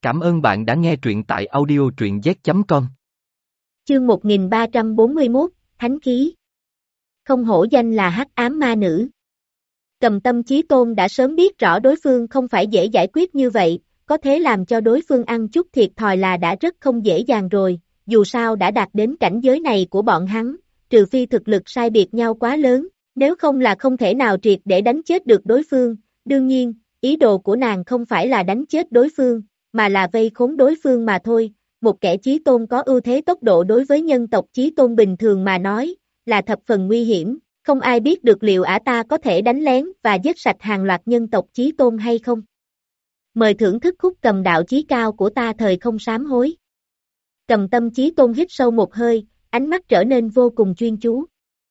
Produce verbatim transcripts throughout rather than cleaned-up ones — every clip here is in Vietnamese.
Cảm ơn bạn đã nghe truyện tại audio truyện z chấm com. Chương một nghìn ba trăm bốn mươi mốt, Thánh khí. Không hổ danh là hắc ám ma nữ. Cầm Tâm Chí Tôn đã sớm biết rõ đối phương không phải dễ giải quyết như vậy, có thể làm cho đối phương ăn chút thiệt thòi là đã rất không dễ dàng rồi, dù sao đã đạt đến cảnh giới này của bọn hắn, trừ phi thực lực sai biệt nhau quá lớn, nếu không là không thể nào triệt để đánh chết được đối phương. Đương nhiên, ý đồ của nàng không phải là đánh chết đối phương, mà là vây khốn đối phương mà thôi. Một kẻ chí tôn có ưu thế tốc độ đối với nhân tộc chí tôn bình thường mà nói, là thập phần nguy hiểm, không ai biết được liệu ả ta có thể đánh lén và giết sạch hàng loạt nhân tộc chí tôn hay không. Mời thưởng thức khúc cầm đạo chí cao của ta thời không sám hối. Cầm Tâm Chí Tôn hít sâu một hơi, ánh mắt trở nên vô cùng chuyên chú.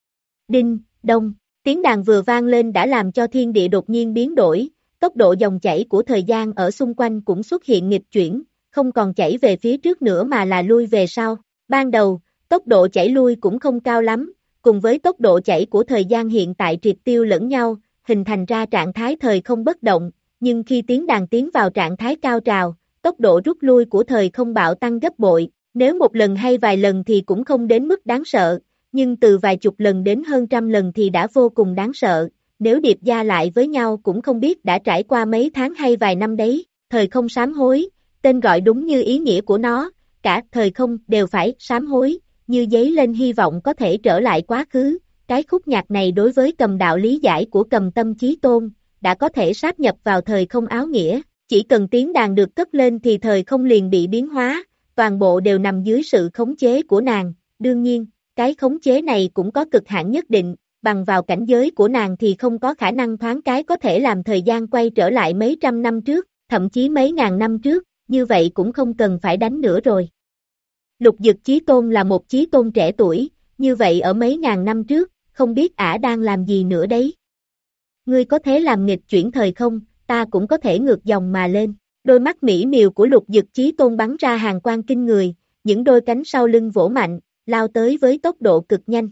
Đinh, đông, tiếng đàn vừa vang lên đã làm cho thiên địa đột nhiên biến đổi, tốc độ dòng chảy của thời gian ở xung quanh cũng xuất hiện nghịch chuyển, không còn chảy về phía trước nữa mà là lui về sau. Ban đầu, tốc độ chảy lui cũng không cao lắm, cùng với tốc độ chảy của thời gian hiện tại triệt tiêu lẫn nhau, hình thành ra trạng thái thời không bất động, nhưng khi tiếng đàn tiến vào trạng thái cao trào, tốc độ rút lui của thời không bạo tăng gấp bội, nếu một lần hay vài lần thì cũng không đến mức đáng sợ, nhưng từ vài chục lần đến hơn trăm lần thì đã vô cùng đáng sợ, nếu điệp gia lại với nhau cũng không biết đã trải qua mấy tháng hay vài năm đấy. Thời không sám hối, tên gọi đúng như ý nghĩa của nó, cả thời không đều phải sám hối, như dấy lên hy vọng có thể trở lại quá khứ. Cái khúc nhạc này đối với cầm đạo lý giải của Cầm Tâm Chí Tôn, đã có thể sáp nhập vào thời không áo nghĩa, chỉ cần tiếng đàn được cất lên thì thời không liền bị biến hóa, toàn bộ đều nằm dưới sự khống chế của nàng. Đương nhiên, cái khống chế này cũng có cực hạn nhất định, bằng vào cảnh giới của nàng thì không có khả năng thoáng cái có thể làm thời gian quay trở lại mấy trăm năm trước, thậm chí mấy ngàn năm trước, như vậy cũng không cần phải đánh nữa rồi. Lục Dực Chí Tôn là một chí tôn trẻ tuổi, như vậy ở mấy ngàn năm trước, không biết ả đang làm gì nữa đấy. Ngươi có thể làm nghịch chuyển thời không, ta cũng có thể ngược dòng mà lên. Đôi mắt mỹ miều của Lục Dực Chí Tôn bắn ra hàn quang kinh người, những đôi cánh sau lưng vỗ mạnh, lao tới với tốc độ cực nhanh.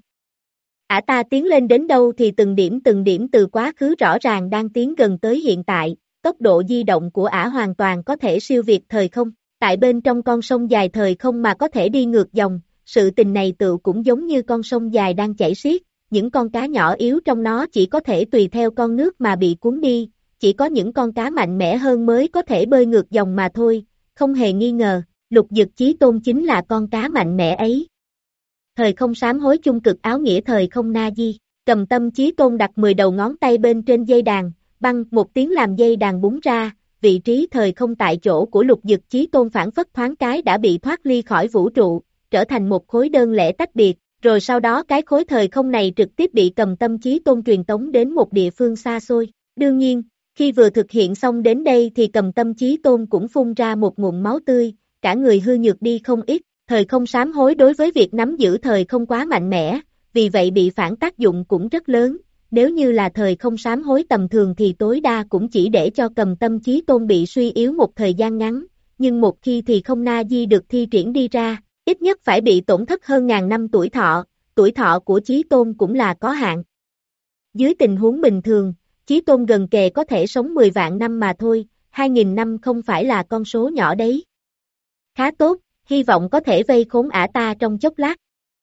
Ả ta tiến lên đến đâu thì từng điểm từng điểm từ quá khứ rõ ràng đang tiến gần tới hiện tại, tốc độ di động của ả hoàn toàn có thể siêu việt thời không, tại bên trong con sông dài thời không mà có thể đi ngược dòng, sự tình này tựu cũng giống như con sông dài đang chảy xiết, những con cá nhỏ yếu trong nó chỉ có thể tùy theo con nước mà bị cuốn đi, chỉ có những con cá mạnh mẽ hơn mới có thể bơi ngược dòng mà thôi, không hề nghi ngờ, Lục Dực Chí Tôn chính là con cá mạnh mẽ ấy. Thời không sám hối chung cực áo nghĩa thời không na di, Cầm Tâm Chí Tôn đặt mười đầu ngón tay bên trên dây đàn, băng một tiếng làm dây đàn búng ra, vị trí thời không tại chỗ của Lục Dực Chí Tôn phản phất thoáng cái đã bị thoát ly khỏi vũ trụ, trở thành một khối đơn lẻ tách biệt, rồi sau đó cái khối thời không này trực tiếp bị Cầm Tâm Chí Tôn truyền tống đến một địa phương xa xôi. Đương nhiên, khi vừa thực hiện xong đến đây thì Cầm Tâm Chí Tôn cũng phun ra một ngụm máu tươi, cả người hư nhược đi không ít. Thời không sám hối đối với việc nắm giữ thời không quá mạnh mẽ, vì vậy bị phản tác dụng cũng rất lớn, nếu như là thời không sám hối tầm thường thì tối đa cũng chỉ để cho Cầm Tâm Chí Tôn bị suy yếu một thời gian ngắn, nhưng một khi thì không na di được thi triển đi ra, ít nhất phải bị tổn thất hơn ngàn năm tuổi thọ, tuổi thọ của Chí Tôn cũng là có hạn. Dưới tình huống bình thường, Chí Tôn gần kề có thể sống mười vạn năm mà thôi, hai nghìn năm không phải là con số nhỏ đấy. Khá tốt. Hy vọng có thể vây khốn ả ta trong chốc lát.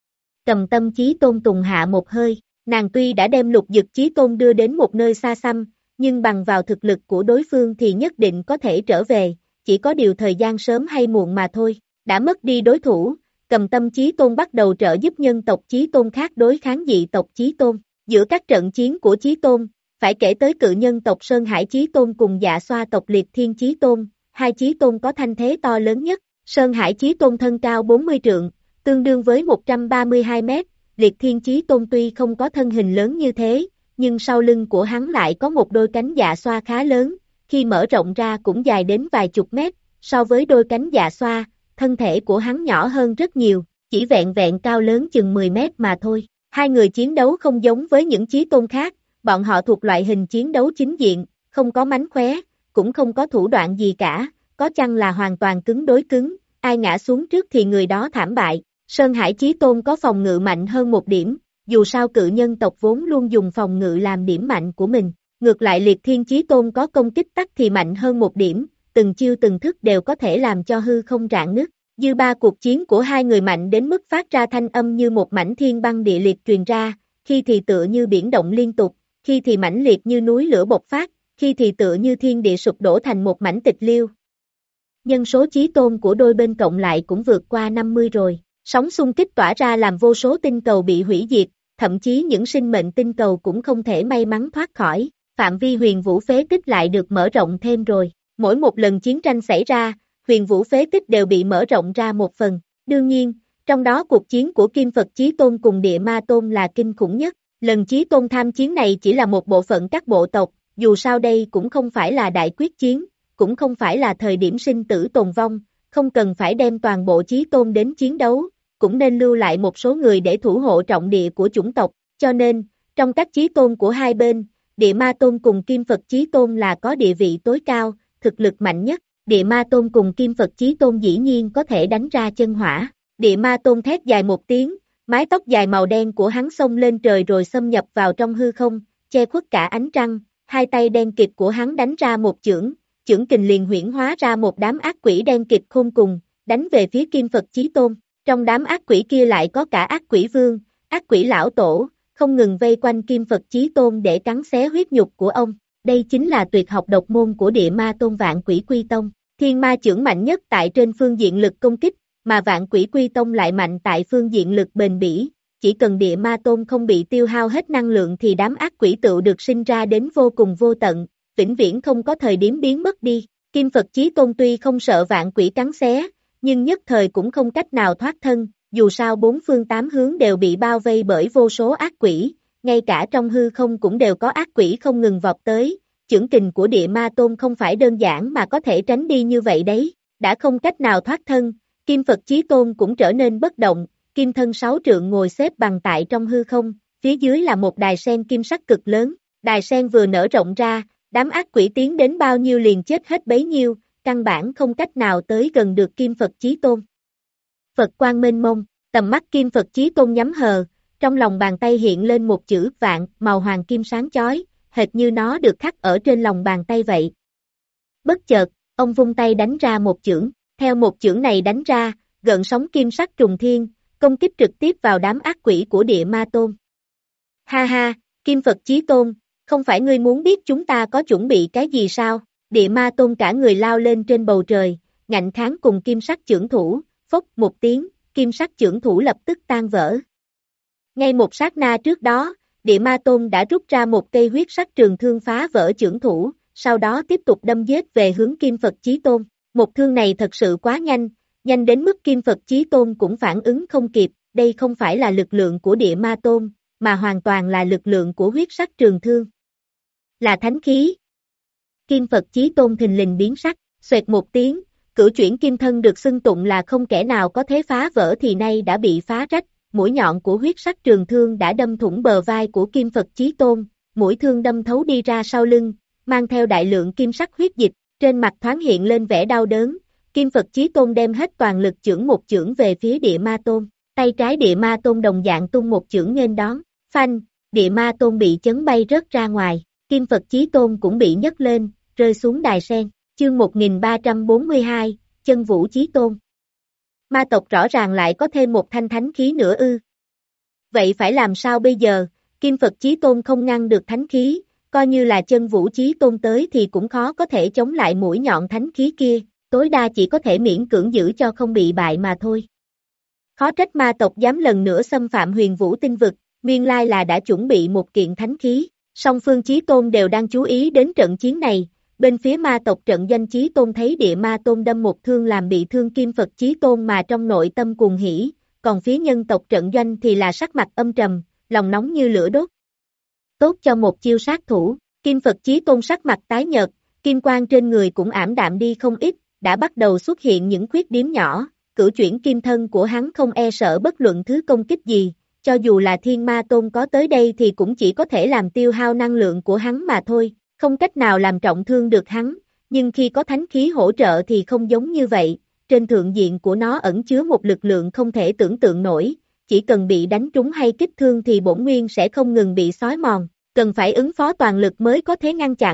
Cầm Tâm Chí Tôn tùng hạ một hơi, nàng tuy đã đem Lục Dực Chí Tôn đưa đến một nơi xa xăm, nhưng bằng vào thực lực của đối phương thì nhất định có thể trở về, chỉ có điều thời gian sớm hay muộn mà thôi. Đã mất đi đối thủ, Cầm Tâm Chí Tôn bắt đầu trợ giúp nhân tộc Chí Tôn khác đối kháng dị tộc Chí Tôn. Giữa các trận chiến của Chí Tôn, phải kể tới cự nhân tộc Sơn Hải Chí Tôn cùng Dạ Xoa tộc Liệt Thiên Chí Tôn, hai Chí Tôn có thanh thế to lớn nhất. Sơn Hải Chí Tôn thân cao bốn mươi trượng, tương đương với một trăm ba mươi hai mét, Liệt Thiên Chí Tôn tuy không có thân hình lớn như thế, nhưng sau lưng của hắn lại có một đôi cánh dạ xoa khá lớn, khi mở rộng ra cũng dài đến vài chục mét, so với đôi cánh dạ xoa, thân thể của hắn nhỏ hơn rất nhiều, chỉ vẹn vẹn cao lớn chừng mười mét mà thôi. Hai người chiến đấu không giống với những Chí Tôn khác, bọn họ thuộc loại hình chiến đấu chính diện, không có mánh khóe, cũng không có thủ đoạn gì cả. Có chăng là hoàn toàn cứng đối cứng, ai ngã xuống trước thì người đó thảm bại. Sơn Hải Chí Tôn có phòng ngự mạnh hơn một điểm, dù sao cự nhân tộc vốn luôn dùng phòng ngự làm điểm mạnh của mình. Ngược lại Liệt Thiên Chí Tôn có công kích tắc thì mạnh hơn một điểm, từng chiêu từng thức đều có thể làm cho hư không rạn nứt. Dư ba cuộc chiến của hai người mạnh đến mức phát ra thanh âm như một mảnh thiên băng địa liệt truyền ra, khi thì tựa như biển động liên tục, khi thì mãnh liệt như núi lửa bộc phát, khi thì tựa như thiên địa sụp đổ thành một mảnh tịch liêu. Nhân số chí tôn của đôi bên cộng lại cũng vượt qua năm mươi rồi, sóng xung kích tỏa ra làm vô số tinh cầu bị hủy diệt, thậm chí những sinh mệnh tinh cầu cũng không thể may mắn thoát khỏi, phạm vi huyền vũ phế tích lại được mở rộng thêm rồi, mỗi một lần chiến tranh xảy ra, huyền vũ phế tích đều bị mở rộng ra một phần, đương nhiên, trong đó cuộc chiến của Kim Phật Chí Tôn cùng Địa Ma Tôn là kinh khủng nhất, lần Chí Tôn tham chiến này chỉ là một bộ phận các bộ tộc, dù sao đây cũng không phải là đại quyết chiến, cũng không phải là thời điểm sinh tử tồn vong, không cần phải đem toàn bộ Chí Tôn đến chiến đấu, cũng nên lưu lại một số người để thủ hộ trọng địa của chủng tộc, cho nên, trong các Chí Tôn của hai bên, Địa Ma Tôn cùng Kim Phật Chí Tôn là có địa vị tối cao, thực lực mạnh nhất, Địa Ma Tôn cùng Kim Phật Chí Tôn dĩ nhiên có thể đánh ra chân hỏa, Địa Ma Tôn thét dài một tiếng, mái tóc dài màu đen của hắn xông lên trời rồi xâm nhập vào trong hư không, che khuất cả ánh trăng, hai tay đen kịt của hắn đánh ra một chưởng, chưởng kình liền huyễn hóa ra một đám ác quỷ đen kịt khôn cùng, đánh về phía Kim Phật Chí Tôn, trong đám ác quỷ kia lại có cả ác quỷ vương, ác quỷ lão tổ, không ngừng vây quanh Kim Phật Chí Tôn để cắn xé huyết nhục của ông, đây chính là tuyệt học độc môn của Địa Ma Tôn Vạn Quỷ Quy Tông, thiên ma chưởng mạnh nhất tại trên phương diện lực công kích, mà Vạn Quỷ Quy Tông lại mạnh tại phương diện lực bền bỉ, chỉ cần Địa Ma Tôn không bị tiêu hao hết năng lượng thì đám ác quỷ tựu được sinh ra đến vô cùng vô tận, vĩnh viễn không có thời điểm biến mất đi. Kim Phật Chí Tôn tuy không sợ vạn quỷ cắn xé, nhưng nhất thời cũng không cách nào thoát thân, dù sao bốn phương tám hướng đều bị bao vây bởi vô số ác quỷ, ngay cả trong hư không cũng đều có ác quỷ không ngừng vọt tới, chưởng kình của Địa Ma Tôn không phải đơn giản mà có thể tránh đi như vậy đấy, đã không cách nào thoát thân, Kim Phật Chí Tôn cũng trở nên bất động, kim thân sáu trượng ngồi xếp bằng tại trong hư không, phía dưới là một đài sen kim sắc cực lớn, đài sen vừa nở rộng ra, đám ác quỷ tiến đến bao nhiêu liền chết hết bấy nhiêu, căn bản không cách nào tới gần được Kim Phật Chí Tôn. Phật quang mênh mông, tầm mắt Kim Phật Chí Tôn nhắm hờ, trong lòng bàn tay hiện lên một chữ vạn, màu hoàng kim sáng chói, hệt như nó được khắc ở trên lòng bàn tay vậy. Bất chợt, ông vung tay đánh ra một chưởng, theo một chưởng này đánh ra, gợn sóng kim sắc trùng thiên, công kích trực tiếp vào đám ác quỷ của Địa Ma Tôn. Ha ha, Kim Phật Chí Tôn, không phải ngươi muốn biết chúng ta có chuẩn bị cái gì sao? Địa Ma Tôn cả người lao lên trên bầu trời, ngạnh kháng cùng kim sắc chưởng thủ, phốc một tiếng, kim sắc chưởng thủ lập tức tan vỡ. Ngay một sát na trước đó, Địa Ma Tôn đã rút ra một cây huyết sắc trường thương phá vỡ chưởng thủ, sau đó tiếp tục đâm giết về hướng Kim Phật Chí Tôn. Một thương này thật sự quá nhanh, nhanh đến mức Kim Phật Chí Tôn cũng phản ứng không kịp, đây không phải là lực lượng của Địa Ma Tôn, mà hoàn toàn là lực lượng của huyết sắc trường thương. Là thánh khí. Kim Phật Chí Tôn thình lình biến sắc, xoẹt một tiếng, cửu chuyển kim thân được xưng tụng là không kẻ nào có thể phá vỡ thì nay đã bị phá rách, mũi nhọn của huyết sắc trường thương đã đâm thủng bờ vai của Kim Phật Chí Tôn, mũi thương đâm thấu đi ra sau lưng, mang theo đại lượng kim sắc huyết dịch, trên mặt thoáng hiện lên vẻ đau đớn, Kim Phật Chí Tôn đem hết toàn lực chưởng một chưởng về phía Địa Ma Tôn, tay trái Địa Ma Tôn đồng dạng tung một chưởng nghênh đón, phanh, Địa Ma Tôn bị chấn bay rớt ra ngoài, Kim Phật Chí Tôn cũng bị nhấc lên, rơi xuống đài sen, chương một nghìn ba trăm bốn mươi hai, Chân Vũ Chí Tôn. Ma tộc rõ ràng lại có thêm một thanh thánh khí nữa ư. Vậy phải làm sao bây giờ, Kim Phật Chí Tôn không ngăn được thánh khí, coi như là Chân Vũ Chí Tôn tới thì cũng khó có thể chống lại mũi nhọn thánh khí kia, tối đa chỉ có thể miễn cưỡng giữ cho không bị bại mà thôi. Khó trách ma tộc dám lần nữa xâm phạm huyền vũ tinh vực, nguyên lai là đã chuẩn bị một kiện thánh khí, song phương Chí Tôn đều đang chú ý đến trận chiến này, bên phía ma tộc trận doanh Chí Tôn thấy Địa Ma Tôn đâm một thương làm bị thương Kim Phật Chí Tôn mà trong nội tâm cuồng hỉ, còn phía nhân tộc trận doanh thì là sắc mặt âm trầm, lòng nóng như lửa đốt. Tốt cho một chiêu sát thủ, Kim Phật Chí Tôn sắc mặt tái nhợt, kim quang trên người cũng ảm đạm đi không ít, đã bắt đầu xuất hiện những khuyết điểm nhỏ, cửu chuyển kim thân của hắn không e sợ bất luận thứ công kích gì, cho dù là Thiên Ma Tôn có tới đây thì cũng chỉ có thể làm tiêu hao năng lượng của hắn mà thôi, không cách nào làm trọng thương được hắn, nhưng khi có thánh khí hỗ trợ thì không giống như vậy, trên thượng diện của nó ẩn chứa một lực lượng không thể tưởng tượng nổi, chỉ cần bị đánh trúng hay kích thương thì bổn nguyên sẽ không ngừng bị xói mòn, cần phải ứng phó toàn lực mới có thể ngăn chặn,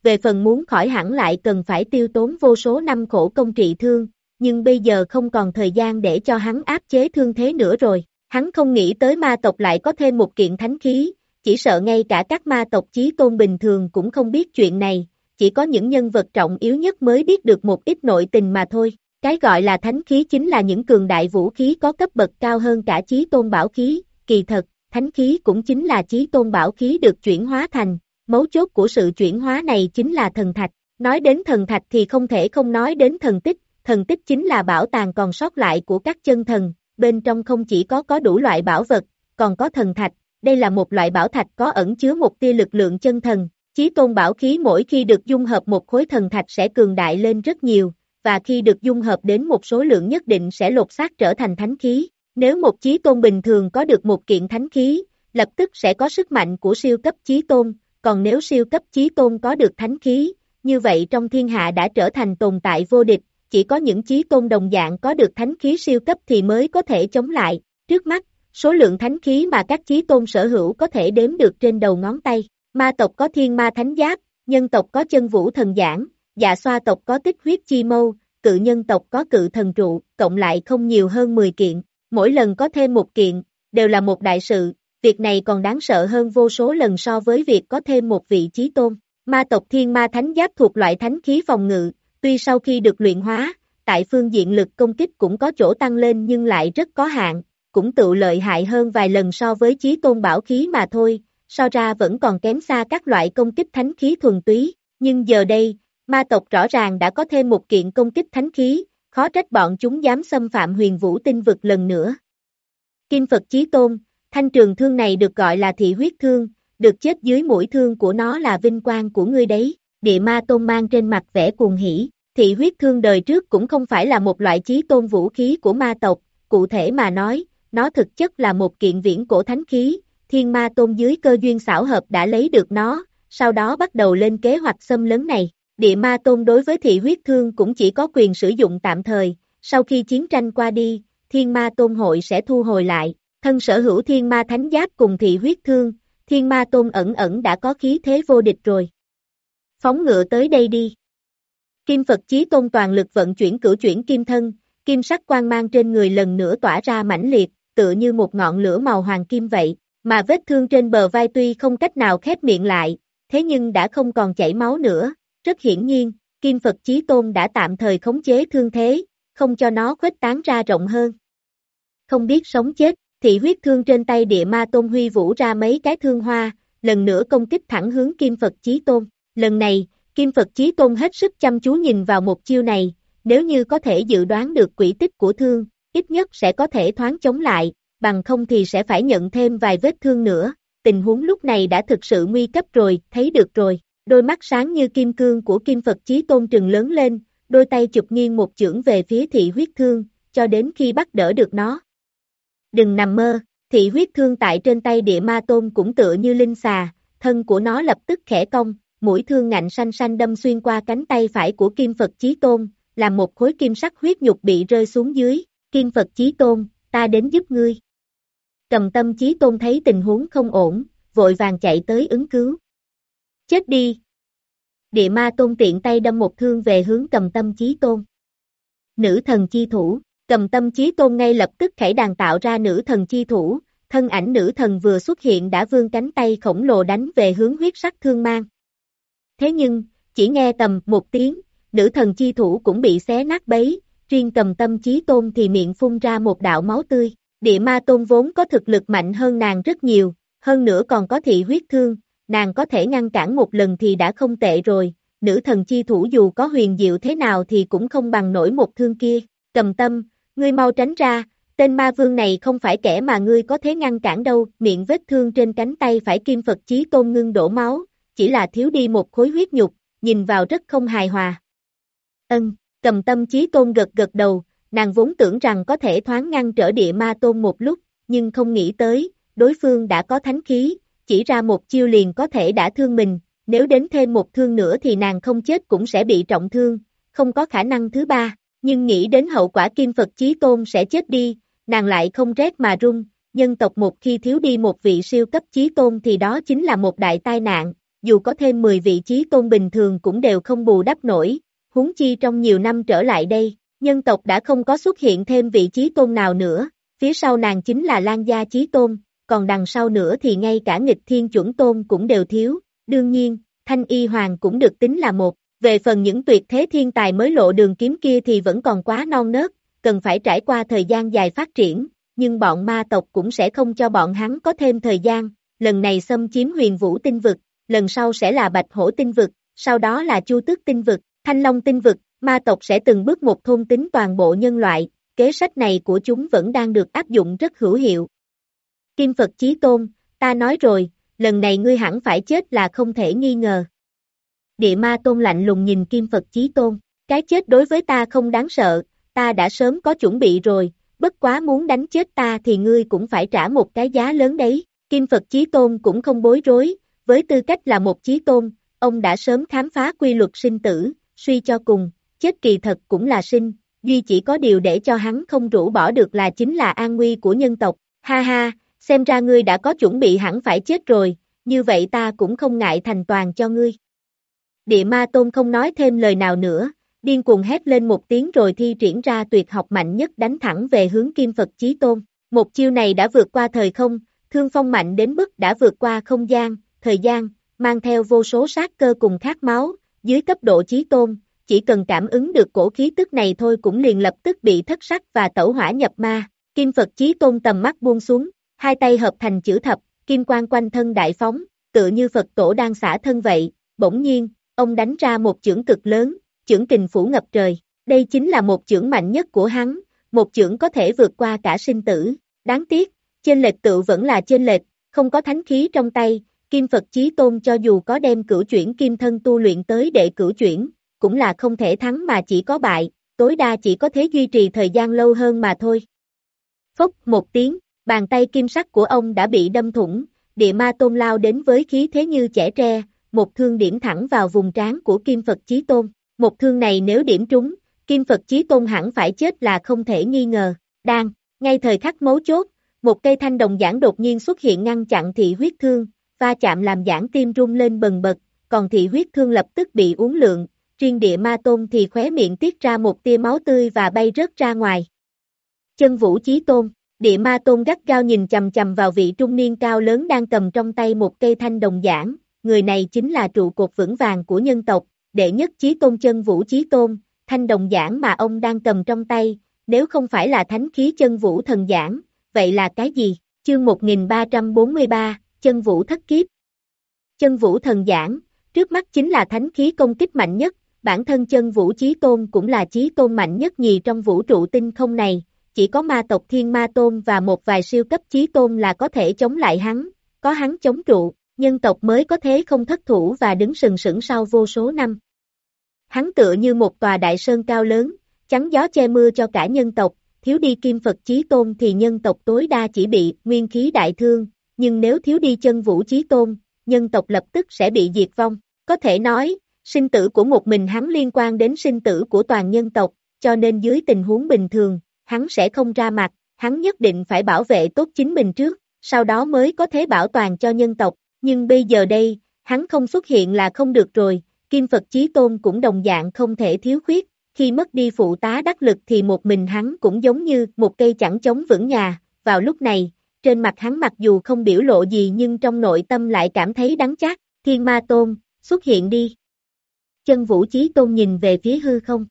về phần muốn khỏi hẳn lại cần phải tiêu tốn vô số năm khổ công trị thương, nhưng bây giờ không còn thời gian để cho hắn áp chế thương thế nữa rồi. Hắn không nghĩ tới ma tộc lại có thêm một kiện thánh khí, chỉ sợ ngay cả các ma tộc chí tôn bình thường cũng không biết chuyện này, chỉ có những nhân vật trọng yếu nhất mới biết được một ít nội tình mà thôi. Cái gọi là thánh khí chính là những cường đại vũ khí có cấp bậc cao hơn cả chí tôn bảo khí, kỳ thật, thánh khí cũng chính là chí tôn bảo khí được chuyển hóa thành, mấu chốt của sự chuyển hóa này chính là thần thạch. Nói đến thần thạch thì không thể không nói đến thần tích, thần tích chính là bảo tàng còn sót lại của các chân thần, bên trong không chỉ có có đủ loại bảo vật, còn có thần thạch, đây là một loại bảo thạch có ẩn chứa một tia lực lượng chân thần, chí tôn bảo khí mỗi khi được dung hợp một khối thần thạch sẽ cường đại lên rất nhiều, và khi được dung hợp đến một số lượng nhất định sẽ lột xác trở thành thánh khí. Nếu một chí tôn bình thường có được một kiện thánh khí, lập tức sẽ có sức mạnh của siêu cấp chí tôn, còn nếu siêu cấp chí tôn có được thánh khí, như vậy trong thiên hạ đã trở thành tồn tại vô địch, chỉ có những chí tôn đồng dạng có được thánh khí siêu cấp thì mới có thể chống lại. Trước mắt, số lượng thánh khí mà các chí tôn sở hữu có thể đếm được trên đầu ngón tay. Ma tộc có thiên ma thánh giáp, nhân tộc có chân vũ thần giảng, dạ xoa tộc có tích huyết chi mâu, cự nhân tộc có cự thần trụ, cộng lại không nhiều hơn mười kiện. Mỗi lần có thêm một kiện, đều là một đại sự, việc này còn đáng sợ hơn vô số lần so với việc có thêm một vị chí tôn. Ma tộc thiên ma thánh giáp thuộc loại thánh khí phòng ngự, tuy sau khi được luyện hóa, tại phương diện lực công kích cũng có chỗ tăng lên nhưng lại rất có hạn, cũng tự lợi hại hơn vài lần so với chí tôn bảo khí mà thôi, so ra vẫn còn kém xa các loại công kích thánh khí thuần túy, nhưng giờ đây, ma tộc rõ ràng đã có thêm một kiện công kích thánh khí, khó trách bọn chúng dám xâm phạm huyền vũ tinh vực lần nữa. Kim Phật Chí Tôn, thanh trường thương này được gọi là thị huyết thương, được chết dưới mũi thương của nó là vinh quang của ngươi đấy. Địa Ma Tôn mang trên mặt vẻ cuồng hỉ, thị huyết thương đời trước cũng không phải là một loại chí tôn vũ khí của ma tộc, cụ thể mà nói, nó thực chất là một kiện viễn cổ thánh khí, Thiên Ma Tôn dưới cơ duyên xảo hợp đã lấy được nó, sau đó bắt đầu lên kế hoạch xâm lấn này. Địa Ma Tôn đối với thị huyết thương cũng chỉ có quyền sử dụng tạm thời, sau khi chiến tranh qua đi, Thiên Ma Tôn hội sẽ thu hồi lại, thân sở hữu Thiên Ma Thánh Giáp cùng thị huyết thương, Thiên Ma Tôn ẩn ẩn đã có khí thế vô địch rồi. Phóng ngựa tới đây đi. Kim Phật Chí Tôn toàn lực vận chuyển cửu chuyển kim thân, kim sắc quang mang trên người lần nữa tỏa ra mãnh liệt, tựa như một ngọn lửa màu hoàng kim vậy, mà vết thương trên bờ vai tuy không cách nào khép miệng lại, thế nhưng đã không còn chảy máu nữa, rất hiển nhiên, Kim Phật Chí Tôn đã tạm thời khống chế thương thế, không cho nó khuếch tán ra rộng hơn. Không biết sống chết, thị huyết thương trên tay Địa Ma Tôn huy vũ ra mấy cái thương hoa, lần nữa công kích thẳng hướng Kim Phật Chí Tôn. Lần này, Kim Phật Chí Tôn hết sức chăm chú nhìn vào một chiêu này, nếu như có thể dự đoán được quỹ tích của thương, ít nhất sẽ có thể thoáng chống lại, bằng không thì sẽ phải nhận thêm vài vết thương nữa. Tình huống lúc này đã thực sự nguy cấp rồi, thấy được rồi. Đôi mắt sáng như kim cương của Kim Phật Chí Tôn trừng lớn lên, đôi tay chụp nghiêng một chưởng về phía thị huyết thương, cho đến khi bắt đỡ được nó. Đừng nằm mơ, thị huyết thương tại trên tay Địa Ma Tôn cũng tựa như linh xà, thân của nó lập tức khẽ cong, mũi thương ngạnh xanh xanh đâm xuyên qua cánh tay phải của Kim Phật Chí Tôn, làm một khối kim sắc huyết nhục bị rơi xuống dưới. Kim Phật Chí Tôn, ta đến giúp ngươi. Cầm Tâm Chí Tôn thấy tình huống không ổn, vội vàng chạy tới ứng cứu. Chết đi! Địa Ma Tôn tiện tay đâm một thương về hướng Cầm Tâm Chí Tôn. Nữ thần chi thủ, Cầm Tâm Chí Tôn ngay lập tức khải đàn tạo ra nữ thần chi thủ, thân ảnh nữ thần vừa xuất hiện đã vươn cánh tay khổng lồ đánh về hướng huyết sắc thương mang. Thế nhưng, chỉ nghe tầm một tiếng, nữ thần chi thủ cũng bị xé nát bấy, riêng Cầm Tâm Chí Tôn thì miệng phun ra một đạo máu tươi. Địa Ma Tôn vốn có thực lực mạnh hơn nàng rất nhiều, hơn nữa còn có thị huyết thương, nàng có thể ngăn cản một lần thì đã không tệ rồi, nữ thần chi thủ dù có huyền diệu thế nào thì cũng không bằng nổi một thương kia. Cầm Tâm, ngươi mau tránh ra, tên ma vương này không phải kẻ mà ngươi có thể ngăn cản đâu. Miệng vết thương trên cánh tay phải Kim Phật Chí Tôn ngưng đổ máu, chỉ là thiếu đi một khối huyết nhục, nhìn vào rất không hài hòa. Ân, Cầm Tâm Chí Tôn gật gật đầu, nàng vốn tưởng rằng có thể thoáng ngăn trở Địa Ma Tôn một lúc, nhưng không nghĩ tới, đối phương đã có thánh khí, chỉ ra một chiêu liền có thể đả thương mình, nếu đến thêm một thương nữa thì nàng không chết cũng sẽ bị trọng thương, không có khả năng thứ ba, nhưng nghĩ đến hậu quả Kim Phật Chí Tôn sẽ chết đi, nàng lại không rét mà run, nhân tộc một khi thiếu đi một vị siêu cấp Chí Tôn thì đó chính là một đại tai nạn, dù có thêm mười vị chí tôn bình thường cũng đều không bù đắp nổi, huống chi trong nhiều năm trở lại đây, nhân tộc đã không có xuất hiện thêm vị chí tôn nào nữa, phía sau nàng chính là Lan gia chí tôn, còn đằng sau nữa thì ngay cả nghịch thiên chuẩn tôn cũng đều thiếu, đương nhiên, Thanh Y Hoàng cũng được tính là một, về phần những tuyệt thế thiên tài mới lộ đường kiếm kia thì vẫn còn quá non nớt, cần phải trải qua thời gian dài phát triển, nhưng bọn ma tộc cũng sẽ không cho bọn hắn có thêm thời gian, lần này xâm chiếm Huyền Vũ tinh vực, lần sau sẽ là Bạch Hổ tinh vực, sau đó là Chu Tước tinh vực, Thanh Long tinh vực, ma tộc sẽ từng bước một thôn tính toàn bộ nhân loại, kế sách này của chúng vẫn đang được áp dụng rất hữu hiệu. Kim Phật Chí Tôn, ta nói rồi, lần này ngươi hẳn phải chết là không thể nghi ngờ. Địa Ma Tôn lạnh lùng nhìn Kim Phật Chí Tôn, cái chết đối với ta không đáng sợ, ta đã sớm có chuẩn bị rồi, bất quá muốn đánh chết ta thì ngươi cũng phải trả một cái giá lớn đấy. Kim Phật Chí Tôn cũng không bối rối, với tư cách là một Chí Tôn, ông đã sớm khám phá quy luật sinh tử, suy cho cùng, chết kỳ thật cũng là sinh, duy chỉ có điều để cho hắn không rũ bỏ được là chính là an nguy của nhân tộc, ha ha, xem ra ngươi đã có chuẩn bị hẳn phải chết rồi, như vậy ta cũng không ngại thành toàn cho ngươi. Địa Ma Tôn không nói thêm lời nào nữa, điên cuồng hét lên một tiếng rồi thi triển ra tuyệt học mạnh nhất đánh thẳng về hướng Kim Phật Chí Tôn, một chiêu này đã vượt qua thời không, thương phong mạnh đến mức đã vượt qua không gian, thời gian, mang theo vô số sát cơ cùng khát máu, dưới cấp độ Chí Tôn, chỉ cần cảm ứng được cổ khí tức này thôi cũng liền lập tức bị thất sắc và tẩu hỏa nhập ma. Kim Phật Chí Tôn tầm mắt buông xuống, hai tay hợp thành chữ thập, kim quang quanh thân đại phóng, tựa như Phật tổ đang xả thân vậy, bỗng nhiên, ông đánh ra một chưởng cực lớn, chưởng kình phủ ngập trời, đây chính là một chưởng mạnh nhất của hắn, một chưởng có thể vượt qua cả sinh tử, đáng tiếc, chênh lệch tự vẫn là chênh lệch, không có thánh khí trong tay, Kim Phật Chí Tôn cho dù có đem cửu chuyển kim thân tu luyện tới để cửu chuyển, cũng là không thể thắng mà chỉ có bại, tối đa chỉ có thể duy trì thời gian lâu hơn mà thôi. Phốc một tiếng, bàn tay kim sắc của ông đã bị đâm thủng, Địa Ma Tôn lao đến với khí thế như chẻ tre, một thương điểm thẳng vào vùng trán của Kim Phật Chí Tôn. Một thương này nếu điểm trúng, Kim Phật Chí Tôn hẳn phải chết là không thể nghi ngờ. Đang, ngay thời khắc mấu chốt, một cây thanh đồng giảng đột nhiên xuất hiện ngăn chặn thị huyết thương, va chạm làm giảng tim rung lên bần bật, còn thị huyết thương lập tức bị uốn lượn, riêng Địa Ma Tôn thì khóe miệng tiết ra một tia máu tươi và bay rớt ra ngoài. Chân Vũ Chí Tôn, Địa Ma Tôn gắt gao nhìn chầm chầm vào vị trung niên cao lớn đang cầm trong tay một cây thanh đồng giảng, người này chính là trụ cột vững vàng của nhân tộc, đệ nhất Chí Tôn Chân Vũ Chí Tôn, thanh đồng giảng mà ông đang cầm trong tay, nếu không phải là thánh khí Chân Vũ thần giảng, vậy là cái gì? Chương một nghìn ba trăm bốn mươi ba, Chân Vũ thất kiếp. Chân Vũ thần giảng, trước mắt chính là thánh khí công kích mạnh nhất, bản thân Chân Vũ Chí Tôn cũng là Chí Tôn mạnh nhất nhì trong vũ trụ tinh không này, chỉ có ma tộc Thiên Ma Tôn và một vài siêu cấp Chí Tôn là có thể chống lại hắn, có hắn chống trụ, nhân tộc mới có thế không thất thủ và đứng sừng sững sau vô số năm. Hắn tựa như một tòa đại sơn cao lớn, chắn gió che mưa cho cả nhân tộc, thiếu đi Kim Phật Chí Tôn thì nhân tộc tối đa chỉ bị nguyên khí đại thương, nhưng nếu thiếu đi Chân Vũ Chí Tôn, nhân tộc lập tức sẽ bị diệt vong. Có thể nói, sinh tử của một mình hắn liên quan đến sinh tử của toàn nhân tộc, cho nên dưới tình huống bình thường, hắn sẽ không ra mặt, hắn nhất định phải bảo vệ tốt chính mình trước, sau đó mới có thể bảo toàn cho nhân tộc, nhưng bây giờ đây, hắn không xuất hiện là không được rồi, Kim Phật Chí Tôn cũng đồng dạng không thể thiếu khuyết, khi mất đi phụ tá đắc lực thì một mình hắn cũng giống như một cây chẳng chống vững nhà, vào lúc này, trên mặt hắn mặc dù không biểu lộ gì nhưng trong nội tâm lại cảm thấy đắng chát, Thiên Ma Tôn, xuất hiện đi. Chân Vũ Chí Tôn nhìn về phía hư không.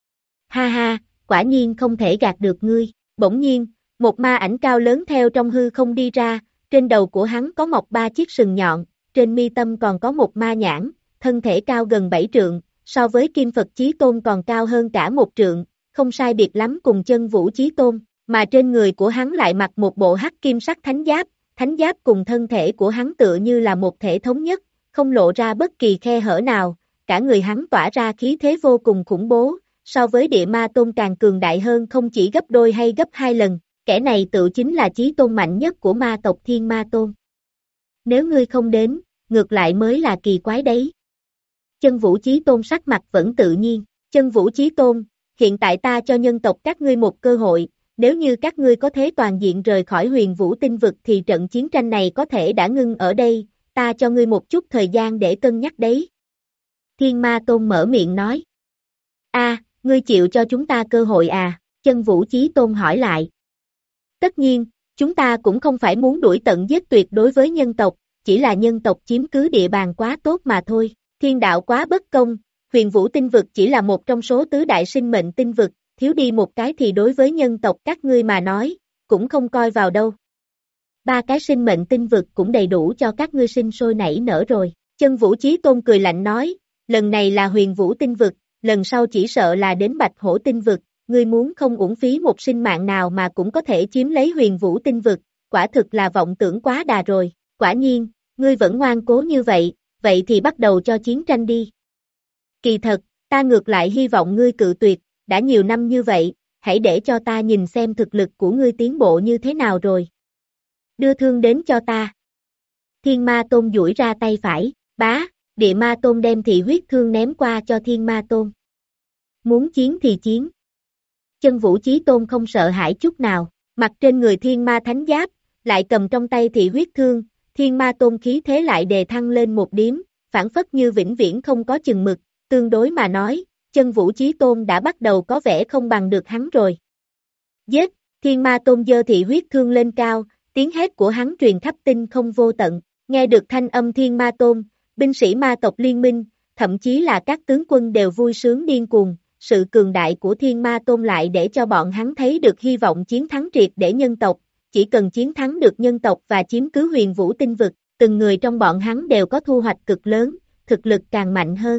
Ha ha, quả nhiên không thể gạt được ngươi, bỗng nhiên, một ma ảnh cao lớn theo trong hư không đi ra, trên đầu của hắn có mọc ba chiếc sừng nhọn, trên mi tâm còn có một ma nhãn, thân thể cao gần bảy trượng, so với Kim Phật Chí Tôn còn cao hơn cả một trượng, không sai biệt lắm cùng Chân Vũ Chí Tôn, mà trên người của hắn lại mặc một bộ hắc kim sắc thánh giáp, thánh giáp cùng thân thể của hắn tựa như là một thể thống nhất, không lộ ra bất kỳ khe hở nào, cả người hắn tỏa ra khí thế vô cùng khủng bố, so với Địa Ma Tôn càng cường đại hơn không chỉ gấp đôi hay gấp hai lần, kẻ này tự chính là Chí Tôn mạnh nhất của ma tộc Thiên Ma Tôn. Nếu ngươi không đến, ngược lại mới là kỳ quái đấy. Chân Vũ Chí Tôn sắc mặt vẫn tự nhiên, Chân Vũ Chí Tôn, hiện tại ta cho nhân tộc các ngươi một cơ hội, nếu như các ngươi có thế toàn diện rời khỏi Huyền Vũ tinh vực thì trận chiến tranh này có thể đã ngưng ở đây, ta cho ngươi một chút thời gian để cân nhắc đấy. Thiên Ma Tôn mở miệng nói. A, ngươi chịu cho chúng ta cơ hội à? Chân Vũ Chí Tôn hỏi lại. Tất nhiên, chúng ta cũng không phải muốn đuổi tận giết tuyệt đối với nhân tộc, chỉ là nhân tộc chiếm cứ địa bàn quá tốt mà thôi. Thiên đạo quá bất công, huyền vũ tinh vực chỉ là một trong số tứ đại sinh mệnh tinh vực, thiếu đi một cái thì đối với nhân tộc các ngươi mà nói, cũng không coi vào đâu. Ba cái sinh mệnh tinh vực cũng đầy đủ cho các ngươi sinh sôi nảy nở rồi. Chân Vũ Chí Tôn cười lạnh nói, lần này là huyền vũ tinh vực, lần sau chỉ sợ là đến bạch hổ tinh vực, ngươi muốn không uổng phí một sinh mạng nào mà cũng có thể chiếm lấy huyền vũ tinh vực, quả thực là vọng tưởng quá đà rồi. Quả nhiên, ngươi vẫn ngoan cố như vậy, vậy thì bắt đầu cho chiến tranh đi. Kỳ thật, ta ngược lại hy vọng ngươi cự tuyệt, đã nhiều năm như vậy, hãy để cho ta nhìn xem thực lực của ngươi tiến bộ như thế nào rồi. Đưa thương đến cho ta. Thiên Ma Tôn duỗi ra tay phải, bá, Địa Ma Tôn đem thị huyết thương ném qua cho Thiên Ma Tôn. Muốn chiến thì chiến. Chân Vũ Chí Tôn không sợ hãi chút nào, mặc trên người Thiên Ma Thánh Giáp, lại cầm trong tay thị huyết thương, Thiên Ma Tôn khí thế lại đề thăng lên một điếm, phản phất như vĩnh viễn không có chừng mực, tương đối mà nói, Chân Vũ Chí Tôn đã bắt đầu có vẻ không bằng được hắn rồi. Giết, Thiên Ma Tôn giơ thị huyết thương lên cao, tiếng hét của hắn truyền khắp tinh không vô tận, nghe được thanh âm Thiên Ma Tôn, binh sĩ ma tộc liên minh, thậm chí là các tướng quân đều vui sướng điên cuồng, sự cường đại của Thiên Ma Tôn lại để cho bọn hắn thấy được hy vọng chiến thắng triệt để nhân tộc, chỉ cần chiến thắng được nhân tộc và chiếm cứ huyền vũ tinh vực, từng người trong bọn hắn đều có thu hoạch cực lớn, thực lực càng mạnh hơn.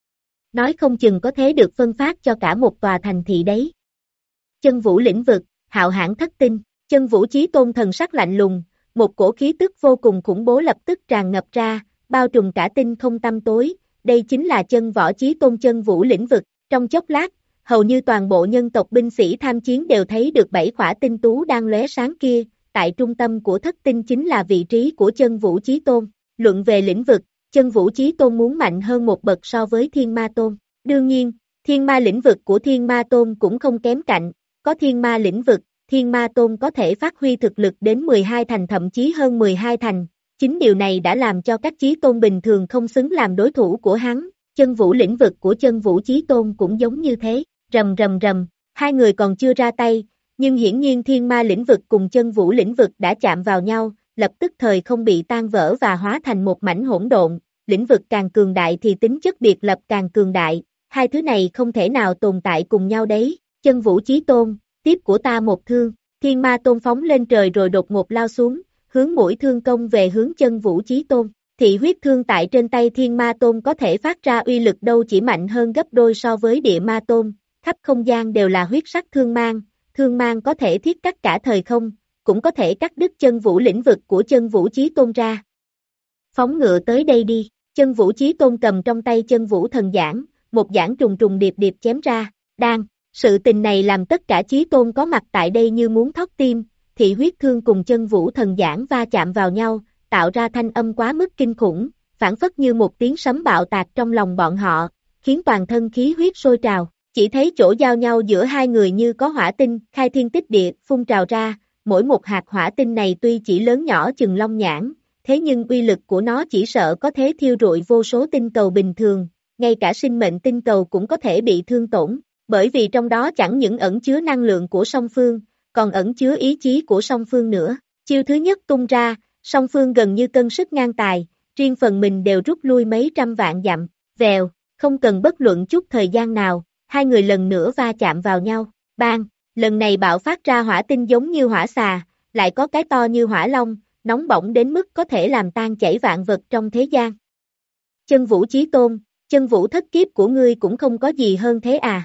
Nói không chừng có thế được phân phát cho cả một tòa thành thị đấy. Chân Vũ lĩnh vực, hạo hãn thất tinh, Chân Vũ Chí Tôn thần sắc lạnh lùng, một cổ khí tức vô cùng khủng bố lập tức tràn ngập ra, bao trùm cả tinh không tăm tối, đây chính là Chân Võ Chí Tôn Chân Vũ lĩnh vực, trong chốc lát, hầu như toàn bộ nhân tộc binh sĩ tham chiến đều thấy được bảy khỏa tinh tú đang lóe sáng kia, tại trung tâm của thất tinh chính là vị trí của Chân Vũ Chí Tôn, luận về lĩnh vực, Chân Vũ Chí Tôn muốn mạnh hơn một bậc so với Thiên Ma Tôn, đương nhiên, Thiên Ma lĩnh vực của Thiên Ma Tôn cũng không kém cạnh, có Thiên Ma lĩnh vực, Thiên Ma Tôn có thể phát huy thực lực đến mười hai thành thậm chí hơn mười hai thành, chính điều này đã làm cho các chí tôn bình thường không xứng làm đối thủ của hắn, Chân Vũ lĩnh vực của Chân Vũ Chí Tôn cũng giống như thế, rầm rầm rầm, hai người còn chưa ra tay, nhưng hiển nhiên Thiên Ma lĩnh vực cùng Chân Vũ lĩnh vực đã chạm vào nhau, lập tức thời không bị tan vỡ và hóa thành một mảnh hỗn độn, lĩnh vực càng cường đại thì tính chất biệt lập càng cường đại, hai thứ này không thể nào tồn tại cùng nhau đấy, Chân Vũ Chí Tôn, tiếp của ta một thương, Thiên Ma Tôn phóng lên trời rồi đột ngột lao xuống, hướng mũi thương công về hướng Chân Vũ Chí Tôn. Thị huyết thương tại trên tay Thiên Ma Tôn có thể phát ra uy lực đâu chỉ mạnh hơn gấp đôi so với Địa Ma Tôn, khắp không gian đều là huyết sắc thương mang, thương mang có thể thiết cắt cả thời không, cũng có thể cắt đứt Chân Vũ lĩnh vực của Chân Vũ Chí Tôn ra. Phóng ngựa tới đây đi, Chân Vũ Chí Tôn cầm trong tay Chân Vũ thần giảng, một giảng trùng trùng điệp điệp chém ra, đang, sự tình này làm tất cả Chí Tôn có mặt tại đây như muốn thót tim, thị huyết thương cùng Chân Vũ thần giảng va chạm vào nhau, tạo ra thanh âm quá mức kinh khủng, phản phất như một tiếng sấm bạo tạc trong lòng bọn họ, khiến toàn thân khí huyết sôi trào, chỉ thấy chỗ giao nhau giữa hai người như có hỏa tinh, khai thiên tích địa, phun trào ra, mỗi một hạt hỏa tinh này tuy chỉ lớn nhỏ chừng long nhãn, thế nhưng uy lực của nó chỉ sợ có thể thiêu rụi vô số tinh cầu bình thường, ngay cả sinh mệnh tinh cầu cũng có thể bị thương tổn, bởi vì trong đó chẳng những ẩn chứa năng lượng của song phương, còn ẩn chứa ý chí của song phương nữa, chiêu thứ nhất tung ra, song phương gần như cân sức ngang tài, riêng phần mình đều rút lui mấy trăm vạn dặm, vèo, không cần bất luận chút thời gian nào, hai người lần nữa va chạm vào nhau, bang, lần này bạo phát ra hỏa tinh giống như hỏa xà, lại có cái to như hỏa long, nóng bỏng đến mức có thể làm tan chảy vạn vật trong thế gian. Chân Vũ Chí Tôn, Chân Vũ thất kiếp của ngươi cũng không có gì hơn thế à?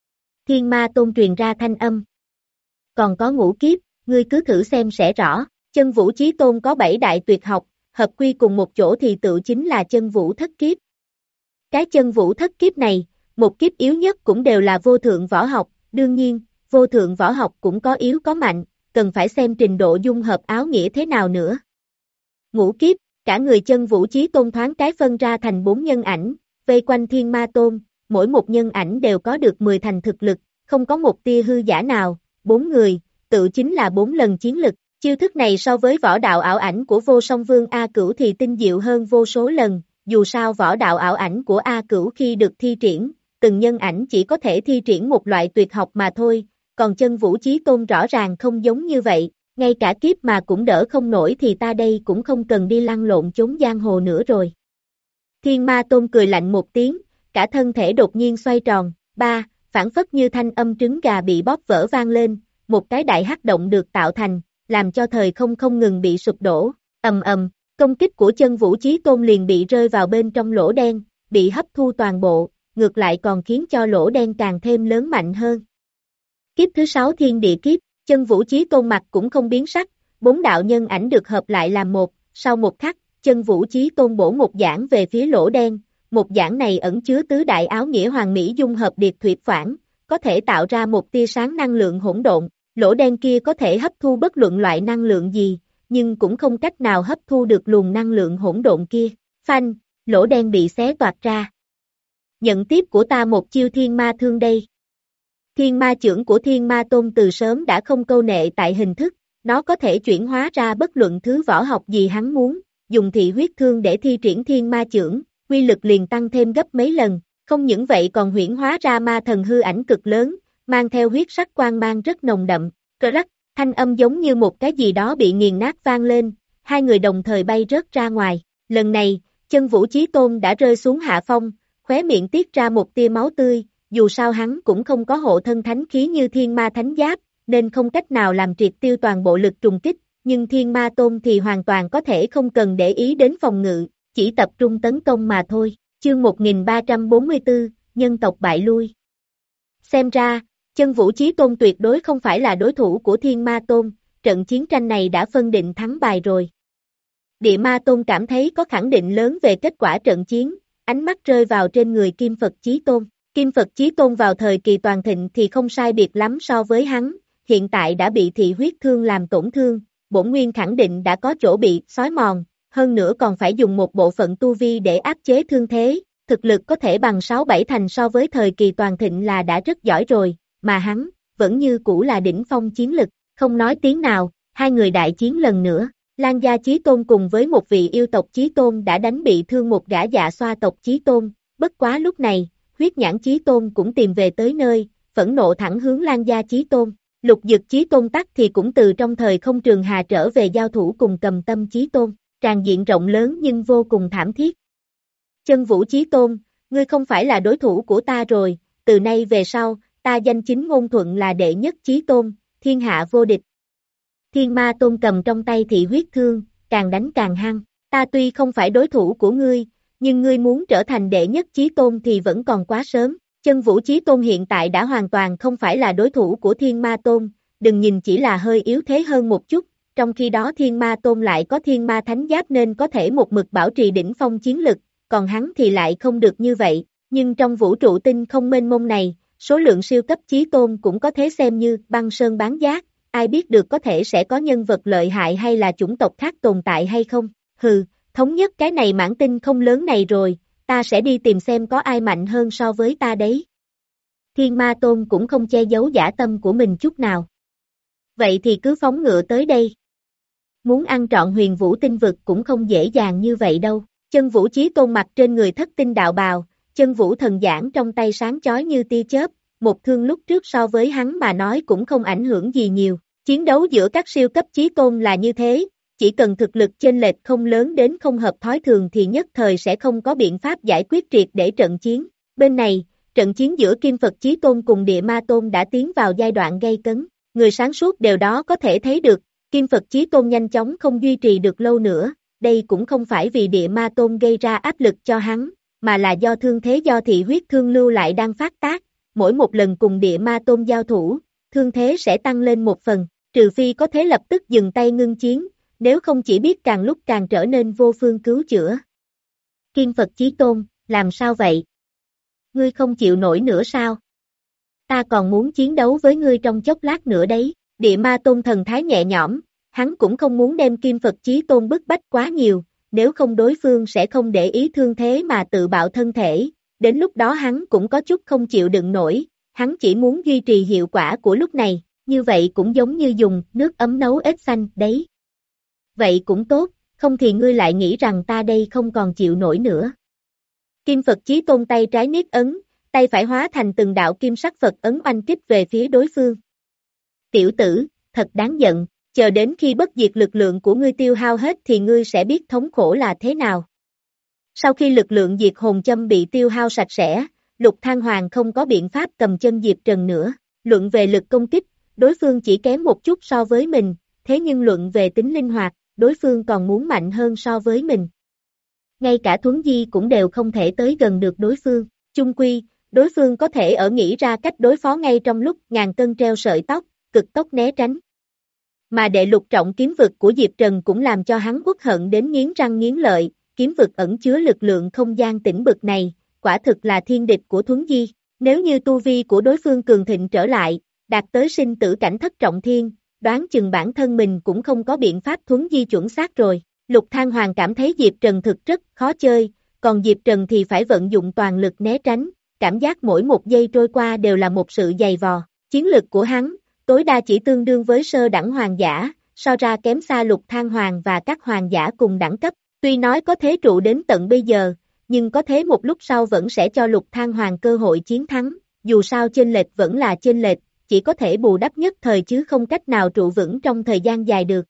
Thiên Ma Tôn truyền ra thanh âm. Còn có ngũ kiếp, ngươi cứ thử xem sẽ rõ. Chân Vũ Chí Tôn có bảy đại tuyệt học, hợp quy cùng một chỗ thì tự chính là Chân Vũ thất kiếp. Cái Chân Vũ thất kiếp này, một kiếp yếu nhất cũng đều là vô thượng võ học, đương nhiên, vô thượng võ học cũng có yếu có mạnh, cần phải xem trình độ dung hợp áo nghĩa thế nào nữa. Ngũ kiếp, cả người Chân Vũ Chí Tôn thoáng cái phân ra thành bốn nhân ảnh, vây quanh Thiên Ma Tôn, mỗi một nhân ảnh đều có được mười thành thực lực, không có một tia hư giả nào, bốn người, tự chính là bốn lần chiến lực. Chiêu thức này so với võ đạo ảo ảnh của vô song vương A Cửu thì tinh diệu hơn vô số lần, dù sao võ đạo ảo ảnh của A Cửu khi được thi triển, từng nhân ảnh chỉ có thể thi triển một loại tuyệt học mà thôi, còn chân vũ chí tôn rõ ràng không giống như vậy, ngay cả kiếp mà cũng đỡ không nổi thì ta đây cũng không cần đi lăn lộn chốn giang hồ nữa rồi. Thiên Ma Tôn cười lạnh một tiếng, cả thân thể đột nhiên xoay tròn, ba, phản phất như thanh âm trứng gà bị bóp vỡ vang lên, một cái đại hắc động được tạo thành, làm cho thời không không ngừng bị sụp đổ, ầm ầm, công kích của chân vũ chí tôn liền bị rơi vào bên trong lỗ đen, bị hấp thu toàn bộ, ngược lại còn khiến cho lỗ đen càng thêm lớn mạnh hơn. Kiếp thứ sáu thiên địa kiếp, chân vũ chí tôn mặt cũng không biến sắc, bốn đạo nhân ảnh được hợp lại làm một, sau một khắc, chân vũ chí tôn bổ một giảng về phía lỗ đen, một giảng này ẩn chứa tứ đại áo nghĩa hoàng mỹ dung hợp điệt thuyệt phản, có thể tạo ra một tia sáng năng lượng hỗn độn, lỗ đen kia có thể hấp thu bất luận loại năng lượng gì, nhưng cũng không cách nào hấp thu được luồng năng lượng hỗn độn kia, phanh, lỗ đen bị xé toạc ra. Nhận tiếp của ta một chiêu thiên ma thương đây. Thiên ma chưởng của thiên ma tôn từ sớm đã không câu nệ tại hình thức, nó có thể chuyển hóa ra bất luận thứ võ học gì hắn muốn, dùng thị huyết thương để thi triển thiên ma chưởng, quy lực liền tăng thêm gấp mấy lần, không những vậy còn huyễn hóa ra ma thần hư ảnh cực lớn, mang theo huyết sắc quang mang rất nồng đậm, cờ rắc, thanh âm giống như một cái gì đó bị nghiền nát vang lên, hai người đồng thời bay rớt ra ngoài, lần này, chân vũ chí tôn đã rơi xuống hạ phong, khóe miệng tiết ra một tia máu tươi, dù sao hắn cũng không có hộ thân thánh khí như thiên ma thánh giáp, nên không cách nào làm triệt tiêu toàn bộ lực trùng kích, nhưng thiên ma tôn thì hoàn toàn có thể không cần để ý đến phòng ngự, chỉ tập trung tấn công mà thôi, chương một nghìn ba trăm bốn mươi tư, nhân tộc bại lui. Xem ra, chân vũ chí tôn tuyệt đối không phải là đối thủ của thiên ma tôn, trận chiến tranh này đã phân định thắng bài rồi. Địa ma tôn cảm thấy có khẳng định lớn về kết quả trận chiến, ánh mắt rơi vào trên người Kim Phật Chí Tôn. Kim Phật Chí Tôn vào thời kỳ toàn thịnh thì không sai biệt lắm so với hắn, hiện tại đã bị thị huyết thương làm tổn thương, bổn nguyên khẳng định đã có chỗ bị xói mòn, hơn nữa còn phải dùng một bộ phận tu vi để áp chế thương thế, thực lực có thể bằng sáu bảy thành so với thời kỳ toàn thịnh là đã rất giỏi rồi, mà hắn, vẫn như cũ là đỉnh phong chiến lực, không nói tiếng nào, hai người đại chiến lần nữa, Lan Gia Chí Tôn cùng với một vị yêu tộc Chí Tôn đã đánh bị thương một gã dạ xoa tộc Chí Tôn, bất quá lúc này, huyết nhãn Chí Tôn cũng tìm về tới nơi, phẫn nộ thẳng hướng Lan Gia Chí Tôn, Lục Dực Chí Tôn tắc thì cũng từ trong thời không trường hà trở về giao thủ cùng Cầm Tâm Chí Tôn, tràn diện rộng lớn nhưng vô cùng thảm thiết. Chân vũ Chí Tôn, ngươi không phải là đối thủ của ta rồi, từ nay về sau, ta danh chính ngôn thuận là đệ nhất Chí Tôn, thiên hạ vô địch. Thiên Ma Tôn cầm trong tay thị huyết thương, càng đánh càng hăng, ta tuy không phải đối thủ của ngươi, nhưng ngươi muốn trở thành đệ nhất Chí Tôn thì vẫn còn quá sớm. Chân vũ Chí Tôn hiện tại đã hoàn toàn không phải là đối thủ của Thiên Ma Tôn, đừng nhìn chỉ là hơi yếu thế hơn một chút, trong khi đó Thiên Ma Tôn lại có Thiên Ma Thánh Giáp nên có thể một mực bảo trì đỉnh phong chiến lực, còn hắn thì lại không được như vậy, nhưng trong vũ trụ tinh không mênh mông này, số lượng siêu cấp Chí Tôn cũng có thể xem như băng sơn bán giác, ai biết được có thể sẽ có nhân vật lợi hại hay là chủng tộc khác tồn tại hay không, hừ, thống nhất cái này mãn tinh không lớn này rồi, ta sẽ đi tìm xem có ai mạnh hơn so với ta đấy. Thiên Ma Tôn cũng không che giấu dã tâm của mình chút nào. Vậy thì cứ phóng ngựa tới đây. Muốn ăn trọn huyền vũ tinh vực cũng không dễ dàng như vậy đâu. Chân vũ Chí Tôn mặc trên người thất tinh đạo bào, chân vũ thần giảng trong tay sáng chói như tia chớp, một thương lúc trước so với hắn mà nói cũng không ảnh hưởng gì nhiều. Chiến đấu giữa các siêu cấp Chí Tôn là như thế, chỉ cần thực lực chênh lệch không lớn đến không hợp thói thường thì nhất thời sẽ không có biện pháp giải quyết triệt để trận chiến. Bên này, trận chiến giữa Kim Phật Chí Tôn cùng Địa Ma Tôn đã tiến vào giai đoạn gay cấn, người sáng suốt đều đó có thể thấy được, Kim Phật Chí Tôn nhanh chóng không duy trì được lâu nữa, đây cũng không phải vì Địa Ma Tôn gây ra áp lực cho hắn, mà là do thương thế do thị huyết thương lưu lại đang phát tác, mỗi một lần cùng Địa Ma Tôn giao thủ, thương thế sẽ tăng lên một phần, trừ phi có thể lập tức dừng tay ngưng chiến, nếu không chỉ biết càng lúc càng trở nên vô phương cứu chữa. Kim Phật Chí Tôn, làm sao vậy? Ngươi không chịu nổi nữa sao? Ta còn muốn chiến đấu với ngươi trong chốc lát nữa đấy. Địa Ma Tôn thần thái nhẹ nhõm, hắn cũng không muốn đem Kim Phật Chí Tôn bức bách quá nhiều, nếu không đối phương sẽ không để ý thương thế mà tự bạo thân thể, đến lúc đó hắn cũng có chút không chịu đựng nổi, hắn chỉ muốn duy trì hiệu quả của lúc này, Như vậy cũng giống như dùng nước ấm nấu ếch xanh, đấy. Vậy cũng tốt, không thì ngươi lại nghĩ rằng ta đây không còn chịu nổi nữa. Kim Phật Chí Tôn tay trái niết ấn, tay phải hóa thành từng đạo kim sắc Phật ấn oanh kích về phía đối phương. Tiểu tử, thật đáng giận, chờ đến khi bất diệt lực lượng của ngươi tiêu hao hết thì ngươi sẽ biết thống khổ là thế nào. Sau khi lực lượng diệt hồn châm bị tiêu hao sạch sẽ, Lục Thang Hoàng không có biện pháp cầm chân Diệp Trần nữa. Luận về lực công kích, đối phương chỉ kém một chút so với mình, thế nhưng luận về tính linh hoạt, đối phương còn muốn mạnh hơn so với mình. Ngay cả Thuấn Di cũng đều không thể tới gần được đối phương. Chung quy, đối phương có thể ở nghĩ ra cách đối phó ngay trong lúc ngàn cân treo sợi tóc, cực tốc né tránh. Mà đệ lục trọng kiếm vực của Diệp Trần cũng làm cho hắn uất hận đến nghiến răng nghiến lợi, kiếm vực ẩn chứa lực lượng không gian tĩnh bực này, quả thực là thiên địch của Thuấn Di. Nếu như tu vi của đối phương cường thịnh trở lại, đạt tới sinh tử cảnh thất trọng thiên, đoán chừng bản thân mình cũng không có biện pháp Thuấn Di chuẩn xác rồi. Lục Thang Hoàng cảm thấy Diệp Trần thực rất khó chơi, còn Diệp Trần thì phải vận dụng toàn lực né tránh, cảm giác mỗi một giây trôi qua đều là một sự dày vò. Chiến lực của hắn, tối đa chỉ tương đương với sơ đẳng hoàng giả, so ra kém xa Lục Thang Hoàng và các hoàng giả cùng đẳng cấp. Tuy nói có thế trụ đến tận bây giờ, nhưng có thế một lúc sau vẫn sẽ cho Lục Thang Hoàng cơ hội chiến thắng, dù sao chênh lệch vẫn là chênh lệch, chỉ có thể bù đắp nhất thời chứ không cách nào trụ vững trong thời gian dài được.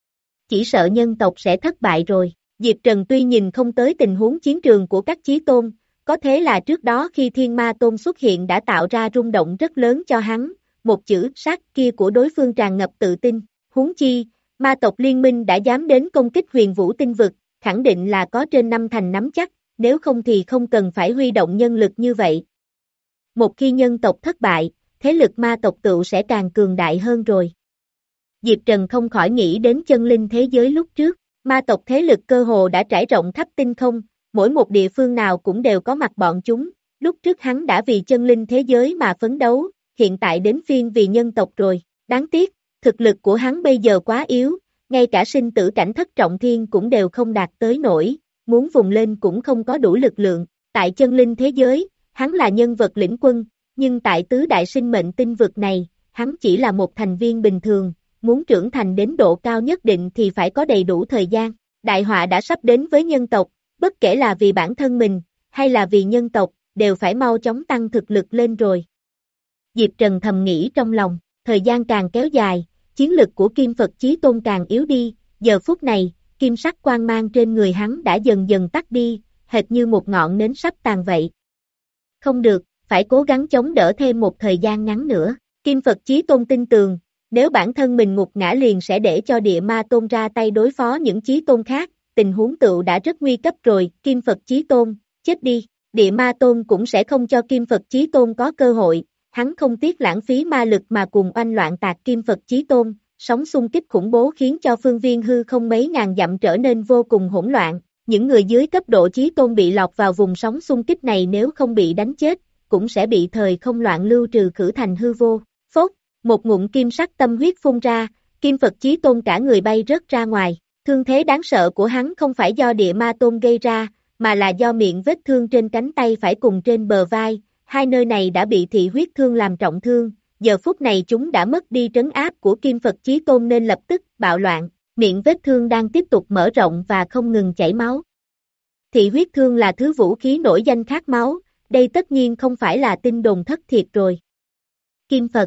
Chỉ sợ nhân tộc sẽ thất bại rồi. Diệp Trần tuy nhìn không tới tình huống chiến trường của các chí tôn, có thế là trước đó khi Thiên Ma Tôn xuất hiện đã tạo ra rung động rất lớn cho hắn, một chữ sát kia của đối phương tràn ngập tự tin, huống chi, ma tộc liên minh đã dám đến công kích Huyền Vũ tinh vực, khẳng định là có trên năm thành nắm chắc, nếu không thì không cần phải huy động nhân lực như vậy. Một khi nhân tộc thất bại, thế lực ma tộc tựu sẽ càng cường đại hơn rồi. Diệp Trần không khỏi nghĩ đến chân linh thế giới lúc trước, ma tộc thế lực cơ hồ đã trải rộng khắp tinh không, mỗi một địa phương nào cũng đều có mặt bọn chúng, lúc trước hắn đã vì chân linh thế giới mà phấn đấu, hiện tại đến phiên vì nhân tộc rồi, đáng tiếc, thực lực của hắn bây giờ quá yếu, ngay cả sinh tử cảnh thất trọng thiên cũng đều không đạt tới nổi, muốn vùng lên cũng không có đủ lực lượng, tại chân linh thế giới, hắn là nhân vật lĩnh quân, nhưng tại tứ đại sinh mệnh tinh vực này, hắn chỉ là một thành viên bình thường, muốn trưởng thành đến độ cao nhất định thì phải có đầy đủ thời gian, đại họa đã sắp đến với nhân tộc, bất kể là vì bản thân mình, hay là vì nhân tộc, đều phải mau chóng tăng thực lực lên rồi. Diệp Trần thầm nghĩ trong lòng, thời gian càng kéo dài, chiến lực của Kim Phật Chí Tôn càng yếu đi, giờ phút này, kim sắc quang mang trên người hắn đã dần dần tắt đi, hệt như một ngọn nến sắp tàn vậy. Không được, phải cố gắng chống đỡ thêm một thời gian ngắn nữa, Kim Phật Chí Tôn tin tường, nếu bản thân mình ngục ngã liền sẽ để cho địa ma tôn ra tay đối phó những chí tôn khác, tình huống tựu đã rất nguy cấp rồi, Kim Phật Chí Tôn, chết đi, địa ma tôn cũng sẽ không cho Kim Phật Chí Tôn có cơ hội, hắn không tiếc lãng phí ma lực mà cùng oanh loạn tạc Kim Phật Chí Tôn, sóng xung kích khủng bố khiến cho phương viên hư không mấy ngàn dặm trở nên vô cùng hỗn loạn, những người dưới cấp độ Chí Tôn bị lọt vào vùng sóng xung kích này nếu không bị đánh chết, cũng sẽ bị thời không loạn lưu trừ khử thành hư vô, phốt. Một ngụm kim sắc tâm huyết phun ra, Kim Phật Chí Tôn cả người bay rớt ra ngoài, thương thế đáng sợ của hắn không phải do địa ma tôn gây ra, mà là do miệng vết thương trên cánh tay phải cùng trên bờ vai, hai nơi này đã bị thị huyết thương làm trọng thương, giờ phút này chúng đã mất đi trấn áp của Kim Phật Chí Tôn nên lập tức bạo loạn, miệng vết thương đang tiếp tục mở rộng và không ngừng chảy máu. Thị huyết thương là thứ vũ khí nổi danh khát máu, đây tất nhiên không phải là tin đồn thất thiệt rồi. Kim Phật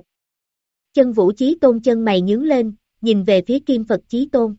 Chân Vũ Chí Tôn chân mày nhướng lên, nhìn về phía Kim Phật Chí Tôn.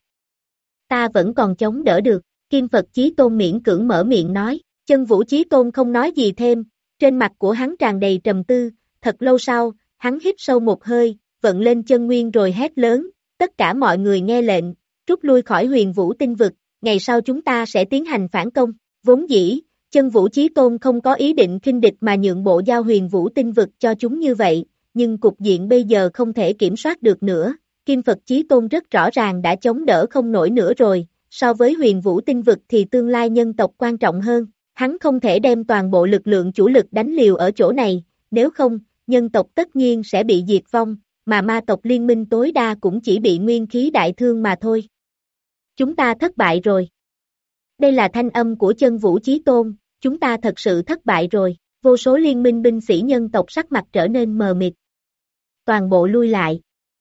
Ta vẫn còn chống đỡ được, Kim Phật Chí Tôn miễn cưỡng mở miệng nói, Chân Vũ Chí Tôn không nói gì thêm, trên mặt của hắn tràn đầy trầm tư, thật lâu sau, hắn hít sâu một hơi, vận lên chân nguyên rồi hét lớn, tất cả mọi người nghe lệnh, rút lui khỏi Huyền Vũ tinh vực, ngày sau chúng ta sẽ tiến hành phản công, vốn dĩ, Chân Vũ Chí Tôn không có ý định khinh địch mà nhượng bộ giao Huyền Vũ tinh vực cho chúng như vậy. Nhưng cục diện bây giờ không thể kiểm soát được nữa, Kim Phật Chí Tôn rất rõ ràng đã chống đỡ không nổi nữa rồi, so với Huyền Vũ tinh vực thì tương lai nhân tộc quan trọng hơn, hắn không thể đem toàn bộ lực lượng chủ lực đánh liều ở chỗ này, nếu không, nhân tộc tất nhiên sẽ bị diệt vong, mà ma tộc liên minh tối đa cũng chỉ bị nguyên khí đại thương mà thôi. Chúng ta thất bại rồi. Đây là thanh âm của Chân Vũ Chí Tôn, chúng ta thật sự thất bại rồi, vô số liên minh binh sĩ nhân tộc sắc mặt trở nên mờ mịt. Toàn bộ lui lại.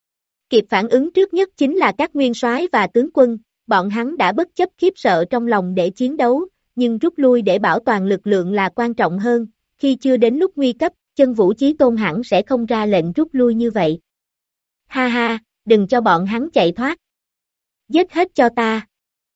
Kịp phản ứng trước nhất chính là các nguyên soái và tướng quân, bọn hắn đã bất chấp khiếp sợ trong lòng để chiến đấu, nhưng rút lui để bảo toàn lực lượng là quan trọng hơn, khi chưa đến lúc nguy cấp, Chân Vũ Chí Tôn hẳn sẽ không ra lệnh rút lui như vậy. Ha ha, đừng cho bọn hắn chạy thoát. Giết hết cho ta.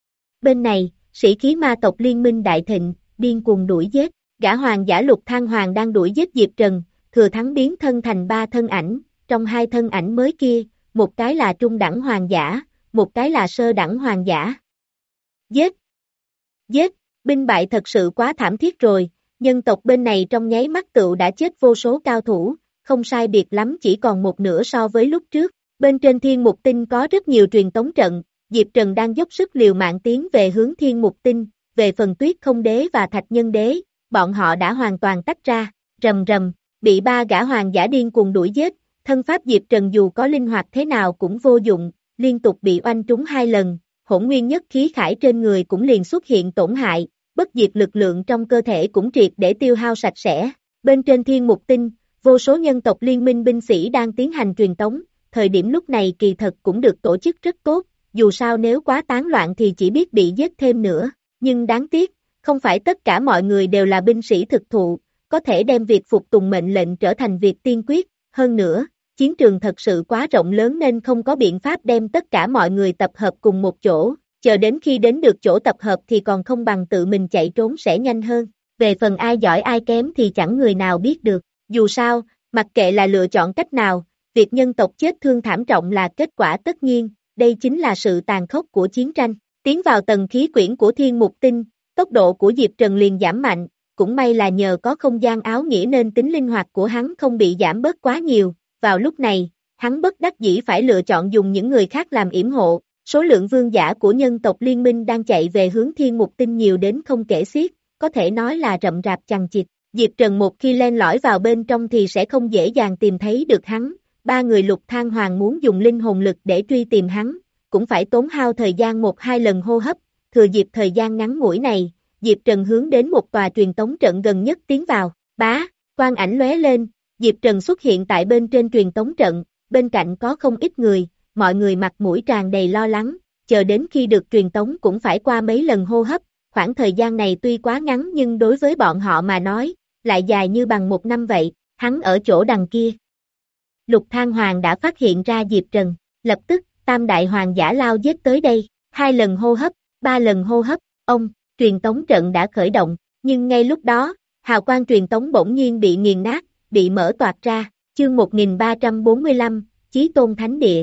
Bên này, sĩ khí ma tộc liên minh đại thịnh, điên cuồng đuổi giết, gã hoàng giả Lục Thang Hoàng đang đuổi giết Diệp Trần, thừa thắng biến thân thành ba thân ảnh, trong hai thân ảnh mới kia, một cái là trung đẳng hoàng giả, một cái là sơ đẳng hoàng giả. Giết! Giết! Binh bại thật sự quá thảm thiết rồi, nhân tộc bên này trong nháy mắt tựu đã chết vô số cao thủ, không sai biệt lắm chỉ còn một nửa so với lúc trước. Bên trên Thiên Mục Tinh có rất nhiều truyền tống trận, Diệp Trần đang dốc sức liều mạng tiến về hướng Thiên Mục Tinh, về phần Tuyết Không Đế và Thạch Nhân Đế, bọn họ đã hoàn toàn tách ra, rầm rầm, bị ba gã hoàng giả điên cuồng đuổi giết, thân pháp Diệp Trần dù có linh hoạt thế nào cũng vô dụng, liên tục bị oanh trúng hai lần, hỗn nguyên nhất khí khải trên người cũng liền xuất hiện tổn hại, bất diệt lực lượng trong cơ thể cũng triệt để tiêu hao sạch sẽ. Bên trên Thiên Mục Tinh, vô số nhân tộc liên minh binh sĩ đang tiến hành truyền tống, thời điểm lúc này kỳ thật cũng được tổ chức rất tốt, dù sao nếu quá tán loạn thì chỉ biết bị giết thêm nữa, nhưng đáng tiếc, không phải tất cả mọi người đều là binh sĩ thực thụ, có thể đem việc phục tùng mệnh lệnh trở thành việc tiên quyết, hơn nữa, chiến trường thật sự quá rộng lớn nên không có biện pháp đem tất cả mọi người tập hợp cùng một chỗ, chờ đến khi đến được chỗ tập hợp thì còn không bằng tự mình chạy trốn sẽ nhanh hơn, về phần ai giỏi ai kém thì chẳng người nào biết được, dù sao, mặc kệ là lựa chọn cách nào, việc nhân tộc chết thương thảm trọng là kết quả tất nhiên, đây chính là sự tàn khốc của chiến tranh. Tiến vào tầng khí quyển của Thiên Mục Tinh, tốc độ của Diệp Trần liền giảm mạnh, cũng may là nhờ có không gian áo nghĩa nên tính linh hoạt của hắn không bị giảm bớt quá nhiều, vào lúc này, hắn bất đắc dĩ phải lựa chọn dùng những người khác làm yểm hộ, số lượng vương giả của nhân tộc liên minh đang chạy về hướng Thiên Mục Tinh nhiều đến không kể xiết, có thể nói là rậm rạp chằng chịt, Diệp Trần một khi len lỏi vào bên trong thì sẽ không dễ dàng tìm thấy được hắn, ba người Lục Thang Hoàng muốn dùng linh hồn lực để truy tìm hắn, cũng phải tốn hao thời gian một hai lần hô hấp, thừa dịp thời gian ngắn ngủi này, Diệp Trần hướng đến một tòa truyền tống trận gần nhất tiến vào, bá, quang ảnh lóe lên, Diệp Trần xuất hiện tại bên trên truyền tống trận, bên cạnh có không ít người, mọi người mặt mũi tràn đầy lo lắng, chờ đến khi được truyền tống cũng phải qua mấy lần hô hấp, khoảng thời gian này tuy quá ngắn nhưng đối với bọn họ mà nói, lại dài như bằng một năm vậy, hắn ở chỗ đằng kia. Lục Thang Hoàng đã phát hiện ra Diệp Trần, lập tức, Tam Đại Hoàng giả lao giết tới đây, hai lần hô hấp, ba lần hô hấp, ông, truyền tống trận đã khởi động, nhưng ngay lúc đó, hào quang truyền tống bỗng nhiên bị nghiền nát, bị mở toạc ra, chương một nghìn ba trăm bốn mươi lăm, Chí Tôn Thánh Địa.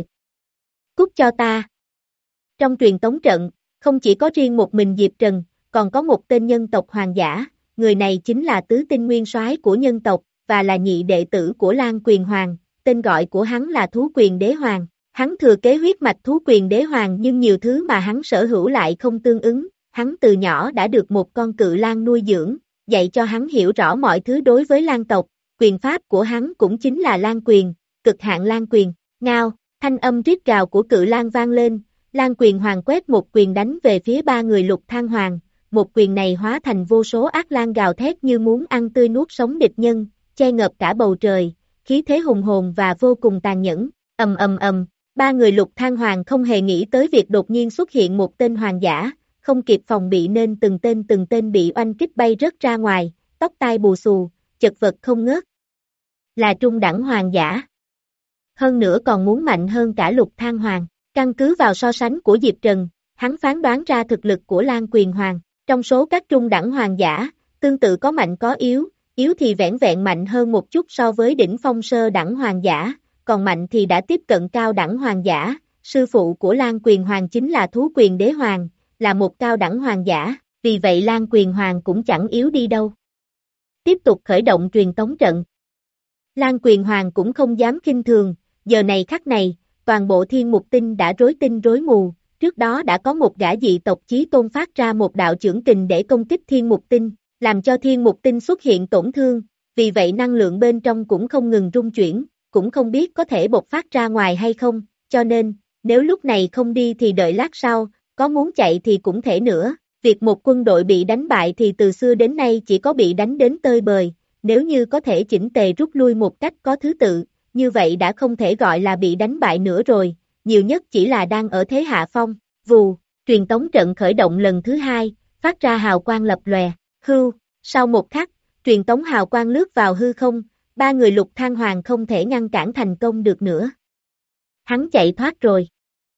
Cút cho ta. Trong truyền tống trận, không chỉ có riêng một mình Diệp Trần, còn có một tên nhân tộc hoàng giả, người này chính là tứ tinh nguyên soái của nhân tộc, và là nhị đệ tử của Lan Quyền Hoàng, tên gọi của hắn là Thú Quyền Đế Hoàng. Hắn thừa kế huyết mạch Thú Quyền Đế Hoàng nhưng nhiều thứ mà hắn sở hữu lại không tương ứng, hắn từ nhỏ đã được một con cự lang nuôi dưỡng, dạy cho hắn hiểu rõ mọi thứ đối với lang tộc, quyền pháp của hắn cũng chính là lang quyền, cực hạn lang quyền, ngao, thanh âm rít gào của cự lang vang lên, Lan Quyền Hoàng quét một quyền đánh về phía ba người Lục Thang Hoàng, một quyền này hóa thành vô số ác lang gào thét như muốn ăn tươi nuốt sống địch nhân, che ngập cả bầu trời, khí thế hùng hồn và vô cùng tàn nhẫn, ầm ầm ầm. Ba người Lục Thang Hoàng không hề nghĩ tới việc đột nhiên xuất hiện một tên hoàng giả, không kịp phòng bị nên từng tên từng tên bị oanh kích bay rớt ra ngoài, tóc tai bù xù, chật vật không ngớt. Là trung đẳng hoàng giả. Hơn nữa còn muốn mạnh hơn cả Lục Thang Hoàng, căn cứ vào so sánh của Diệp Trần, hắn phán đoán ra thực lực của Lan Quyền Hoàng, trong số các trung đẳng hoàng giả, tương tự có mạnh có yếu, yếu thì vẻn vẹn mạnh hơn một chút so với đỉnh phong sơ đẳng hoàng giả. Còn mạnh thì đã tiếp cận cao đẳng hoàng giả, sư phụ của Lan Quyền Hoàng chính là Thú Quyền Đế Hoàng, là một cao đẳng hoàng giả, vì vậy Lan Quyền Hoàng cũng chẳng yếu đi đâu. Tiếp tục khởi động truyền tống trận. Lan Quyền Hoàng cũng không dám khinh thường, giờ này khắc này, toàn bộ Thiên Mục Tinh đã rối tinh rối mù, trước đó đã có một gã dị tộc Chí Tôn phát ra một đạo chưởng kình để công kích Thiên Mục Tinh, làm cho Thiên Mục Tinh xuất hiện tổn thương, vì vậy năng lượng bên trong cũng không ngừng rung chuyển. Cũng không biết có thể bộc phát ra ngoài hay không, cho nên, nếu lúc này không đi thì đợi lát sau, có muốn chạy thì cũng thể nữa, việc một quân đội bị đánh bại thì từ xưa đến nay chỉ có bị đánh đến tơi bời, nếu như có thể chỉnh tề rút lui một cách có thứ tự, như vậy đã không thể gọi là bị đánh bại nữa rồi, nhiều nhất chỉ là đang ở thế hạ phong. Vù, truyền tống trận khởi động lần thứ hai, phát ra hào quang lập lòe. Hưu, sau một khắc, truyền tống hào quang lướt vào hư không, ba người Lục Thang Hoàng không thể ngăn cản thành công được nữa. Hắn chạy thoát rồi.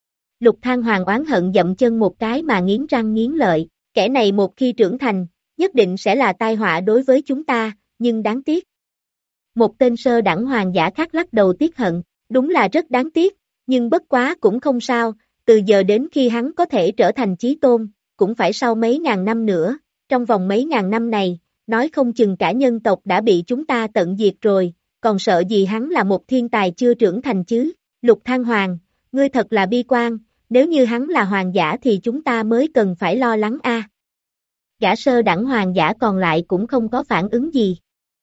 Lục Thang Hoàng oán hận dậm chân một cái mà nghiến răng nghiến lợi, kẻ này một khi trưởng thành, nhất định sẽ là tai họa đối với chúng ta, nhưng đáng tiếc. Một tên sơ đẳng hoàng giả khác lắc đầu tiếc hận, đúng là rất đáng tiếc, nhưng bất quá cũng không sao, từ giờ đến khi hắn có thể trở thành chí tôn, cũng phải sau mấy ngàn năm nữa, trong vòng mấy ngàn năm này, nói không chừng cả nhân tộc đã bị chúng ta tận diệt rồi, còn sợ gì hắn là một thiên tài chưa trưởng thành chứ. Lục Thang Hoàng, ngươi thật là bi quan, nếu như hắn là hoàng giả thì chúng ta mới cần phải lo lắng a. À. Gã sơ đẳng hoàng giả còn lại cũng không có phản ứng gì.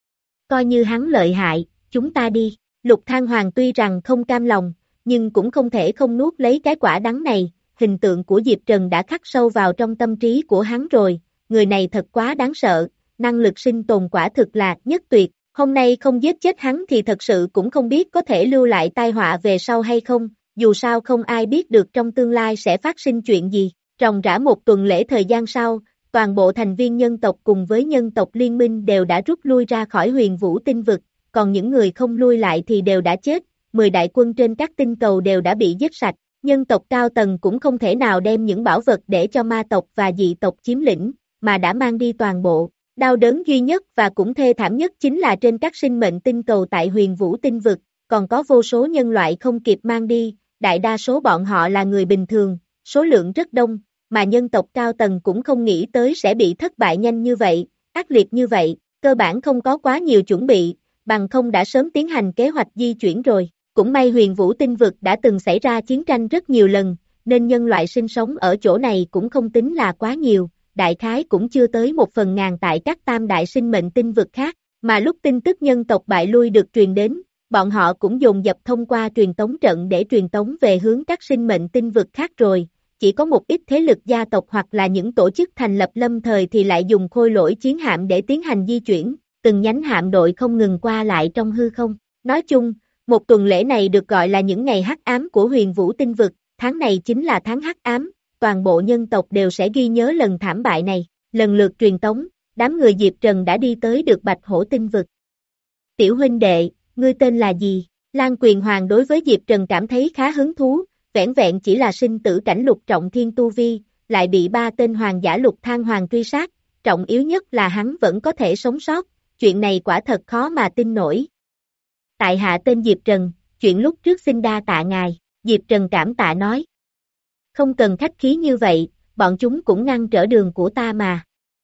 Coi như hắn lợi hại, chúng ta đi. Lục Thang Hoàng tuy rằng không cam lòng, nhưng cũng không thể không nuốt lấy cái quả đắng này, hình tượng của Diệp Trần đã khắc sâu vào trong tâm trí của hắn rồi, người này thật quá đáng sợ, năng lực sinh tồn quả thực là nhất tuyệt, hôm nay không giết chết hắn thì thật sự cũng không biết có thể lưu lại tai họa về sau hay không, dù sao không ai biết được trong tương lai sẽ phát sinh chuyện gì. Ròng rã một tuần lễ thời gian sau, toàn bộ thành viên nhân tộc cùng với nhân tộc liên minh đều đã rút lui ra khỏi Huyền Vũ tinh vực, còn những người không lui lại thì đều đã chết, mười đại quân trên các tinh cầu đều đã bị giết sạch, nhân tộc cao tầng cũng không thể nào đem những bảo vật để cho ma tộc và dị tộc chiếm lĩnh, mà đã mang đi toàn bộ. Đau đớn duy nhất và cũng thê thảm nhất chính là trên các sinh mệnh tinh cầu tại Huyền Vũ tinh vực, còn có vô số nhân loại không kịp mang đi, đại đa số bọn họ là người bình thường, số lượng rất đông, mà nhân tộc cao tầng cũng không nghĩ tới sẽ bị thất bại nhanh như vậy, ác liệt như vậy, cơ bản không có quá nhiều chuẩn bị, bằng không đã sớm tiến hành kế hoạch di chuyển rồi. Cũng may Huyền Vũ tinh vực đã từng xảy ra chiến tranh rất nhiều lần, nên nhân loại sinh sống ở chỗ này cũng không tính là quá nhiều, đại khái cũng chưa tới một phần ngàn tại các tam đại sinh mệnh tinh vực khác, mà lúc tin tức nhân tộc bại lui được truyền đến, bọn họ cũng dồn dập thông qua truyền tống trận để truyền tống về hướng các sinh mệnh tinh vực khác rồi, chỉ có một ít thế lực gia tộc hoặc là những tổ chức thành lập lâm thời thì lại dùng khôi lỗi chiến hạm để tiến hành di chuyển, từng nhánh hạm đội không ngừng qua lại trong hư không. Nói chung, một tuần lễ này được gọi là những ngày hắc ám của Huyền Vũ tinh vực, tháng này chính là tháng hắc ám, toàn bộ nhân tộc đều sẽ ghi nhớ lần thảm bại này, lần lượt truyền tống, đám người Diệp Trần đã đi tới được Bạch Hổ tinh vực. Tiểu huynh đệ, ngươi tên là gì? Lan Quyền Hoàng đối với Diệp Trần cảm thấy khá hứng thú, vẻn vẹn chỉ là sinh tử cảnh lục trọng thiên tu vi, lại bị ba tên hoàng giả Lục Thang Hoàng truy sát, trọng yếu nhất là hắn vẫn có thể sống sót, chuyện này quả thật khó mà tin nổi. Tại hạ tên Diệp Trần, chuyện lúc trước xin đa tạ ngài, Diệp Trần cảm tạ nói. Không cần khách khí như vậy, bọn chúng cũng ngăn trở đường của ta mà.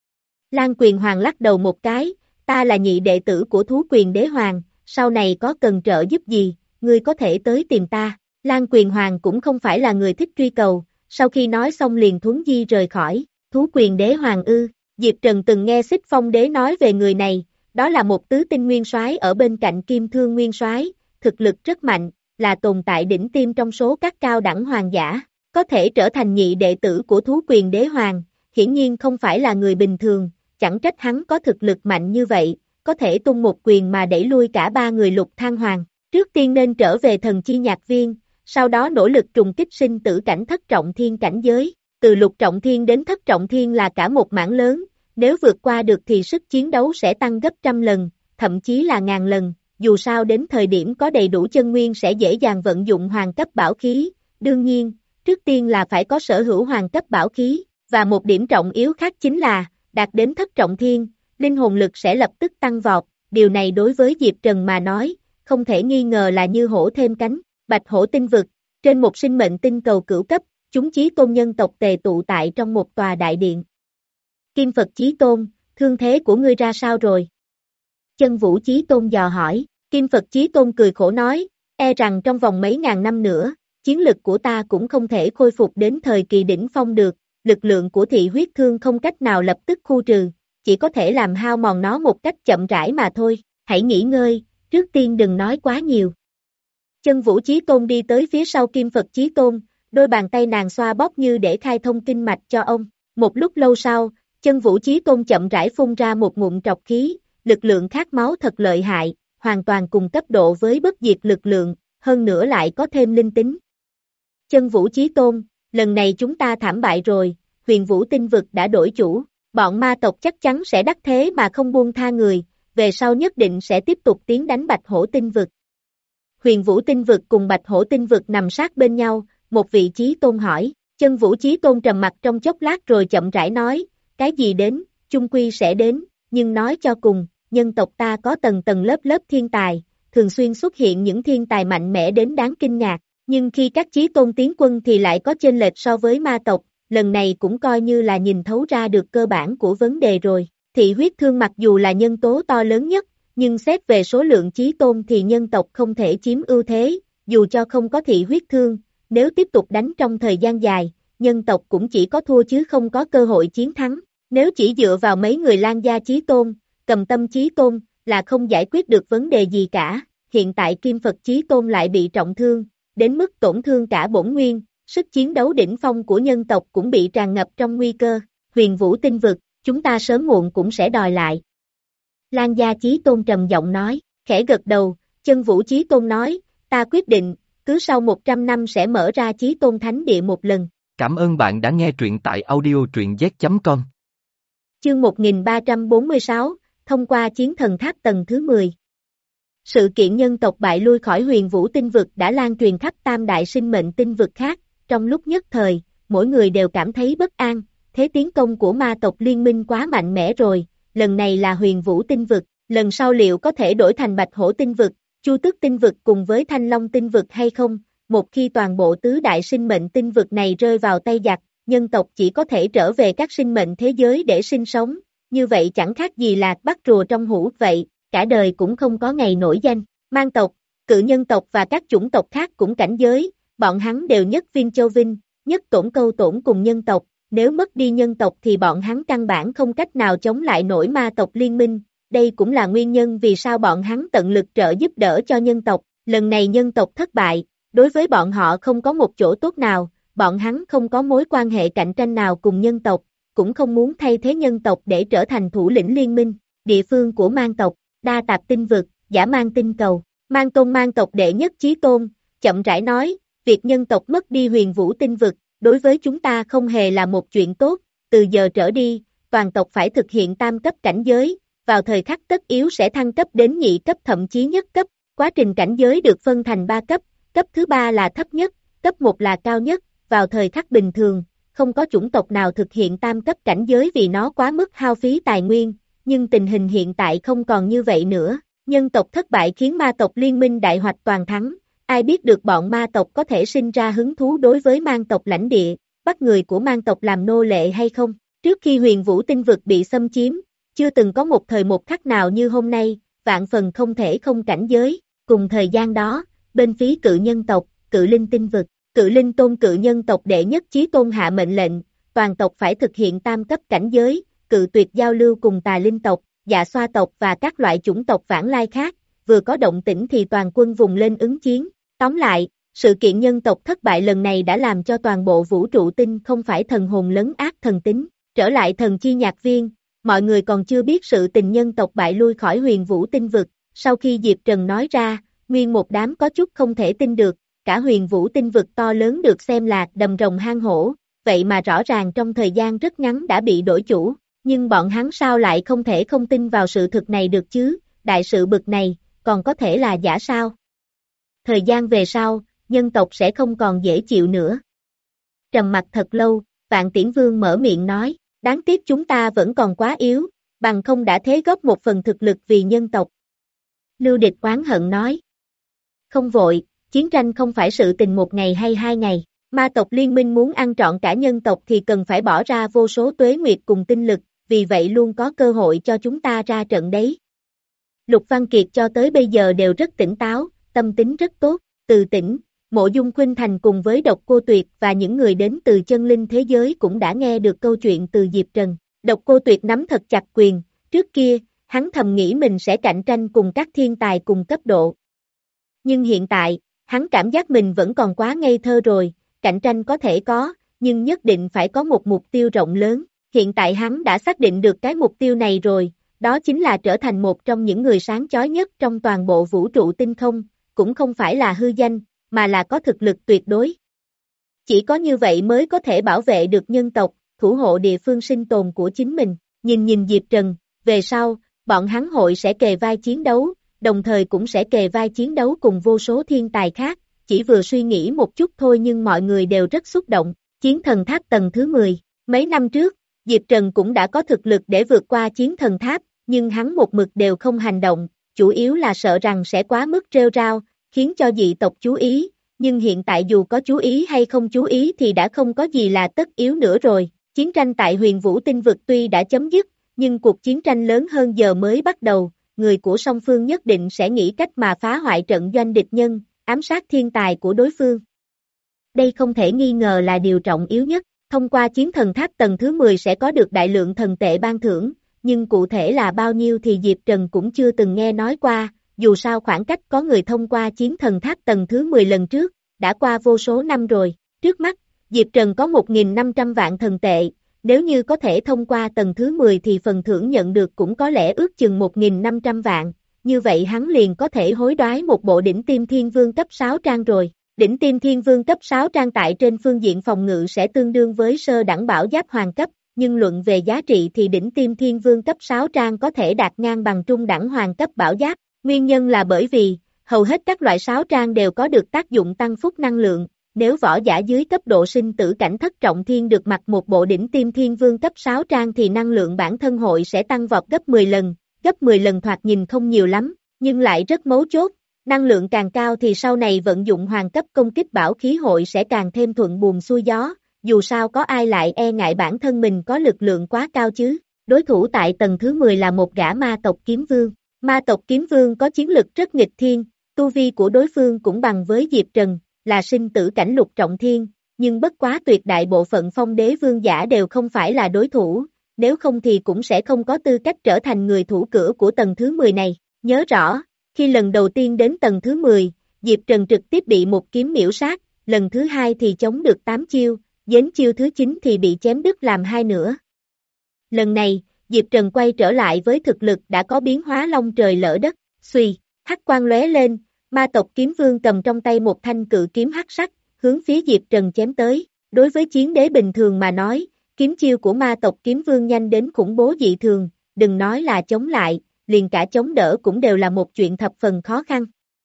Lan Quyền Hoàng lắc đầu một cái, ta là nhị đệ tử của Thú Quyền Đế Hoàng, sau này có cần trợ giúp gì, ngươi có thể tới tìm ta. Lan Quyền Hoàng cũng không phải là người thích truy cầu, sau khi nói xong liền thuấn di rời khỏi, Thú Quyền Đế Hoàng ư, Diệp Trần từng nghe Xích Phong Đế nói về người này, đó là một tứ tinh nguyên soái ở bên cạnh Kim Thương Nguyên soái, thực lực rất mạnh, là tồn tại đỉnh tiêm trong số các cao đẳng hoàng giả, có thể trở thành nhị đệ tử của Thú Quyền Đế Hoàng, hiển nhiên không phải là người bình thường, chẳng trách hắn có thực lực mạnh như vậy, có thể tung một quyền mà đẩy lui cả ba người Lục Thang Hoàng, trước tiên nên trở về thần chi nhạc viên, sau đó nỗ lực trùng kích sinh tử cảnh thất trọng thiên cảnh giới, từ lục trọng thiên đến thất trọng thiên là cả một mảng lớn, nếu vượt qua được thì sức chiến đấu sẽ tăng gấp trăm lần, thậm chí là ngàn lần, dù sao đến thời điểm có đầy đủ chân nguyên sẽ dễ dàng vận dụng hoàng cấp bảo khí, đương nhiên, trước tiên là phải có sở hữu hoàng cấp bảo khí, và một điểm trọng yếu khác chính là, đạt đến thất trọng thiên, linh hồn lực sẽ lập tức tăng vọt, điều này đối với Diệp Trần mà nói, không thể nghi ngờ là như hổ thêm cánh. Bạch Hổ tinh vực, trên một sinh mệnh tinh cầu cửu cấp, chúng chí tôn nhân tộc tề tụ tại trong một tòa đại điện. Kim Phật Chí Tôn, thương thế của ngươi ra sao rồi? Chân Vũ Chí Tôn dò hỏi, Kim Phật Chí Tôn cười khổ nói, e rằng trong vòng mấy ngàn năm nữa, chiến lực của ta cũng không thể khôi phục đến thời kỳ đỉnh phong được, lực lượng của thị huyết thương không cách nào lập tức khu trừ, chỉ có thể làm hao mòn nó một cách chậm rãi mà thôi, hãy nghỉ ngơi, trước tiên đừng nói quá nhiều. Chân Vũ Chí Tôn đi tới phía sau Kim Phật Chí Tôn, đôi bàn tay nàng xoa bóp như để khai thông kinh mạch cho ông. Một lúc lâu sau, Chân Vũ Chí Tôn chậm rãi phun ra một ngụm trọc khí, lực lượng khát máu thật lợi hại, hoàn toàn cùng cấp độ với bất diệt lực lượng, hơn nữa lại có thêm linh tính. Chân Vũ Chí Tôn, lần này chúng ta thảm bại rồi, Huyền Vũ Tinh Vực đã đổi chủ, bọn ma tộc chắc chắn sẽ đắc thế mà không buông tha người, về sau nhất định sẽ tiếp tục tiến đánh Bạch Hổ Tinh Vực. Huyền Vũ Tinh Vực cùng Bạch Hổ Tinh Vực nằm sát bên nhau, một vị Chí Tôn hỏi, Chân Vũ Chí Tôn trầm mặt trong chốc lát rồi chậm rãi nói, cái gì đến, chung quy sẽ đến, nhưng nói cho cùng, nhân tộc ta có tầng tầng lớp lớp thiên tài, thường xuyên xuất hiện những thiên tài mạnh mẽ đến đáng kinh ngạc, nhưng khi các Chí Tôn tiến quân thì lại có chênh lệch so với ma tộc, lần này cũng coi như là nhìn thấu ra được cơ bản của vấn đề rồi. Thị huyết thương mặc dù là nhân tố to lớn nhất, nhưng xét về số lượng Chí Tôn thì nhân tộc không thể chiếm ưu thế, dù cho không có thị huyết thương, nếu tiếp tục đánh trong thời gian dài, nhân tộc cũng chỉ có thua chứ không có cơ hội chiến thắng. Nếu chỉ dựa vào mấy người Lan gia Chí Tôn, Cầm Tâm Chí Tôn, là không giải quyết được vấn đề gì cả, hiện tại Kim Phật Chí Tôn lại bị trọng thương, đến mức tổn thương cả bổn nguyên, sức chiến đấu đỉnh phong của nhân tộc cũng bị tràn ngập trong nguy cơ, Huyền Vũ Tinh Vực, chúng ta sớm muộn cũng sẽ đòi lại. Lan gia Chí Tôn trầm giọng nói, khẽ gật đầu, Chân Vũ Chí Tôn nói, ta quyết định, cứ sau một trăm năm sẽ mở ra Chí Tôn Thánh Địa một lần. Cảm ơn bạn đã nghe truyện tại audio truyện z chấm com. Chương một nghìn ba trăm bốn mươi sáu, thông qua chiến thần tháp tầng thứ mười. Sự kiện nhân tộc bại lui khỏi Huyền Vũ Tinh Vực đã lan truyền khắp tam đại sinh mệnh tinh vực khác, trong lúc nhất thời, mỗi người đều cảm thấy bất an, thế tiến công của ma tộc liên minh quá mạnh mẽ rồi, lần này là Huyền Vũ Tinh Vực, lần sau liệu có thể đổi thành Bạch Hổ Tinh Vực, Chu Tước Tinh Vực cùng với Thanh Long Tinh Vực hay không? Một khi toàn bộ tứ đại sinh mệnh tinh vực này rơi vào tay giặc, nhân tộc chỉ có thể trở về các sinh mệnh thế giới để sinh sống, như vậy chẳng khác gì là bắt rùa trong hũ vậy, cả đời cũng không có ngày nổi danh. Mang tộc, cự nhân tộc và các chủng tộc khác cũng cảnh giới, bọn hắn đều nhất viên châu vinh, nhất tổn câu tổn cùng nhân tộc, nếu mất đi nhân tộc thì bọn hắn căn bản không cách nào chống lại nổi ma tộc liên minh, đây cũng là nguyên nhân vì sao bọn hắn tận lực trợ giúp đỡ cho nhân tộc, lần này nhân tộc thất bại, đối với bọn họ không có một chỗ tốt nào, bọn hắn không có mối quan hệ cạnh tranh nào cùng nhân tộc, cũng không muốn thay thế nhân tộc để trở thành thủ lĩnh liên minh, địa phương của mang tộc, Đa Tạp Tinh Vực, Giả Mang Tinh Cầu, Mang Tôn mang tộc đệ nhất Chí Tôn, chậm rãi nói, việc nhân tộc mất đi Huyền Vũ Tinh Vực, đối với chúng ta không hề là một chuyện tốt, từ giờ trở đi, toàn tộc phải thực hiện tam cấp cảnh giới, vào thời khắc tất yếu sẽ thăng cấp đến nhị cấp thậm chí nhất cấp, quá trình cảnh giới được phân thành ba cấp, cấp thứ ba là thấp nhất, cấp một là cao nhất, vào thời khắc bình thường, không có chủng tộc nào thực hiện tam cấp cảnh giới vì nó quá mức hao phí tài nguyên, nhưng tình hình hiện tại không còn như vậy nữa, nhân tộc thất bại khiến ma tộc liên minh đại hoạch toàn thắng, ai biết được bọn ma tộc có thể sinh ra hứng thú đối với mang tộc lãnh địa, bắt người của mang tộc làm nô lệ hay không, trước khi Huyền Vũ Tinh Vực bị xâm chiếm, chưa từng có một thời một khắc nào như hôm nay, vạn phần không thể không cảnh giới, cùng thời gian đó, bên phía cự nhân tộc, Cự Linh Tinh Vực, Cự Linh Tôn cự nhân tộc đệ nhất Chí Tôn hạ mệnh lệnh, toàn tộc phải thực hiện tam cấp cảnh giới, cự tuyệt giao lưu cùng tà linh tộc, dạ xoa tộc và các loại chủng tộc vãng lai khác, vừa có động tĩnh thì toàn quân vùng lên ứng chiến. Tóm lại, sự kiện nhân tộc thất bại lần này đã làm cho toàn bộ vũ trụ tinh không phải thần hồn lấn át thần tính, trở lại thần chi nhạc viên, mọi người còn chưa biết sự tình nhân tộc bại lui khỏi Huyền Vũ Tinh Vực, sau khi Diệp Trần nói ra, nguyên một đám có chút không thể tin được, cả Huyền Vũ Tinh Vực to lớn được xem là đầm rồng hang hổ, vậy mà rõ ràng trong thời gian rất ngắn đã bị đổi chủ, nhưng bọn hắn sao lại không thể không tin vào sự thực này được chứ, đại sự bực này, còn có thể là giả sao? Thời gian về sau, nhân tộc sẽ không còn dễ chịu nữa. Trầm mặt thật lâu, Vạn Tiễn Vương mở miệng nói, đáng tiếc chúng ta vẫn còn quá yếu, bằng không đã thế góp một phần thực lực vì nhân tộc. Lưu Địch oán hận nói, không vội, chiến tranh không phải sự tình một ngày hay hai ngày, ma tộc liên minh muốn ăn trọn cả nhân tộc thì cần phải bỏ ra vô số tuế nguyệt cùng tinh lực, vì vậy luôn có cơ hội cho chúng ta ra trận đấy. Lục Văn Kiệt cho tới bây giờ đều rất tỉnh táo, tâm tính rất tốt, Từ Tĩnh, Mộ Dung Khuynh Thành cùng với Độc Cô Tuyệt và những người đến từ chân linh thế giới cũng đã nghe được câu chuyện từ Diệp Trần. Độc Cô Tuyệt nắm thật chặt quyền, trước kia, hắn thầm nghĩ mình sẽ cạnh tranh cùng các thiên tài cùng cấp độ. Nhưng hiện tại, hắn cảm giác mình vẫn còn quá ngây thơ rồi, cạnh tranh có thể có, nhưng nhất định phải có một mục tiêu rộng lớn. Hiện tại hắn đã xác định được cái mục tiêu này rồi, đó chính là trở thành một trong những người sáng chói nhất trong toàn bộ vũ trụ tinh không, cũng không phải là hư danh, mà là có thực lực tuyệt đối. Chỉ có như vậy mới có thể bảo vệ được nhân tộc, thủ hộ địa phương sinh tồn của chính mình. Nhìn nhìn Diệp Trần, về sau, bọn hắn hội sẽ kề vai chiến đấu, đồng thời cũng sẽ kề vai chiến đấu cùng vô số thiên tài khác, chỉ vừa suy nghĩ một chút thôi nhưng mọi người đều rất xúc động. Chiến thần tháp tầng thứ mười. Mấy năm trước, Diệp Trần cũng đã có thực lực để vượt qua chiến thần tháp, nhưng hắn một mực đều không hành động, chủ yếu là sợ rằng sẽ quá mức rêu rao, khiến cho dị tộc chú ý, nhưng hiện tại dù có chú ý hay không chú ý thì đã không có gì là tất yếu nữa rồi. Chiến tranh tại Huyền Vũ Tinh Vực tuy đã chấm dứt, nhưng cuộc chiến tranh lớn hơn giờ mới bắt đầu, người của song phương nhất định sẽ nghĩ cách mà phá hoại trận doanh địch nhân, ám sát thiên tài của đối phương. Đây không thể nghi ngờ là điều trọng yếu nhất, thông qua chiến thần tháp tầng thứ mười sẽ có được đại lượng thần tệ ban thưởng, nhưng cụ thể là bao nhiêu thì Diệp Trần cũng chưa từng nghe nói qua, dù sao khoảng cách có người thông qua chiến thần tháp tầng thứ mười lần trước, đã qua vô số năm rồi. Trước mắt, Diệp Trần có một nghìn năm trăm vạn thần tệ, nếu như có thể thông qua tầng thứ mười thì phần thưởng nhận được cũng có lẽ ước chừng một nghìn năm trăm vạn, như vậy hắn liền có thể hối đoái một bộ đỉnh Tiêm Thiên Vương cấp sáu trang rồi. Đỉnh Tiêm Thiên Vương cấp sáu trang tại trên phương diện phòng ngự sẽ tương đương với sơ đẳng bảo giáp hoàng cấp, nhưng luận về giá trị thì đỉnh Tiêm Thiên Vương cấp sáu trang có thể đạt ngang bằng trung đẳng hoàng cấp bảo giáp, nguyên nhân là bởi vì, hầu hết các loại sáu trang đều có được tác dụng tăng phúc năng lượng, nếu võ giả dưới cấp độ sinh tử cảnh thất trọng thiên được mặc một bộ đỉnh Tiêm Thiên Vương cấp sáu trang thì năng lượng bản thân hội sẽ tăng vọt gấp mười lần, gấp mười lần thoạt nhìn không nhiều lắm, nhưng lại rất mấu chốt. Năng lượng càng cao thì sau này vận dụng hoàng cấp công kích bảo khí hội sẽ càng thêm thuận buồm xuôi gió, dù sao có ai lại e ngại bản thân mình có lực lượng quá cao chứ. Đối thủ tại tầng thứ mười là một gã ma tộc kiếm vương. Ma tộc kiếm vương có chiến lực rất nghịch thiên, tu vi của đối phương cũng bằng với Diệp Trần, là sinh tử cảnh lục trọng thiên, nhưng bất quá tuyệt đại bộ phận phong đế vương giả đều không phải là đối thủ, nếu không thì cũng sẽ không có tư cách trở thành người thủ cửa của tầng thứ mười này. Nhớ rõ, khi lần đầu tiên đến tầng thứ mười, Diệp Trần trực tiếp bị một kiếm miễu sát, lần thứ hai thì chống được tám chiêu, đến chiêu thứ chín thì bị chém đứt làm hai nửa. Lần này, Diệp Trần quay trở lại với thực lực đã có biến hóa long trời lỡ đất, xuy, hắc quang lóe lên, ma tộc kiếm vương cầm trong tay một thanh cự kiếm hắc sắc, hướng phía Diệp Trần chém tới. Đối với chiến đế bình thường mà nói, kiếm chiêu của ma tộc kiếm vương nhanh đến khủng bố dị thường, đừng nói là chống lại, liền cả chống đỡ cũng đều là một chuyện thập phần khó khăn.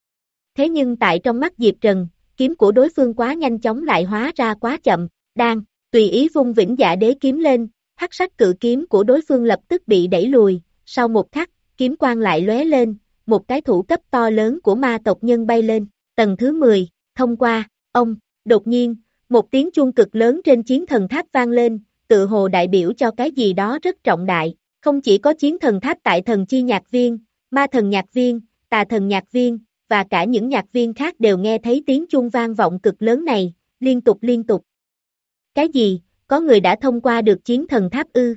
Thế nhưng tại trong mắt Diệp Trần, kiếm của đối phương quá nhanh chóng lại hóa ra quá chậm, đang, tùy ý vung vĩnh dạ đế kiếm lên, hắc sắc cự kiếm của đối phương lập tức bị đẩy lùi, sau một khắc, kiếm quang lại lóe lên, một cái thủ cấp to lớn của ma tộc nhân bay lên, tầng thứ mười, thông qua, ông, đột nhiên, một tiếng chuông cực lớn trên chiến thần tháp vang lên, tự hồ đại biểu cho cái gì đó rất trọng đại. Không chỉ có chiến thần tháp tại thần chi nhạc viên, ma thần nhạc viên, tà thần nhạc viên, và cả những nhạc viên khác đều nghe thấy tiếng chuông vang vọng cực lớn này, liên tục liên tục. Cái gì, có người đã thông qua được chiến thần tháp ư?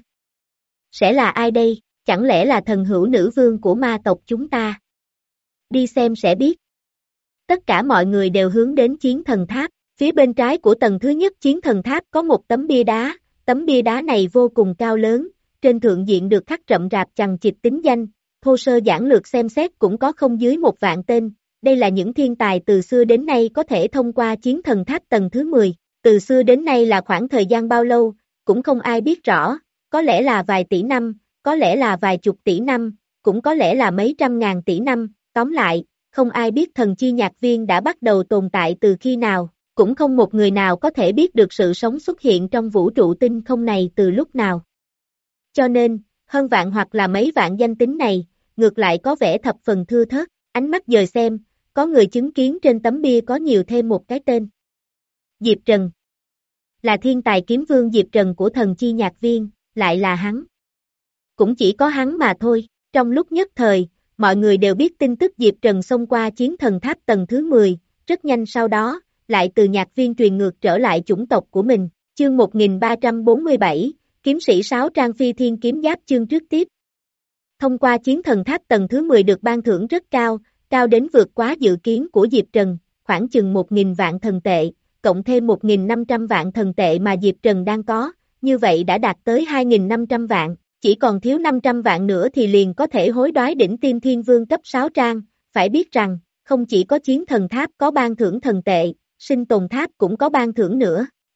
Sẽ là ai đây, chẳng lẽ là thần hữu nữ vương của ma tộc chúng ta? Đi xem sẽ biết. Tất cả mọi người đều hướng đến chiến thần tháp, phía bên trái của tầng thứ nhất chiến thần tháp có một tấm bia đá, tấm bia đá này vô cùng cao lớn. Trên thượng diện được khắc rậm rạp chằng chịt tính danh, thô sơ giản lược xem xét cũng có không dưới một vạn tên, đây là những thiên tài từ xưa đến nay có thể thông qua chiến thần tháp tầng thứ mười, từ xưa đến nay là khoảng thời gian bao lâu, cũng không ai biết rõ, có lẽ là vài tỷ năm, có lẽ là vài chục tỷ năm, cũng có lẽ là mấy trăm ngàn tỷ năm, tóm lại, không ai biết thần chi nhạc viên đã bắt đầu tồn tại từ khi nào, cũng không một người nào có thể biết được sự sống xuất hiện trong vũ trụ tinh không này từ lúc nào. Cho nên, hơn vạn hoặc là mấy vạn danh tính này, ngược lại có vẻ thập phần thưa thớt, ánh mắt dời xem, có người chứng kiến trên tấm bia có nhiều thêm một cái tên. Diệp Trần. Là thiên tài kiếm vương Diệp Trần của thần chi nhạc viên, lại là hắn. Cũng chỉ có hắn mà thôi, trong lúc nhất thời, mọi người đều biết tin tức Diệp Trần xông qua chiến thần tháp tầng thứ mười, rất nhanh sau đó, lại từ nhạc viên truyền ngược trở lại chủng tộc của mình, chương một nghìn ba trăm bốn mươi bảy. Kiếm sĩ sáu trang phi thiên kiếm giáp chương trước tiếp. Thông qua chiến thần tháp tầng thứ mười được ban thưởng rất cao, cao đến vượt quá dự kiến của Diệp Trần, khoảng chừng một nghìn vạn thần tệ, cộng thêm một nghìn năm trăm vạn thần tệ mà Diệp Trần đang có, như vậy đã đạt tới hai nghìn năm trăm vạn, chỉ còn thiếu năm trăm vạn nữa thì liền có thể hối đoái đỉnh Tiêm Thiên Vương cấp sáu trang, phải biết rằng, không chỉ có chiến thần tháp có ban thưởng thần tệ, sinh tồn tháp cũng có ban thưởng nữa,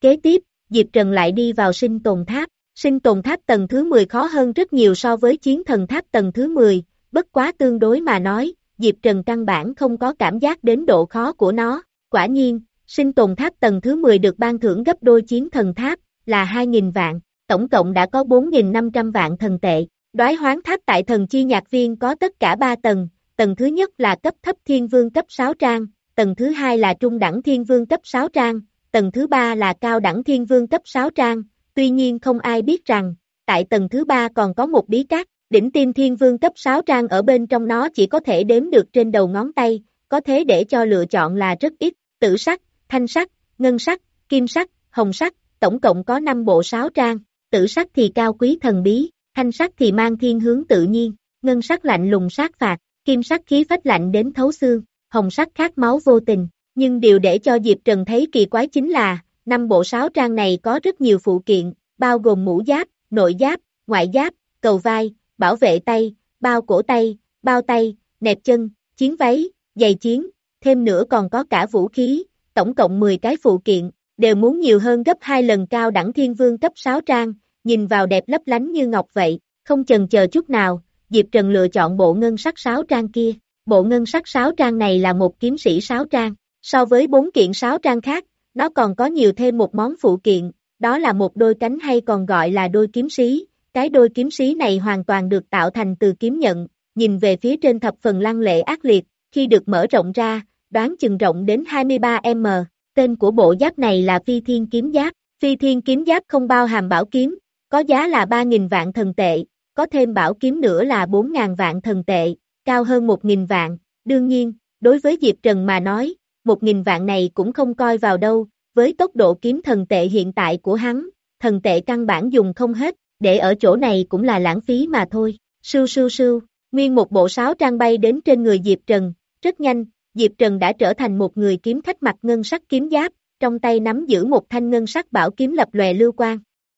Kế tiếp, Diệp Trần lại đi vào sinh tồn tháp. Sinh tồn tháp tầng thứ mười khó hơn rất nhiều so với chiến thần tháp tầng thứ mười, bất quá tương đối mà nói, Diệp Trần căn bản không có cảm giác đến độ khó của nó. Quả nhiên, sinh tồn tháp tầng thứ mười được ban thưởng gấp đôi chiến thần tháp, là hai nghìn vạn, tổng cộng đã có bốn nghìn năm trăm vạn thần tệ. Đoái hoán tháp tại thần chi nhạc viên có tất cả ba tầng, tầng thứ nhất là cấp thấp thiên vương cấp sáu trang, tầng thứ hai là trung đẳng thiên vương cấp sáu trang, tầng thứ ba là cao đẳng thiên vương cấp sáu trang, tuy nhiên không ai biết rằng, tại tầng thứ ba còn có một bí cát, đỉnh tim thiên vương cấp sáu trang ở bên trong nó chỉ có thể đếm được trên đầu ngón tay, có thế để cho lựa chọn là rất ít, tử sắc, thanh sắc, ngân sắc, kim sắc, hồng sắc, tổng cộng có năm bộ sáu trang, tử sắc thì cao quý thần bí, thanh sắc thì mang thiên hướng tự nhiên, ngân sắc lạnh lùng sát phạt, kim sắc khí phách lạnh đến thấu xương, hồng sắc khát máu vô tình, nhưng điều để cho Diệp Trần thấy kỳ quái chính là, năm bộ sáu trang này có rất nhiều phụ kiện, bao gồm mũ giáp, nội giáp, ngoại giáp, cầu vai, bảo vệ tay, bao cổ tay, bao tay, nẹp chân, chiến váy, giày chiến, thêm nữa còn có cả vũ khí, tổng cộng mười cái phụ kiện, đều muốn nhiều hơn gấp hai lần cao đẳng thiên vương cấp sáu trang, nhìn vào đẹp lấp lánh như ngọc vậy, không chần chờ chút nào, Diệp Trần lựa chọn bộ ngân sắc sáu trang kia, bộ ngân sắc sáu trang này là một kiếm sĩ sáu trang, so với bốn kiện sáu trang khác, nó còn có nhiều thêm một món phụ kiện, đó là một đôi cánh hay còn gọi là đôi kiếm sĩ, cái đôi kiếm sĩ này hoàn toàn được tạo thành từ kiếm nhận, nhìn về phía trên thập phần lăng lệ ác liệt, khi được mở rộng ra, đoán chừng rộng đến hai mươi ba mi li mét, tên của bộ giáp này là Phi Thiên Kiếm Giáp, Phi Thiên Kiếm Giáp không bao hàm bảo kiếm, có giá là ba nghìn vạn thần tệ, có thêm bảo kiếm nữa là bốn nghìn vạn thần tệ, cao hơn một nghìn vạn, đương nhiên, đối với Diệp Trần mà nói, một nghìn vạn này cũng không coi vào đâu, với tốc độ kiếm thần tệ hiện tại của hắn, thần tệ căn bản dùng không hết, để ở chỗ này cũng là lãng phí mà thôi, sưu sưu sưu, nguyên một bộ sáu trang bay đến trên người Diệp Trần, rất nhanh, Diệp Trần đã trở thành một người kiếm khách mặc ngân sắc kiếm giáp, trong tay nắm giữ một thanh ngân sắc bảo kiếm lập lòe lưu quang.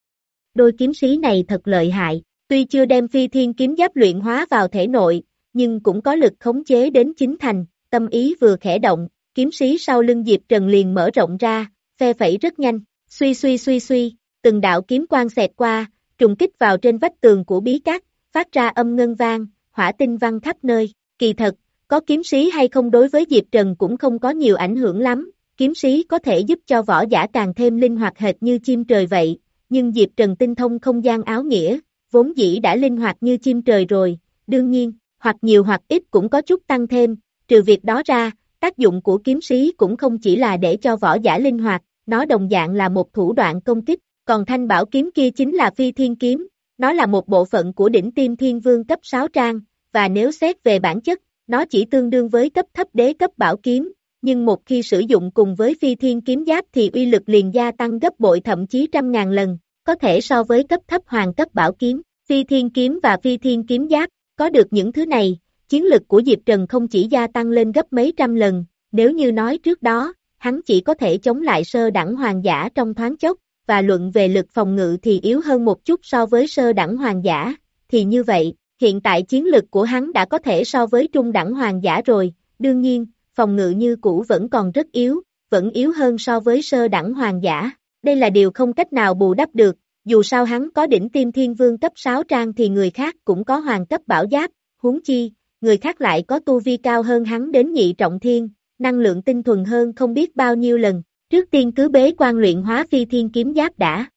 Đôi kiếm sĩ này thật lợi hại, tuy chưa đem Phi Thiên Kiếm Giáp luyện hóa vào thể nội, nhưng cũng có lực khống chế đến chín thành, tâm ý vừa khẽ động, kiếm sĩ sau lưng Diệp Trần liền mở rộng ra, phe phẩy rất nhanh, suy suy suy suy, từng đạo kiếm quang xẹt qua, trùng kích vào trên vách tường của bí cát, phát ra âm ngân vang, hỏa tinh văng khắp nơi, kỳ thật, có kiếm sĩ hay không đối với Diệp Trần cũng không có nhiều ảnh hưởng lắm, kiếm sĩ có thể giúp cho võ giả càng thêm linh hoạt hệt như chim trời vậy, nhưng Diệp Trần tinh thông không gian áo nghĩa, vốn dĩ đã linh hoạt như chim trời rồi, đương nhiên, hoặc nhiều hoặc ít cũng có chút tăng thêm, trừ việc đó ra, tác dụng của kiếm sĩ cũng không chỉ là để cho võ giả linh hoạt, nó đồng dạng là một thủ đoạn công kích, còn thanh bảo kiếm kia chính là Phi Thiên Kiếm, nó là một bộ phận của đỉnh tim thiên vương cấp sáu trang, và nếu xét về bản chất, nó chỉ tương đương với cấp thấp đế cấp bảo kiếm, nhưng một khi sử dụng cùng với Phi Thiên Kiếm Giáp thì uy lực liền gia tăng gấp bội thậm chí trăm ngàn lần, có thể so với cấp thấp hoàng cấp bảo kiếm, Phi Thiên Kiếm và Phi Thiên Kiếm Giáp, có được những thứ này, chiến lực của Diệp Trần không chỉ gia tăng lên gấp mấy trăm lần, nếu như nói trước đó, hắn chỉ có thể chống lại sơ đẳng hoàng giả trong thoáng chốc, và luận về lực phòng ngự thì yếu hơn một chút so với sơ đẳng hoàng giả, thì như vậy, hiện tại chiến lực của hắn đã có thể so với trung đẳng hoàng giả rồi, đương nhiên, phòng ngự như cũ vẫn còn rất yếu, vẫn yếu hơn so với sơ đẳng hoàng giả, đây là điều không cách nào bù đắp được, dù sao hắn có đỉnh tim thiên vương cấp sáu trang thì người khác cũng có hoàng cấp bảo giáp, huống chi, người khác lại có tu vi cao hơn hắn đến nhị trọng thiên, năng lượng tinh thuần hơn không biết bao nhiêu lần, trước tiên cứ bế quan luyện hóa Phi Thiên Kiếm Giáp đã.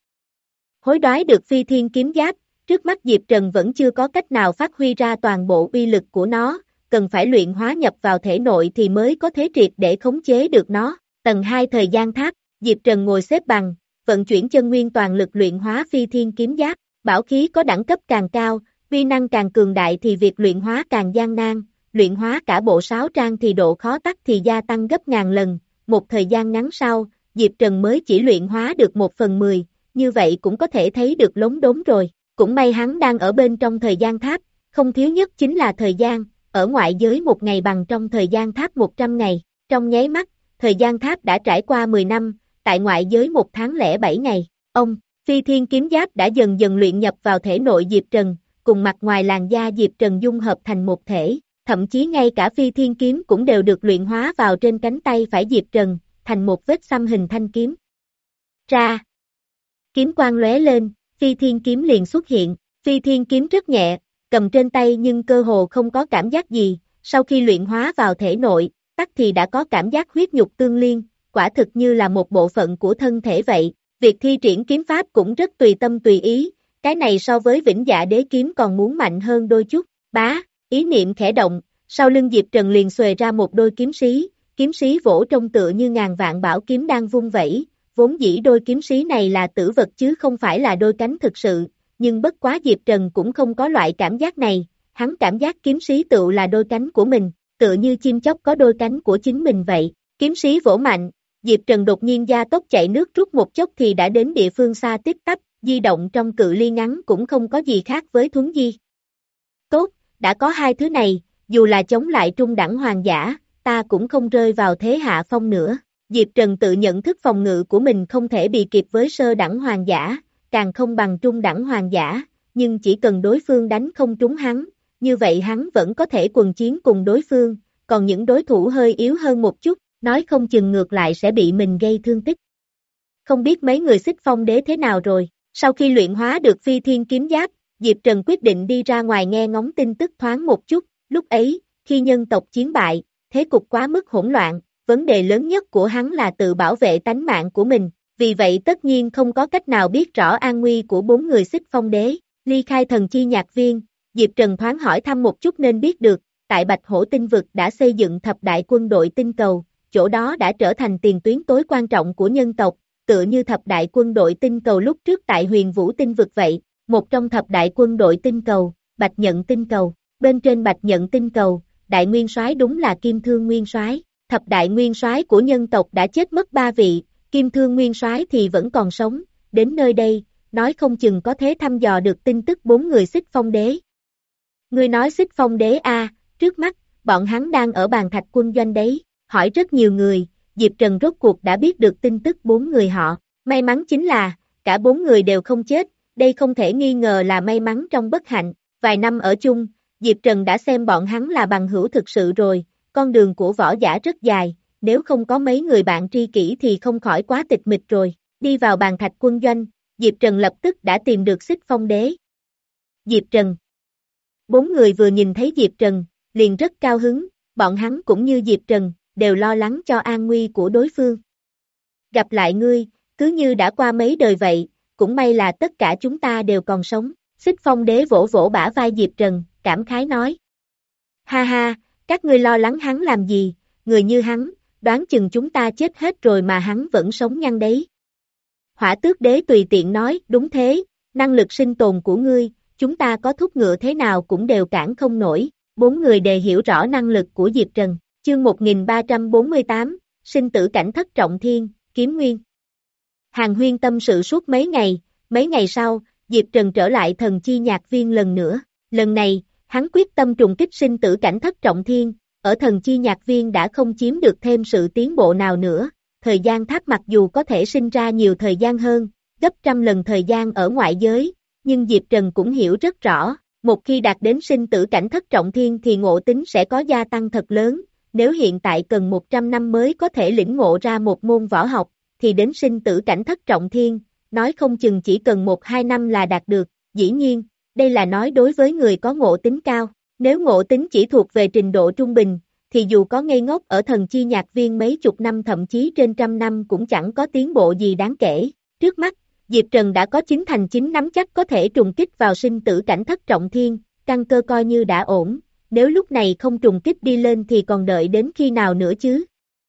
Hối đoái được Phi Thiên Kiếm Giáp, trước mắt Diệp Trần vẫn chưa có cách nào phát huy ra toàn bộ uy lực của nó, cần phải luyện hóa nhập vào thể nội thì mới có thể triệt để khống chế được nó. Tầng hai thời gian tháp, Diệp Trần ngồi xếp bằng, vận chuyển chân nguyên toàn lực luyện hóa Phi Thiên Kiếm Giáp, bảo khí có đẳng cấp càng cao, uy năng càng cường đại thì việc luyện hóa càng gian nan, luyện hóa cả bộ sáu trang thì độ khó tắc thì gia tăng gấp ngàn lần, một thời gian ngắn sau, Diệp Trần mới chỉ luyện hóa được một phần mười, như vậy cũng có thể thấy được lống đống rồi, cũng may hắn đang ở bên trong thời gian tháp, không thiếu nhất chính là thời gian, ở ngoại giới một ngày bằng trong thời gian tháp một trăm ngày, trong nháy mắt, thời gian tháp đã trải qua mười năm, tại ngoại giới một tháng lẻ bảy ngày, ông, Phi Thiên Kiếm Giáp đã dần dần luyện nhập vào thể nội Diệp Trần, cùng mặt ngoài làn da Diệp Trần dung hợp thành một thể, thậm chí ngay cả Phi Thiên Kiếm cũng đều được luyện hóa vào trên cánh tay phải Diệp Trần, thành một vết xăm hình thanh kiếm. Ra. Kiếm quang lóe lên, phi thiên kiếm liền xuất hiện, phi thiên kiếm rất nhẹ, cầm trên tay nhưng cơ hồ không có cảm giác gì, sau khi luyện hóa vào thể nội, tắc thì đã có cảm giác huyết nhục tương liên, quả thực như là một bộ phận của thân thể vậy. Việc thi triển kiếm pháp cũng rất tùy tâm tùy ý, cái này so với Vĩnh Dạ Đế kiếm còn muốn mạnh hơn đôi chút. Bá, ý niệm khẽ động, sau lưng Diệp Trần liền xuề ra một đôi kiếm sĩ, kiếm sĩ vỗ trông tựa như ngàn vạn bảo kiếm đang vung vẩy, vốn dĩ đôi kiếm sĩ này là tử vật chứ không phải là đôi cánh thực sự, nhưng bất quá Diệp Trần cũng không có loại cảm giác này, hắn cảm giác kiếm sĩ tựu là đôi cánh của mình, tựa như chim chóc có đôi cánh của chính mình vậy. Kiếm sĩ vỗ mạnh, Diệp Trần đột nhiên gia tốc chạy nước rút một chốc thì đã đến địa phương xa tiếp tắp, di động trong cự ly ngắn cũng không có gì khác với thuấn di. Tốt, đã có hai thứ này, dù là chống lại trung đẳng hoàng giả, ta cũng không rơi vào thế hạ phong nữa. Diệp Trần tự nhận thức phòng ngự của mình không thể bị kịp với sơ đẳng hoàng giả, càng không bằng trung đẳng hoàng giả, nhưng chỉ cần đối phương đánh không trúng hắn, như vậy hắn vẫn có thể quần chiến cùng đối phương, còn những đối thủ hơi yếu hơn một chút, nói không chừng ngược lại sẽ bị mình gây thương tích. Không biết mấy người Xích Phong Đế thế nào rồi, sau khi luyện hóa được phi thiên kiếm giáp, Diệp Trần quyết định đi ra ngoài nghe ngóng tin tức thoáng một chút, lúc ấy, khi nhân tộc chiến bại, thế cục quá mức hỗn loạn, vấn đề lớn nhất của hắn là tự bảo vệ tánh mạng của mình, vì vậy tất nhiên không có cách nào biết rõ an nguy của bốn người Xích Phong Đế. Ly khai thần chi nhạc viên, Diệp Trần thoáng hỏi thăm một chút nên biết được, tại Bạch Hổ tinh vực đã xây dựng thập đại quân đội tinh cầu, chỗ đó đã trở thành tiền tuyến tối quan trọng của nhân tộc, tựa như thập đại quân đội tinh cầu lúc trước tại Huyền Vũ tinh vực vậy. Một trong thập đại quân đội tinh cầu, Bạch Nhận tinh cầu, bên trên Bạch Nhận tinh cầu, đại nguyên soái đúng là Kim Thương nguyên soái, thập đại nguyên soái của nhân tộc đã chết mất ba vị, Kim Thương nguyên soái thì vẫn còn sống, đến nơi đây, nói không chừng có thể thăm dò được tin tức bốn người Xích Phong Đế. Ngươi nói Xích Phong Đế a, trước mắt, bọn hắn đang ở bàn thạch quân doanh đấy, hỏi rất nhiều người, Diệp Trần rốt cuộc đã biết được tin tức bốn người họ, may mắn chính là, cả bốn người đều không chết, đây không thể nghi ngờ là may mắn trong bất hạnh, vài năm ở chung, Diệp Trần đã xem bọn hắn là bằng hữu thực sự rồi, con đường của võ giả rất dài, nếu không có mấy người bạn tri kỷ thì không khỏi quá tịch mịch rồi, đi vào bàn thạch quân doanh, Diệp Trần lập tức đã tìm được Xích Phong Đế. Diệp Trần. Bốn người vừa nhìn thấy Diệp Trần, liền rất cao hứng, bọn hắn cũng như Diệp Trần, đều lo lắng cho an nguy của đối phương. Gặp lại ngươi, cứ như đã qua mấy đời vậy, cũng may là tất cả chúng ta đều còn sống. Xích Phong Đế vỗ vỗ bả vai Diệp Trần, cảm khái nói. Ha ha, các ngươi lo lắng hắn làm gì, người như hắn, đoán chừng chúng ta chết hết rồi mà hắn vẫn sống nhăn đấy. Hỏa Tước Đế tùy tiện nói, đúng thế, năng lực sinh tồn của ngươi, chúng ta có thúc ngựa thế nào cũng đều cản không nổi. Bốn người đều hiểu rõ năng lực của Diệp Trần. Chương một nghìn ba trăm bốn mươi tám, sinh tử cảnh thất trọng thiên, kiếm nguyên. Hàng Huyên tâm sự suốt mấy ngày, mấy ngày sau, Diệp Trần trở lại thần chi nhạc viên lần nữa. Lần này, hắn quyết tâm trùng kích sinh tử cảnh thất trọng thiên, ở thần chi nhạc viên đã không chiếm được thêm sự tiến bộ nào nữa. Thời gian tháp mặc dù có thể sinh ra nhiều thời gian hơn, gấp trăm lần thời gian ở ngoại giới, nhưng Diệp Trần cũng hiểu rất rõ, một khi đạt đến sinh tử cảnh thất trọng thiên thì ngộ tính sẽ có gia tăng thật lớn. Nếu hiện tại cần một trăm năm mới có thể lĩnh ngộ ra một môn võ học, thì đến sinh tử cảnh thất trọng thiên, nói không chừng chỉ cần một hai năm là đạt được. Dĩ nhiên, đây là nói đối với người có ngộ tính cao. Nếu ngộ tính chỉ thuộc về trình độ trung bình, thì dù có ngây ngốc ở thần chi nhạc viên mấy chục năm thậm chí trên trăm năm cũng chẳng có tiến bộ gì đáng kể. Trước mắt, Diệp Trần đã có chín thành chín nắm chắc có thể trùng kích vào sinh tử cảnh thất trọng thiên, căn cơ coi như đã ổn. Nếu lúc này không trùng kích đi lên thì còn đợi đến khi nào nữa chứ?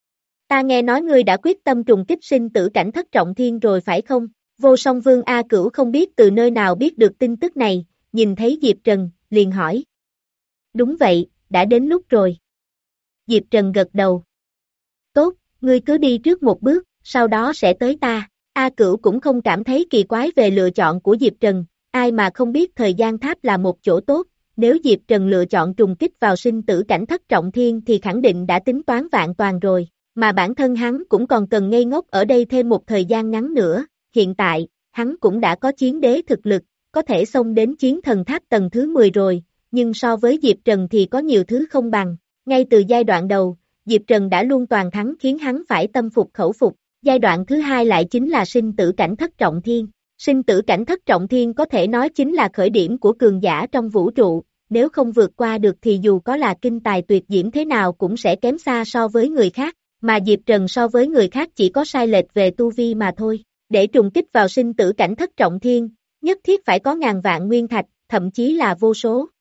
Ta nghe nói ngươi đã quyết tâm trùng kích sinh tử cảnh thất trọng thiên rồi phải không? Vô Song Vương A Cửu không biết từ nơi nào biết được tin tức này, nhìn thấy Diệp Trần, liền hỏi. Đúng vậy, đã đến lúc rồi. Diệp Trần gật đầu. Tốt, ngươi cứ đi trước một bước, sau đó sẽ tới ta. A Cửu cũng không cảm thấy kỳ quái về lựa chọn của Diệp Trần, ai mà không biết thời gian tháp là một chỗ tốt. Nếu Diệp Trần lựa chọn trùng kích vào sinh tử cảnh thất trọng thiên thì khẳng định đã tính toán vạn toàn rồi, mà bản thân hắn cũng còn cần ngây ngốc ở đây thêm một thời gian ngắn nữa. Hiện tại, hắn cũng đã có chiến đế thực lực, có thể xông đến chiến thần tháp tầng thứ mười rồi, nhưng so với Diệp Trần thì có nhiều thứ không bằng. Ngay từ giai đoạn đầu, Diệp Trần đã luôn toàn thắng khiến hắn phải tâm phục khẩu phục, Giai đoạn thứ hai lại chính là sinh tử cảnh thất trọng thiên. Sinh tử cảnh thất trọng thiên có thể nói chính là khởi điểm của cường giả trong vũ trụ, nếu không vượt qua được thì dù có là kinh tài tuyệt diễm thế nào cũng sẽ kém xa so với người khác, mà Diệp Trần so với người khác chỉ có sai lệch về tu vi mà thôi. Để trùng kích vào sinh tử cảnh thất trọng thiên, nhất thiết phải có ngàn vạn nguyên thạch, thậm chí là vô số.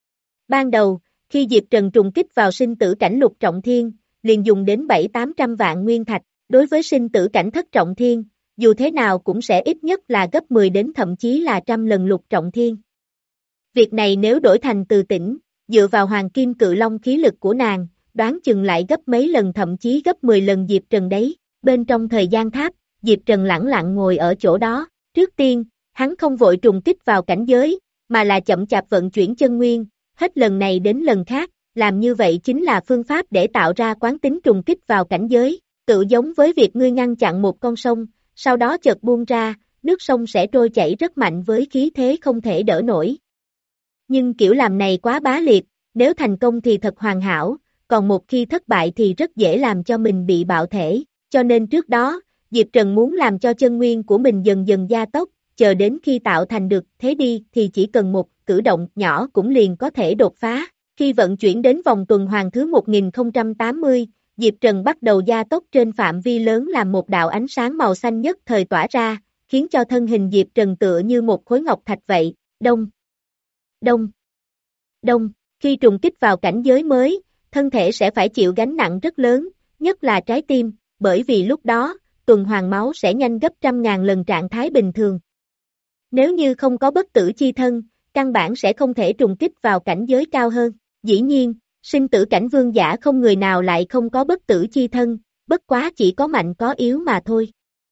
Ban đầu, khi Diệp Trần trùng kích vào sinh tử cảnh lục trọng thiên, liền dùng đến bảy tám trăm vạn nguyên thạch, đối với sinh tử cảnh thất trọng thiên, dù thế nào cũng sẽ ít nhất là gấp mười đến thậm chí là trăm lần lục trọng thiên. Việc này nếu đổi thành Từ Tĩnh, dựa vào hoàng kim cự long khí lực của nàng, đoán chừng lại gấp mấy lần thậm chí gấp mười lần Diệp Trần đấy. Bên trong thời gian tháp, Diệp Trần lẳng lặng ngồi ở chỗ đó. Trước tiên, hắn không vội trùng kích vào cảnh giới, mà là chậm chạp vận chuyển chân nguyên, hết lần này đến lần khác, làm như vậy chính là phương pháp để tạo ra quán tính trùng kích vào cảnh giới, tự giống với việc ngươi ngăn chặn một con sông, sau đó chợt buông ra, nước sông sẽ trôi chảy rất mạnh với khí thế không thể đỡ nổi. Nhưng kiểu làm này quá bá liệt, nếu thành công thì thật hoàn hảo, còn một khi thất bại thì rất dễ làm cho mình bị bạo thể, cho nên trước đó, Diệp Trần muốn làm cho chân nguyên của mình dần dần gia tốc, chờ đến khi tạo thành được thế đi thì chỉ cần một cử động nhỏ cũng liền có thể đột phá. Khi vận chuyển đến vòng tuần hoàn thứ một nghìn không trăm tám mươi, Diệp Trần bắt đầu gia tốc trên phạm vi lớn làm một đạo ánh sáng màu xanh nhất thời tỏa ra, khiến cho thân hình Diệp Trần tựa như một khối ngọc thạch vậy, đông, đông, đông. Khi trùng kích vào cảnh giới mới, thân thể sẽ phải chịu gánh nặng rất lớn, nhất là trái tim, bởi vì lúc đó, tuần hoàn máu sẽ nhanh gấp trăm ngàn lần trạng thái bình thường. Nếu như không có bất tử chi thân, căn bản sẽ không thể trùng kích vào cảnh giới cao hơn. Dĩ nhiên, sinh tử cảnh vương giả không người nào lại không có bất tử chi thân, bất quá chỉ có mạnh có yếu mà thôi.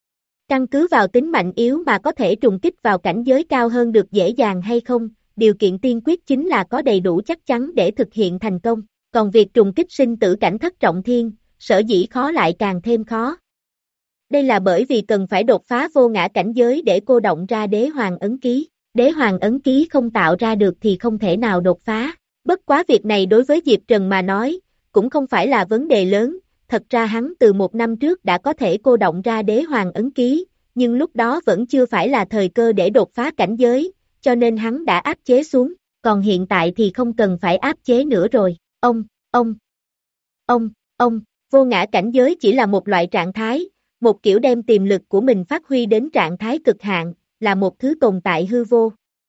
Căn cứ vào tính mạnh yếu mà có thể trùng kích vào cảnh giới cao hơn được dễ dàng hay không, điều kiện tiên quyết chính là có đầy đủ chắc chắn để thực hiện thành công. Còn việc trùng kích sinh tử cảnh thất trọng thiên, sở dĩ khó lại càng thêm khó. Đây là bởi vì cần phải đột phá vô ngã cảnh giới để cô động ra đế hoàng ấn ký. Đế hoàng ấn ký không tạo ra được thì không thể nào đột phá. Bất quá việc này đối với Diệp Trần mà nói, cũng không phải là vấn đề lớn, thật ra hắn từ một năm trước đã có thể cô động ra đế hoàng ấn ký, nhưng lúc đó vẫn chưa phải là thời cơ để đột phá cảnh giới, cho nên hắn đã áp chế xuống, còn hiện tại thì không cần phải áp chế nữa rồi. Ông, ông, ông, ông, vô ngã cảnh giới chỉ là một loại trạng thái, một kiểu đem tiềm lực của mình phát huy đến trạng thái cực hạn, là một thứ tồn tại hư vô.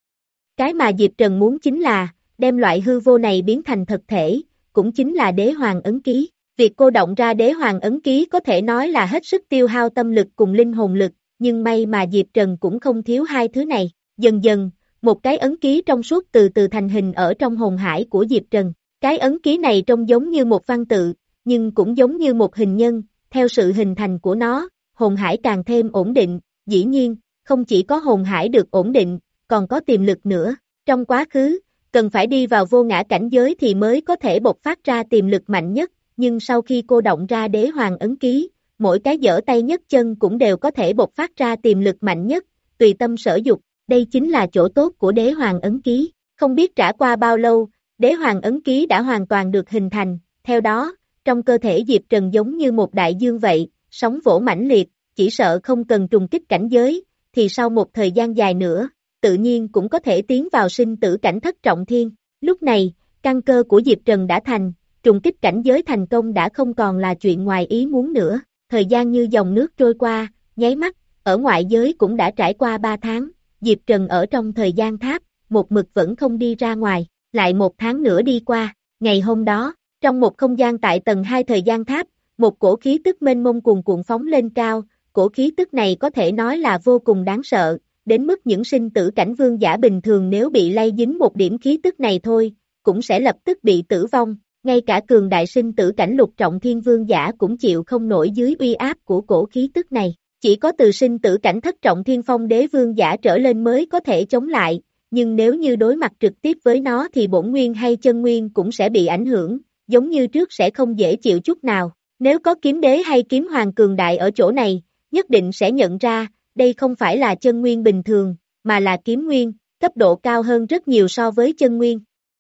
Cái mà Diệp Trần muốn chính là, đem loại hư vô này biến thành thực thể, cũng chính là đế hoàng ấn ký. Việc cô động ra đế hoàng ấn ký có thể nói là hết sức tiêu hao tâm lực cùng linh hồn lực, nhưng may mà Diệp Trần cũng không thiếu hai thứ này. Dần dần, một cái ấn ký trong suốt từ từ thành hình ở trong hồn hải của Diệp Trần. Cái ấn ký này trông giống như một văn tự, nhưng cũng giống như một hình nhân, theo sự hình thành của nó, hồn hải càng thêm ổn định, dĩ nhiên, không chỉ có hồn hải được ổn định, còn có tiềm lực nữa. Trong quá khứ, cần phải đi vào vô ngã cảnh giới thì mới có thể bộc phát ra tiềm lực mạnh nhất, nhưng sau khi cô động ra đế hoàng ấn ký, mỗi cái giở tay nhất chân cũng đều có thể bộc phát ra tiềm lực mạnh nhất, tùy tâm sở dục, đây chính là chỗ tốt của đế hoàng ấn ký. Không biết trải qua bao lâu, đế hoàng ấn ký đã hoàn toàn được hình thành, theo đó, trong cơ thể Diệp Trần giống như một đại dương vậy, sóng vỗ mãnh liệt, chỉ sợ không cần trùng kích cảnh giới, thì sau một thời gian dài nữa, tự nhiên cũng có thể tiến vào sinh tử cảnh thất trọng thiên. Lúc này, căn cơ của Diệp Trần đã thành, trùng kích cảnh giới thành công đã không còn là chuyện ngoài ý muốn nữa. Thời gian như dòng nước trôi qua, nháy mắt, ở ngoại giới cũng đã trải qua ba tháng, Diệp Trần ở trong thời gian tháp, một mực vẫn không đi ra ngoài, lại một tháng nữa đi qua, ngày hôm đó, trong một không gian tại tầng hai thời gian tháp, một cổ khí tức mênh mông cuồn cuộn phóng lên cao, cổ khí tức này có thể nói là vô cùng đáng sợ, đến mức những sinh tử cảnh vương giả bình thường nếu bị lây dính một điểm khí tức này thôi, cũng sẽ lập tức bị tử vong, ngay cả cường đại sinh tử cảnh lục trọng thiên vương giả cũng chịu không nổi dưới uy áp của cổ khí tức này, chỉ có từ sinh tử cảnh thất trọng thiên phong đế vương giả trở lên mới có thể chống lại, nhưng nếu như đối mặt trực tiếp với nó thì bổn nguyên hay chân nguyên cũng sẽ bị ảnh hưởng, giống như trước sẽ không dễ chịu chút nào, nếu có kiếm đế hay kiếm hoàng cường đại ở chỗ này, nhất định sẽ nhận ra, đây không phải là chân nguyên bình thường, mà là kiếm nguyên, cấp độ cao hơn rất nhiều so với chân nguyên.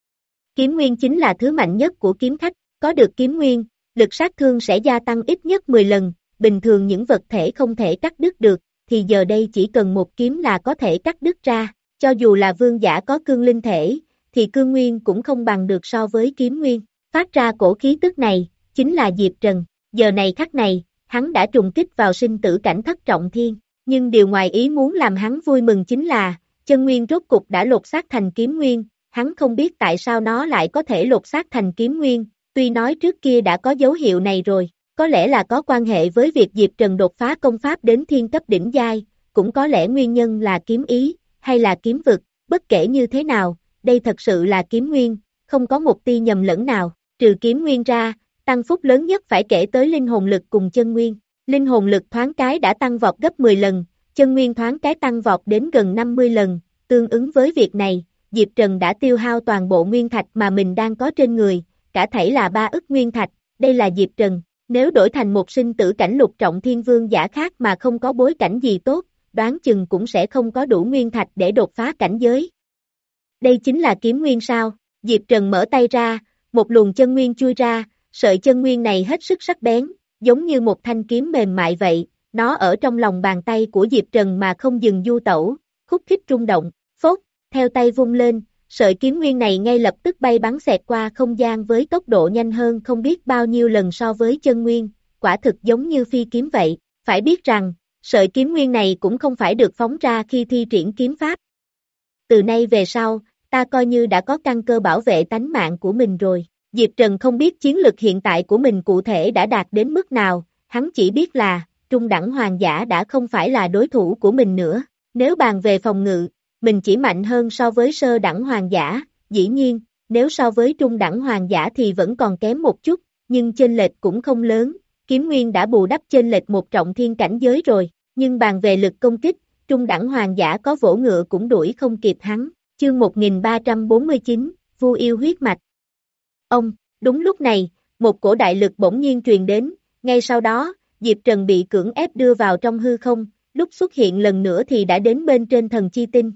Kiếm nguyên chính là thứ mạnh nhất của kiếm khách, có được kiếm nguyên, lực sát thương sẽ gia tăng ít nhất mười lần, bình thường những vật thể không thể cắt đứt được, thì giờ đây chỉ cần một kiếm là có thể cắt đứt ra, cho dù là vương giả có cương linh thể, thì cương nguyên cũng không bằng được so với kiếm nguyên, phát ra cổ khí tức này, chính là Diệp Trần, giờ này khắc này, hắn đã trùng kích vào sinh tử cảnh thất trọng thiên, nhưng điều ngoài ý muốn làm hắn vui mừng chính là, chân nguyên rốt cục đã lột xác thành kiếm nguyên, hắn không biết tại sao nó lại có thể lột xác thành kiếm nguyên, tuy nói trước kia đã có dấu hiệu này rồi, có lẽ là có quan hệ với việc Diệp Trần đột phá công pháp đến thiên cấp đỉnh giai, cũng có lẽ nguyên nhân là kiếm ý, hay là kiếm vực, bất kể như thế nào, đây thật sự là kiếm nguyên, không có một tia nhầm lẫn nào, trừ kiếm nguyên ra, tăng phúc lớn nhất phải kể tới linh hồn lực cùng chân nguyên, linh hồn lực thoáng cái đã tăng vọt gấp mười lần, chân nguyên thoáng cái tăng vọt đến gần năm mươi lần, tương ứng với việc này, Diệp Trần đã tiêu hao toàn bộ nguyên thạch mà mình đang có trên người, cả thảy là ba ức nguyên thạch, đây là Diệp Trần, nếu đổi thành một sinh tử cảnh lục trọng thiên vương giả khác mà không có bối cảnh gì tốt, đoán chừng cũng sẽ không có đủ nguyên thạch để đột phá cảnh giới. Đây chính là kiếm nguyên sao, Diệp Trần mở tay ra, một luồng chân nguyên chui ra, sợi chân nguyên này hết sức sắc bén, giống như một thanh kiếm mềm mại vậy, nó ở trong lòng bàn tay của Diệp Trần mà không dừng du tẩu, khúc khích rung động, phốt, theo tay vung lên, sợi kiếm nguyên này ngay lập tức bay bắn xẹt qua không gian với tốc độ nhanh hơn không biết bao nhiêu lần so với chân nguyên, quả thực giống như phi kiếm vậy, phải biết rằng, sợi kiếm nguyên này cũng không phải được phóng ra khi thi triển kiếm pháp. Từ nay về sau, ta coi như đã có căn cơ bảo vệ tánh mạng của mình rồi. Diệp Trần không biết chiến lực hiện tại của mình cụ thể đã đạt đến mức nào, hắn chỉ biết là, trung đẳng hoàng giả đã không phải là đối thủ của mình nữa. Nếu bàn về phòng ngự, mình chỉ mạnh hơn so với sơ đẳng hoàng giả, dĩ nhiên, nếu so với trung đẳng hoàng giả thì vẫn còn kém một chút, nhưng chênh lệch cũng không lớn, kiếm nguyên đã bù đắp chênh lệch một trọng thiên cảnh giới rồi, nhưng bàn về lực công kích, trung đẳng hoàng giả có vỗ ngựa cũng đuổi không kịp hắn. Chương một nghìn ba trăm bốn mươi chín, Vu yêu huyết mạch. Ông, đúng lúc này, một cổ đại lực bỗng nhiên truyền đến, ngay sau đó, Diệp Trần bị cưỡng ép đưa vào trong hư không, lúc xuất hiện lần nữa thì đã đến bên trên thần chi tinh.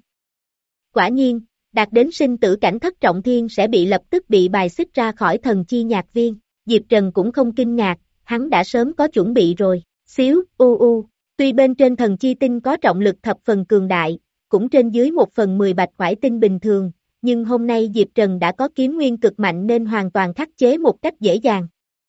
Quả nhiên, đạt đến sinh tử cảnh thất trọng thiên sẽ bị lập tức bị bài xích ra khỏi thần chi nhạc viên, Diệp Trần cũng không kinh ngạc, hắn đã sớm có chuẩn bị rồi, xíu, u u, tuy bên trên thần chi tinh có trọng lực thập phần cường đại, cũng trên dưới một phần mười bạch khoải tinh bình thường, nhưng hôm nay Diệp Trần đã có kiếm nguyên cực mạnh nên hoàn toàn khắc chế một cách dễ dàng.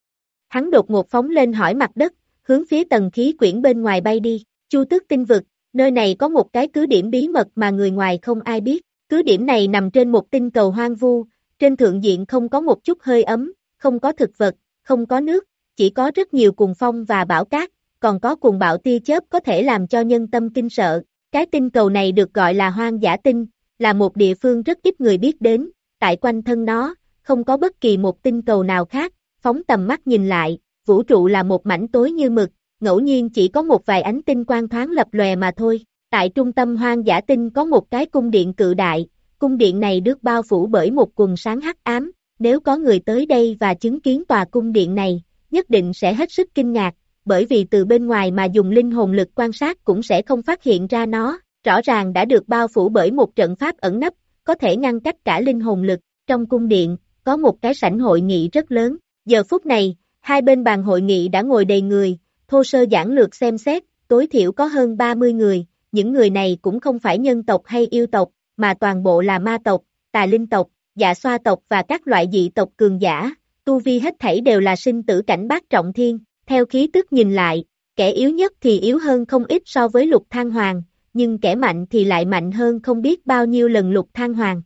Hắn đột ngột phóng lên hỏi mặt đất, hướng phía tầng khí quyển bên ngoài bay đi, Chu Tước tinh vực, nơi này có một cái cứ điểm bí mật mà người ngoài không ai biết, cứ điểm này nằm trên một tinh cầu hoang vu, trên thượng diện không có một chút hơi ấm, không có thực vật, không có nước, chỉ có rất nhiều cuồng phong và bão cát, còn có cuồng bạo tia chớp có thể làm cho nhân tâm kinh sợ. Cái tinh cầu này được gọi là hoang dã tinh, là một địa phương rất ít người biết đến, tại quanh thân nó, không có bất kỳ một tinh cầu nào khác, phóng tầm mắt nhìn lại, vũ trụ là một mảnh tối như mực, ngẫu nhiên chỉ có một vài ánh tinh quang thoáng lập lòe mà thôi. Tại trung tâm hoang dã tinh có một cái cung điện cự đại, cung điện này được bao phủ bởi một quần sáng hắc ám, nếu có người tới đây và chứng kiến tòa cung điện này, nhất định sẽ hết sức kinh ngạc, bởi vì từ bên ngoài mà dùng linh hồn lực quan sát cũng sẽ không phát hiện ra nó, rõ ràng đã được bao phủ bởi một trận pháp ẩn nấp, có thể ngăn cách cả linh hồn lực. Trong cung điện, có một cái sảnh hội nghị rất lớn, giờ phút này, hai bên bàn hội nghị đã ngồi đầy người, thô sơ giản lược xem xét, tối thiểu có hơn ba mươi người, những người này cũng không phải nhân tộc hay yêu tộc, mà toàn bộ là ma tộc, tà linh tộc, dạ xoa tộc và các loại dị tộc cường giả, tu vi hết thảy đều là sinh tử cảnh bát trọng thiên. Theo khí tức nhìn lại, kẻ yếu nhất thì yếu hơn không ít so với Lục Thang Hoàng, nhưng kẻ mạnh thì lại mạnh hơn không biết bao nhiêu lần Lục Thang Hoàng.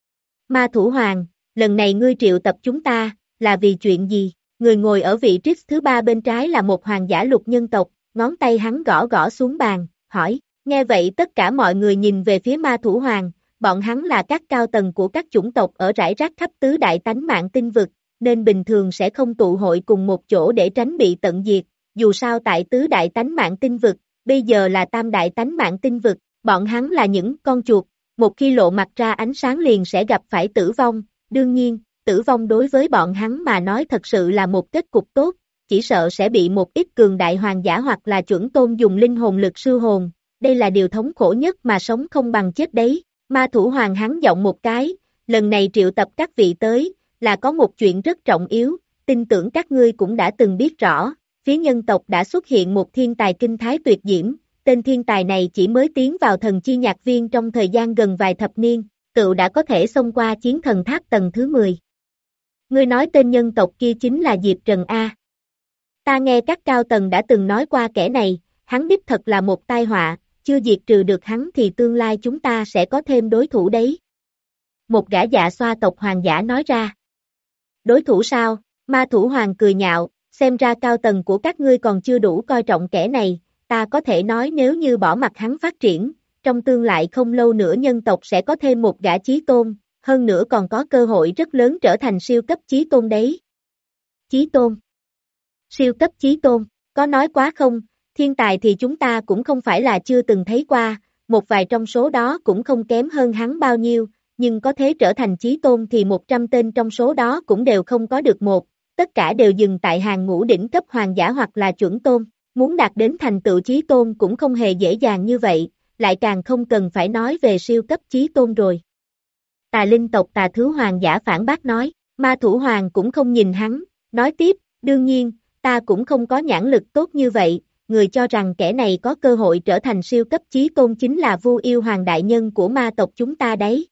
Ma Thủ Hoàng, lần này ngươi triệu tập chúng ta, là vì chuyện gì? Người ngồi ở vị trí thứ ba bên trái là một hoàng giả lục nhân tộc, ngón tay hắn gõ gõ xuống bàn, hỏi, nghe vậy tất cả mọi người nhìn về phía Ma Thủ Hoàng, bọn hắn là các cao tầng của các chủng tộc ở rải rác khắp tứ đại tánh mạng tinh vực, nên bình thường sẽ không tụ hội cùng một chỗ để tránh bị tận diệt, dù sao tại tứ đại tánh mạng tinh vực, bây giờ là tam đại tánh mạng tinh vực, bọn hắn là những con chuột, một khi lộ mặt ra ánh sáng liền sẽ gặp phải tử vong, đương nhiên, tử vong đối với bọn hắn mà nói thật sự là một kết cục tốt, chỉ sợ sẽ bị một ít cường đại hoàng giả hoặc là chuẩn tôn dùng linh hồn lực sư hồn, đây là điều thống khổ nhất mà sống không bằng chết đấy. Ma Thủ Hoàng hắn giọng một cái, lần này triệu tập các vị tới, là có một chuyện rất trọng yếu, tin tưởng các ngươi cũng đã từng biết rõ, phía nhân tộc đã xuất hiện một thiên tài kinh thái tuyệt diễm, tên thiên tài này chỉ mới tiến vào thần chi nhạc viên trong thời gian gần vài thập niên, tựu đã có thể xông qua chiến thần tháp tầng thứ mười. Ngươi nói tên nhân tộc kia chính là Diệp Trần A. Ta nghe các cao tầng đã từng nói qua kẻ này, hắn đích thật là một tai họa, chưa diệt trừ được hắn thì tương lai chúng ta sẽ có thêm đối thủ đấy. Một gã dạ xoa tộc hoàng giả nói ra. Đối thủ sao? Ma thủ hoàng cười nhạo, xem ra cao tầng của các ngươi còn chưa đủ coi trọng kẻ này, ta có thể nói nếu như bỏ mặc hắn phát triển, trong tương lai không lâu nữa nhân tộc sẽ có thêm một gã chí tôn, hơn nữa còn có cơ hội rất lớn trở thành siêu cấp chí tôn đấy. Chí tôn? Siêu cấp chí tôn, có nói quá không? Thiên tài thì chúng ta cũng không phải là chưa từng thấy qua, một vài trong số đó cũng không kém hơn hắn bao nhiêu, nhưng có thể trở thành chí tôn thì một trăm tên trong số đó cũng đều không có được một, tất cả đều dừng tại hàng ngũ đỉnh cấp hoàng giả hoặc là chuẩn tôn, muốn đạt đến thành tựu chí tôn cũng không hề dễ dàng như vậy, lại càng không cần phải nói về siêu cấp chí tôn rồi. Tà linh tộc Tà Thứ Hoàng giả phản bác nói, Ma Thủ Hoàng cũng không nhìn hắn, nói tiếp, đương nhiên, ta cũng không có nhãn lực tốt như vậy, người cho rằng kẻ này có cơ hội trở thành siêu cấp chí tôn chính là Vu Yêu Hoàng đại nhân của ma tộc chúng ta đấy.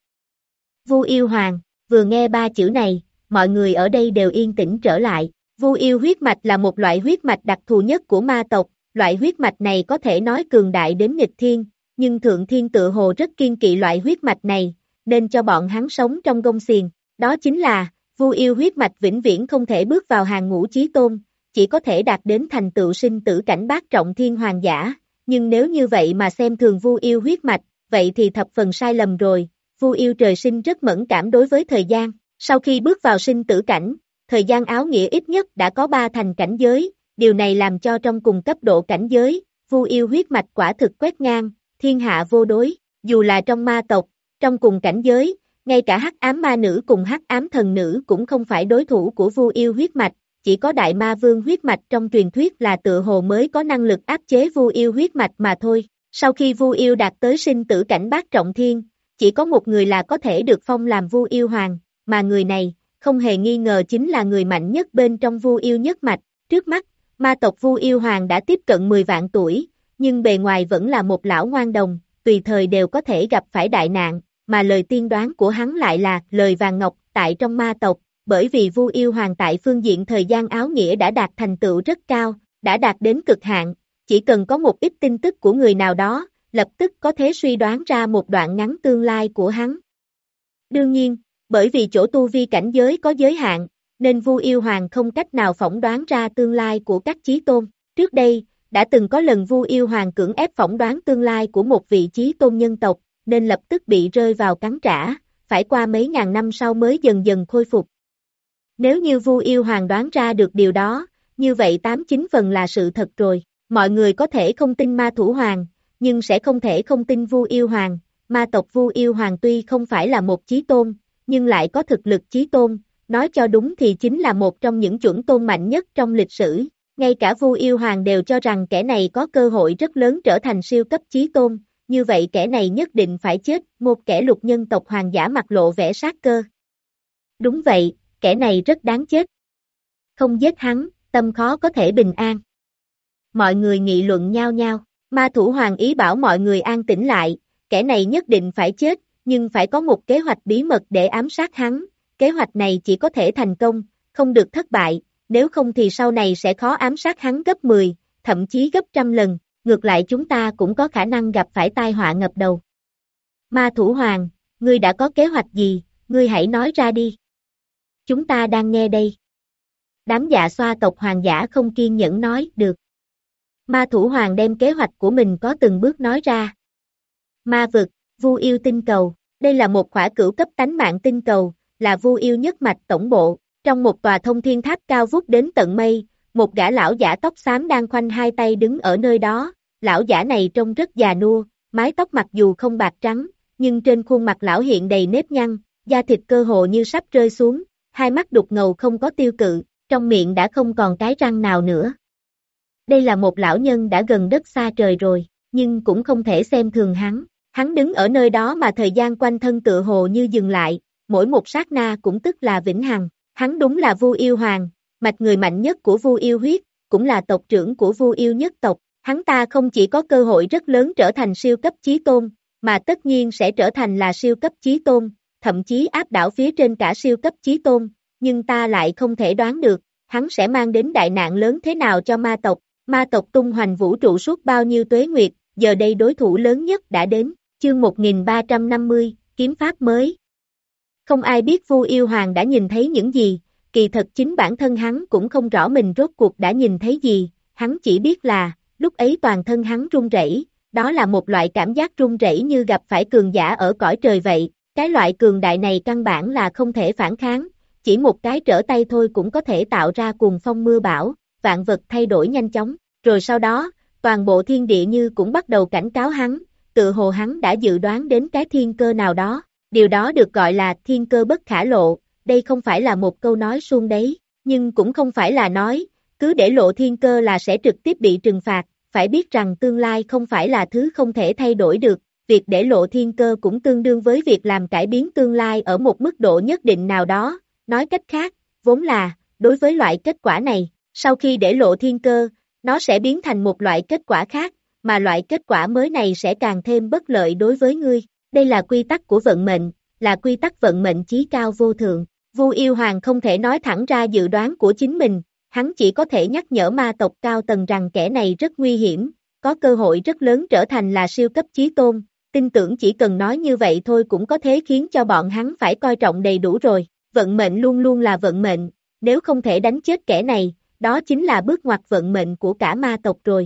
Vu Yêu Hoàng, vừa nghe ba chữ này, mọi người ở đây đều yên tĩnh trở lại. Vu Yêu huyết mạch là một loại huyết mạch đặc thù nhất của ma tộc, loại huyết mạch này có thể nói cường đại đến nghịch thiên, nhưng Thượng Thiên tự hồ rất kiên kỵ loại huyết mạch này, nên cho bọn hắn sống trong gông xiềng. Đó chính là, Vu Yêu huyết mạch vĩnh viễn không thể bước vào hàng ngũ chí tôn, chỉ có thể đạt đến thành tựu sinh tử cảnh bát trọng thiên hoàng giả, nhưng nếu như vậy mà xem thường Vu Yêu huyết mạch, vậy thì thập phần sai lầm rồi. Vu Yêu trời sinh rất mẫn cảm đối với thời gian, sau khi bước vào sinh tử cảnh, thời gian áo nghĩa ít nhất đã có ba thành cảnh giới, điều này làm cho trong cùng cấp độ cảnh giới, Vu Yêu huyết mạch quả thực quét ngang, thiên hạ vô đối, dù là trong ma tộc, trong cùng cảnh giới, ngay cả Hắc Ám Ma Nữ cùng Hắc Ám Thần Nữ cũng không phải đối thủ của Vu Yêu huyết mạch, chỉ có Đại Ma Vương huyết mạch trong truyền thuyết là tựa hồ mới có năng lực áp chế Vu Yêu huyết mạch mà thôi. Sau khi Vu Yêu đạt tới sinh tử cảnh bát trọng thiên, chỉ có một người là có thể được phong làm Vu Yêu Hoàng, mà người này, không hề nghi ngờ chính là người mạnh nhất bên trong Vu Yêu nhất mạch. Trước mắt, ma tộc Vu Yêu Hoàng đã tiếp cận mười vạn tuổi, nhưng bề ngoài vẫn là một lão ngoan đồng, tùy thời đều có thể gặp phải đại nạn, mà lời tiên đoán của hắn lại là lời vàng ngọc tại trong ma tộc, bởi vì Vu Yêu Hoàng tại phương diện thời gian áo nghĩa đã đạt thành tựu rất cao, đã đạt đến cực hạn, chỉ cần có một ít tin tức của người nào đó, lập tức có thể suy đoán ra một đoạn ngắn tương lai của hắn. Đương nhiên, bởi vì chỗ tu vi cảnh giới có giới hạn, nên Vu Yêu Hoàng không cách nào phỏng đoán ra tương lai của các chí tôn. Trước đây, đã từng có lần Vu Yêu Hoàng cưỡng ép phỏng đoán tương lai của một vị chí tôn nhân tộc, nên lập tức bị rơi vào cắn trả, phải qua mấy ngàn năm sau mới dần dần khôi phục. Nếu như Vu Yêu Hoàng đoán ra được điều đó, như vậy tám chín phần là sự thật rồi. Mọi người có thể không tin Ma Thủ Hoàng, nhưng sẽ không thể không tin Vu Yêu Hoàng. Ma tộc Vu Yêu Hoàng tuy không phải là một chí tôn, nhưng lại có thực lực chí tôn, nói cho đúng thì chính là một trong những chuẩn tôn mạnh nhất trong lịch sử. Ngay cả Vu Yêu Hoàng đều cho rằng kẻ này có cơ hội rất lớn trở thành siêu cấp chí tôn, như vậy kẻ này nhất định phải chết. Một kẻ lục nhân tộc hoàng giả mặt lộ vẻ sát cơ. Đúng vậy, kẻ này rất đáng chết. Không giết hắn, tâm khó có thể bình an. Mọi người nghị luận nhau nhau, Ma Thủ Hoàng ý bảo mọi người an tĩnh lại, kẻ này nhất định phải chết, nhưng phải có một kế hoạch bí mật để ám sát hắn, kế hoạch này chỉ có thể thành công, không được thất bại, nếu không thì sau này sẽ khó ám sát hắn gấp mười, thậm chí gấp trăm lần, ngược lại chúng ta cũng có khả năng gặp phải tai họa ngập đầu. Ma Thủ Hoàng, ngươi đã có kế hoạch gì, ngươi hãy nói ra đi. Chúng ta đang nghe đây. Đám dạ xoa tộc hoàng giả không kiên nhẫn nói, được. Ma Thủ Hoàng đem kế hoạch của mình có từng bước nói ra. Ma vực, Vu Yêu tinh cầu, đây là một khỏa cửu cấp tánh mạng tinh cầu, là Vu Yêu nhất mạch tổng bộ, trong một tòa thông thiên tháp cao vút đến tận mây, một gã lão giả tóc xám đang khoanh hai tay đứng ở nơi đó, lão giả này trông rất già nua, mái tóc mặc dù không bạc trắng, nhưng trên khuôn mặt lão hiện đầy nếp nhăn, da thịt cơ hồ như sắp rơi xuống, hai mắt đục ngầu không có tiêu cự, trong miệng đã không còn cái răng nào nữa. Đây là một lão nhân đã gần đất xa trời rồi, nhưng cũng không thể xem thường hắn. Hắn đứng ở nơi đó mà thời gian quanh thân tựa hồ như dừng lại, mỗi một sát na cũng tức là vĩnh hằng. Hắn đúng là Vu Yêu Hoàng, mạch người mạnh nhất của Vu Yêu huyết, cũng là tộc trưởng của Vu Yêu nhất tộc, hắn ta không chỉ có cơ hội rất lớn trở thành siêu cấp chí tôn, mà tất nhiên sẽ trở thành là siêu cấp chí tôn, thậm chí áp đảo phía trên cả siêu cấp chí tôn, nhưng ta lại không thể đoán được, hắn sẽ mang đến đại nạn lớn thế nào cho ma tộc, ma tộc tung hoành vũ trụ suốt bao nhiêu tuế nguyệt, giờ đây đối thủ lớn nhất đã đến, chương một nghìn ba trăm năm mươi, kiếm pháp mới. Không ai biết Vu Yêu Hoàng đã nhìn thấy những gì, kỳ thật chính bản thân hắn cũng không rõ mình rốt cuộc đã nhìn thấy gì, hắn chỉ biết là, lúc ấy toàn thân hắn run rẩy, đó là một loại cảm giác run rẩy như gặp phải cường giả ở cõi trời vậy, cái loại cường đại này căn bản là không thể phản kháng, chỉ một cái trở tay thôi cũng có thể tạo ra cuồng phong mưa bão, vạn vật thay đổi nhanh chóng, rồi sau đó, toàn bộ thiên địa như cũng bắt đầu cảnh cáo hắn, tự hồ hắn đã dự đoán đến cái thiên cơ nào đó, điều đó được gọi là thiên cơ bất khả lộ, đây không phải là một câu nói suông đấy, nhưng cũng không phải là nói, cứ để lộ thiên cơ là sẽ trực tiếp bị trừng phạt, phải biết rằng tương lai không phải là thứ không thể thay đổi được, việc để lộ thiên cơ cũng tương đương với việc làm cải biến tương lai ở một mức độ nhất định nào đó, nói cách khác, vốn là, đối với loại kết quả này, sau khi để lộ thiên cơ, nó sẽ biến thành một loại kết quả khác, mà loại kết quả mới này sẽ càng thêm bất lợi đối với ngươi, đây là quy tắc của vận mệnh, là quy tắc vận mệnh chí cao vô thượng, Vu Yêu Hoàng không thể nói thẳng ra dự đoán của chính mình, hắn chỉ có thể nhắc nhở ma tộc cao tầng rằng kẻ này rất nguy hiểm, có cơ hội rất lớn trở thành là siêu cấp chí tôn, tin tưởng chỉ cần nói như vậy thôi cũng có thể khiến cho bọn hắn phải coi trọng đầy đủ rồi, vận mệnh luôn luôn là vận mệnh, nếu không thể đánh chết kẻ này, đó chính là bước ngoặt vận mệnh của cả ma tộc rồi.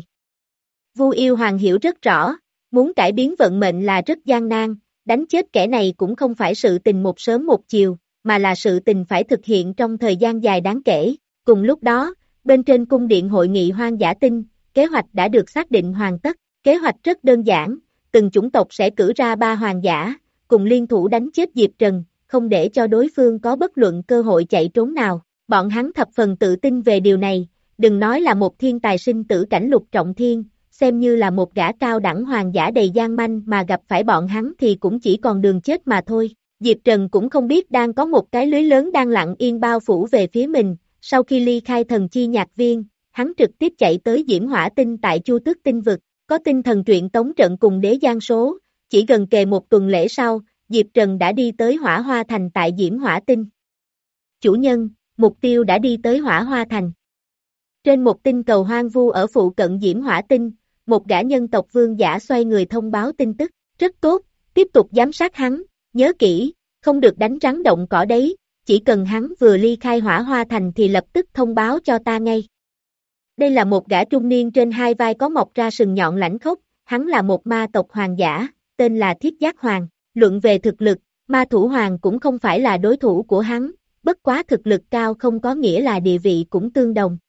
Vu Yêu Hoàng hiểu rất rõ, muốn cải biến vận mệnh là rất gian nan, đánh chết kẻ này cũng không phải sự tình một sớm một chiều, mà là sự tình phải thực hiện trong thời gian dài đáng kể. Cùng lúc đó, bên trên cung điện hội nghị hoang dã tinh, kế hoạch đã được xác định hoàn tất, kế hoạch rất đơn giản, từng chủng tộc sẽ cử ra ba hoàng giả, cùng liên thủ đánh chết Diệp Trần, không để cho đối phương có bất luận cơ hội chạy trốn nào. Bọn hắn thập phần tự tin về điều này, đừng nói là một thiên tài sinh tử cảnh Lục Trọng Thiên, xem như là một gã cao đẳng hoàng giả đầy gian manh mà gặp phải bọn hắn thì cũng chỉ còn đường chết mà thôi. Diệp Trần cũng không biết đang có một cái lưới lớn đang lặng yên bao phủ về phía mình, sau khi ly khai thần chi nhạc viên, hắn trực tiếp chạy tới Diễm Hỏa Tinh tại Chu Tước Tinh Vực, có tinh thần truyện tống trận cùng đế giang số, chỉ gần kề một tuần lễ sau, Diệp Trần đã đi tới Hỏa Hoa Thành tại Diễm Hỏa Tinh. Chủ nhân, mục tiêu đã đi tới Hỏa Hoa Thành. Trên một tinh cầu hoang vu ở phụ cận Diễm Hỏa Tinh, một gã nhân tộc vương giả xoay người thông báo tin tức, rất tốt, tiếp tục giám sát hắn, nhớ kỹ, không được đánh rắn động cỏ đấy, chỉ cần hắn vừa ly khai Hỏa Hoa Thành thì lập tức thông báo cho ta ngay. Đây là một gã trung niên trên hai vai có mọc ra sừng nhọn lãnh khốc, hắn là một ma tộc hoàng giả, tên là Thiết Giác Hoàng, luận về thực lực, ma thủ hoàng cũng không phải là đối thủ của hắn, bất quá thực lực cao không có nghĩa là địa vị cũng tương đồng.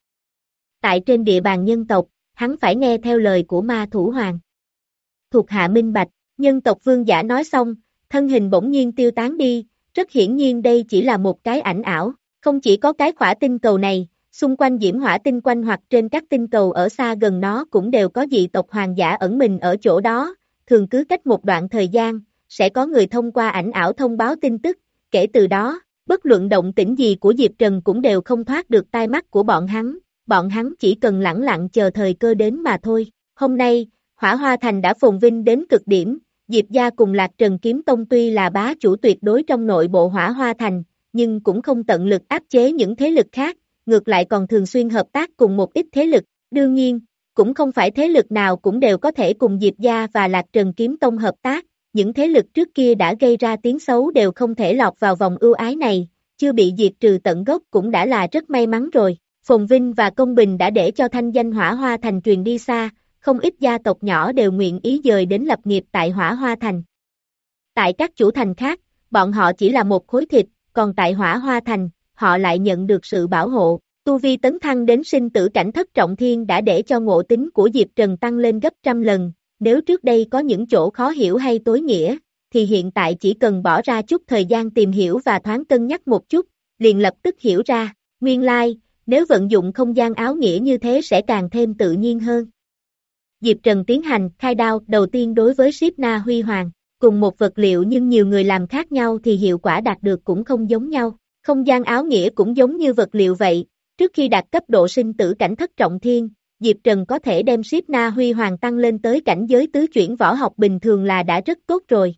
Tại trên địa bàn nhân tộc, hắn phải nghe theo lời của ma thủ hoàng. Thuộc hạ minh bạch, nhân tộc vương giả nói xong, thân hình bỗng nhiên tiêu tán đi, rất hiển nhiên đây chỉ là một cái ảnh ảo, không chỉ có cái khỏa tinh cầu này, xung quanh Diễm Hỏa Tinh quanh hoặc trên các tinh cầu ở xa gần nó cũng đều có dị tộc hoàng giả ẩn mình ở chỗ đó, thường cứ cách một đoạn thời gian, sẽ có người thông qua ảnh ảo thông báo tin tức, kể từ đó, bất luận động tĩnh gì của Diệp Trần cũng đều không thoát được tai mắt của bọn hắn, bọn hắn chỉ cần lẳng lặng chờ thời cơ đến mà thôi. Hôm nay, Hỏa Hoa Thành đã phồn vinh đến cực điểm, Diệp gia cùng Lạc Trần Kiếm Tông tuy là bá chủ tuyệt đối trong nội bộ Hỏa Hoa Thành, nhưng cũng không tận lực áp chế những thế lực khác, ngược lại còn thường xuyên hợp tác cùng một ít thế lực, đương nhiên, cũng không phải thế lực nào cũng đều có thể cùng Diệp gia và Lạc Trần Kiếm Tông hợp tác, những thế lực trước kia đã gây ra tiếng xấu đều không thể lọt vào vòng ưu ái này, chưa bị diệt trừ tận gốc cũng đã là rất may mắn rồi. Phồn vinh và công bình đã để cho thanh danh Hỏa Hoa Thành truyền đi xa, không ít gia tộc nhỏ đều nguyện ý dời đến lập nghiệp tại Hỏa Hoa Thành. Tại các chủ thành khác, bọn họ chỉ là một khối thịt, còn tại Hỏa Hoa Thành, họ lại nhận được sự bảo hộ. Tu vi tấn thăng đến sinh tử cảnh thất trọng thiên đã để cho ngộ tính của Diệp Trần tăng lên gấp trăm lần, nếu trước đây có những chỗ khó hiểu hay tối nghĩa, thì hiện tại chỉ cần bỏ ra chút thời gian tìm hiểu và thoáng cân nhắc một chút, liền lập tức hiểu ra, nguyên lai, like, nếu vận dụng không gian áo nghĩa như thế sẽ càng thêm tự nhiên hơn. Diệp Trần tiến hành khai đao đầu tiên đối với Ship Na Huy Hoàng, cùng một vật liệu nhưng nhiều người làm khác nhau thì hiệu quả đạt được cũng không giống nhau. Không gian áo nghĩa cũng giống như vật liệu vậy, Trước khi đạt cấp độ sinh tử cảnh thất trọng thiên, Diệp Trần có thể đem Siết Na Huy Hoàng tăng lên tới cảnh giới tứ chuyển võ học bình thường là đã rất tốt rồi.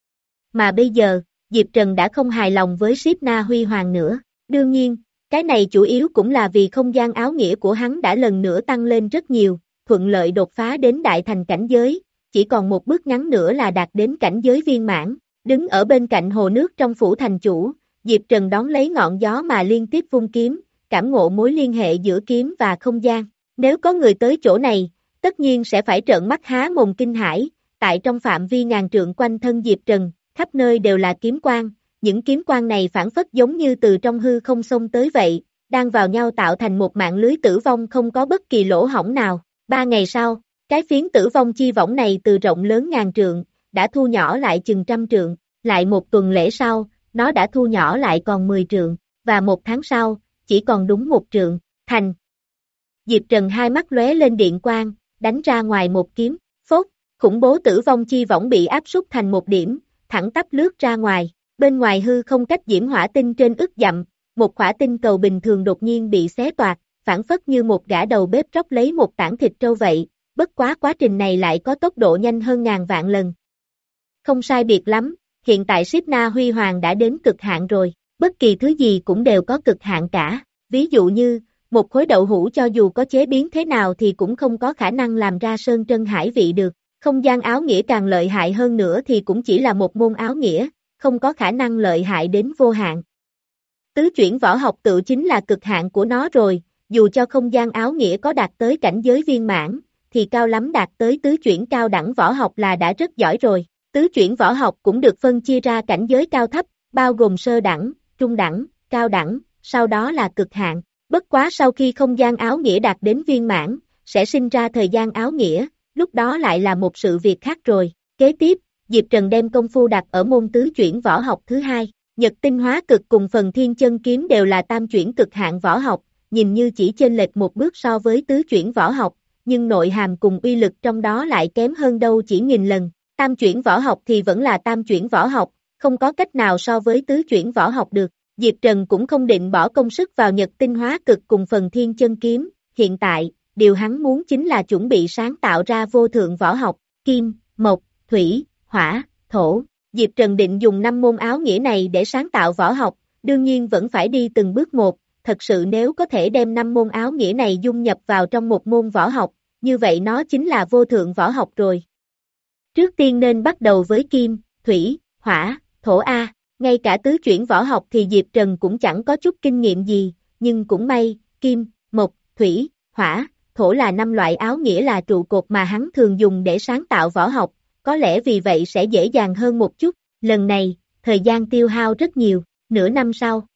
Mà bây giờ, Diệp Trần đã không hài lòng với Siết Na Huy Hoàng nữa. Đương nhiên, cái này chủ yếu cũng là vì không gian áo nghĩa của hắn đã lần nữa tăng lên rất nhiều, thuận lợi đột phá đến đại thành cảnh giới, chỉ còn một bước ngắn nữa là đạt đến cảnh giới viên mãn. Đứng ở bên cạnh hồ nước trong phủ thành chủ, Diệp Trần đón lấy ngọn gió mà liên tiếp vung kiếm, cảm ngộ mối liên hệ giữa kiếm và không gian. Nếu có người tới chỗ này, tất nhiên sẽ phải trợn mắt há mồm kinh hãi. Tại trong phạm vi ngàn trượng quanh thân Diệp Trần, khắp nơi đều là kiếm quang, những kiếm quang này phản phất giống như từ trong hư không xông tới vậy, đang vào nhau tạo thành một mạng lưới tử vong không có bất kỳ lỗ hổng nào. Ba ngày sau, cái phiến tử vong chi võng này từ rộng lớn ngàn trượng, đã thu nhỏ lại chừng trăm trượng, lại một tuần lễ sau, nó đã thu nhỏ lại còn mười trượng, và một tháng sau, chỉ còn đúng một trượng, thành. Diệp Trần hai mắt lóe lên điện quang, đánh ra ngoài một kiếm, phốt, khủng bố tử vong chi võng bị áp súc thành một điểm, thẳng tắp lướt ra ngoài, bên ngoài hư không cách diễm hỏa tinh trên ức dặm, một khỏa tinh cầu bình thường đột nhiên bị xé toạc, phản phất như một gã đầu bếp róc lấy một tảng thịt trâu vậy, bất quá quá trình này lại có tốc độ nhanh hơn ngàn vạn lần. Không sai biệt lắm, hiện tại Siết Na Huy Hoàng đã đến cực hạn rồi, bất kỳ thứ gì cũng đều có cực hạn cả, ví dụ như, một khối đậu hũ cho dù có chế biến thế nào thì cũng không có khả năng làm ra sơn trân hải vị được, không gian áo nghĩa càng lợi hại hơn nữa thì cũng chỉ là một môn áo nghĩa, không có khả năng lợi hại đến vô hạn. Tứ chuyển võ học tự chính là cực hạn của nó rồi, dù cho không gian áo nghĩa có đạt tới cảnh giới viên mãn, thì cao lắm đạt tới tứ chuyển cao đẳng võ học là đã rất giỏi rồi. Tứ chuyển võ học cũng được phân chia ra cảnh giới cao thấp, bao gồm sơ đẳng, trung đẳng, cao đẳng, sau đó là cực hạn. Bất quá sau khi không gian áo nghĩa đạt đến viên mãn, sẽ sinh ra thời gian áo nghĩa, lúc đó lại là một sự việc khác rồi. Kế tiếp, Diệp Trần đem công phu đặt ở môn tứ chuyển võ học thứ hai. Nhật tinh hóa cực cùng phần thiên chân kiếm đều là tam chuyển cực hạn võ học, nhìn như chỉ chênh lệch một bước so với tứ chuyển võ học, nhưng nội hàm cùng uy lực trong đó lại kém hơn đâu chỉ nghìn lần. Tam chuyển võ học thì vẫn là tam chuyển võ học, không có cách nào so với tứ chuyển võ học được. Diệp Trần cũng không định bỏ công sức vào nhật tinh hóa cực cùng phần thiên chân kiếm, hiện tại, điều hắn muốn chính là chuẩn bị sáng tạo ra vô thượng võ học, kim, mộc, thủy, hỏa, thổ. Diệp Trần định dùng năm môn áo nghĩa này để sáng tạo võ học, đương nhiên vẫn phải đi từng bước một, thật sự nếu có thể đem năm môn áo nghĩa này dung nhập vào trong một môn võ học, như vậy nó chính là vô thượng võ học rồi. Trước tiên nên bắt đầu với kim, thủy, hỏa, thổ A, ngay cả tứ chuyển võ học thì Diệp Trần cũng chẳng có chút kinh nghiệm gì, nhưng cũng may, kim, mộc, thủy, hỏa, thổ là năm loại áo nghĩa là trụ cột mà hắn thường dùng để sáng tạo võ học, có lẽ vì vậy sẽ dễ dàng hơn một chút, lần này, thời gian tiêu hao rất nhiều, nửa năm sau.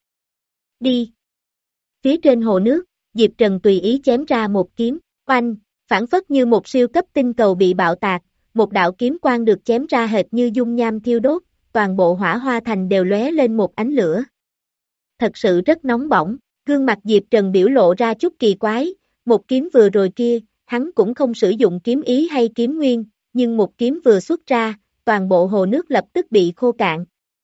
Đi! Phía trên hồ nước, Diệp Trần tùy ý chém ra một kiếm, oanh, phản phất như một siêu cấp tinh cầu bị bạo tạc, một đạo kiếm quang được chém ra hệt như dung nham thiêu đốt, toàn bộ hỏa hoa thành đều lóe lên một ánh lửa. Thật sự rất nóng bỏng, gương mặt Diệp Trần biểu lộ ra chút kỳ quái, một kiếm vừa rồi kia, hắn cũng không sử dụng kiếm ý hay kiếm nguyên, nhưng một kiếm vừa xuất ra, toàn bộ hồ nước lập tức bị khô cạn.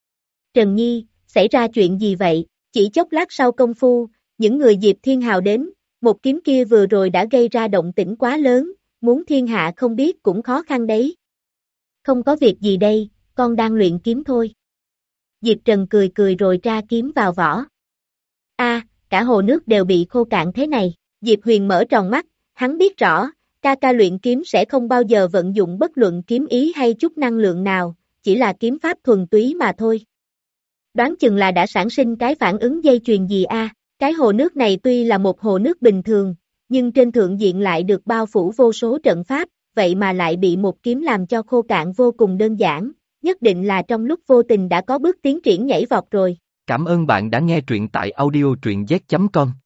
Trần Nhi, xảy ra chuyện gì vậy? Chỉ chốc lát sau công phu, những người Diệp Thiên Hào đến, một kiếm kia vừa rồi đã gây ra động tĩnh quá lớn, muốn thiên hạ không biết cũng khó khăn đấy. Không có việc gì đây, con đang luyện kiếm thôi. Diệp Trần cười cười rồi tra kiếm vào vỏ. A, cả hồ nước đều bị khô cạn thế này. Diệp Huyền mở tròn mắt, hắn biết rõ, ca ca luyện kiếm sẽ không bao giờ vận dụng bất luận kiếm ý hay chút năng lượng nào, chỉ là kiếm pháp thuần túy mà thôi. Đoán chừng là đã sản sinh cái phản ứng dây chuyền gì a? Cái hồ nước này tuy là một hồ nước bình thường, nhưng trên thượng diện lại được bao phủ vô số trận pháp, vậy mà lại bị một kiếm làm cho khô cạn vô cùng đơn giản, nhất định là trong lúc vô tình đã có bước tiến triển nhảy vọt rồi. Cảm ơn bạn đã nghe truyện tại audio truyện z chấm com.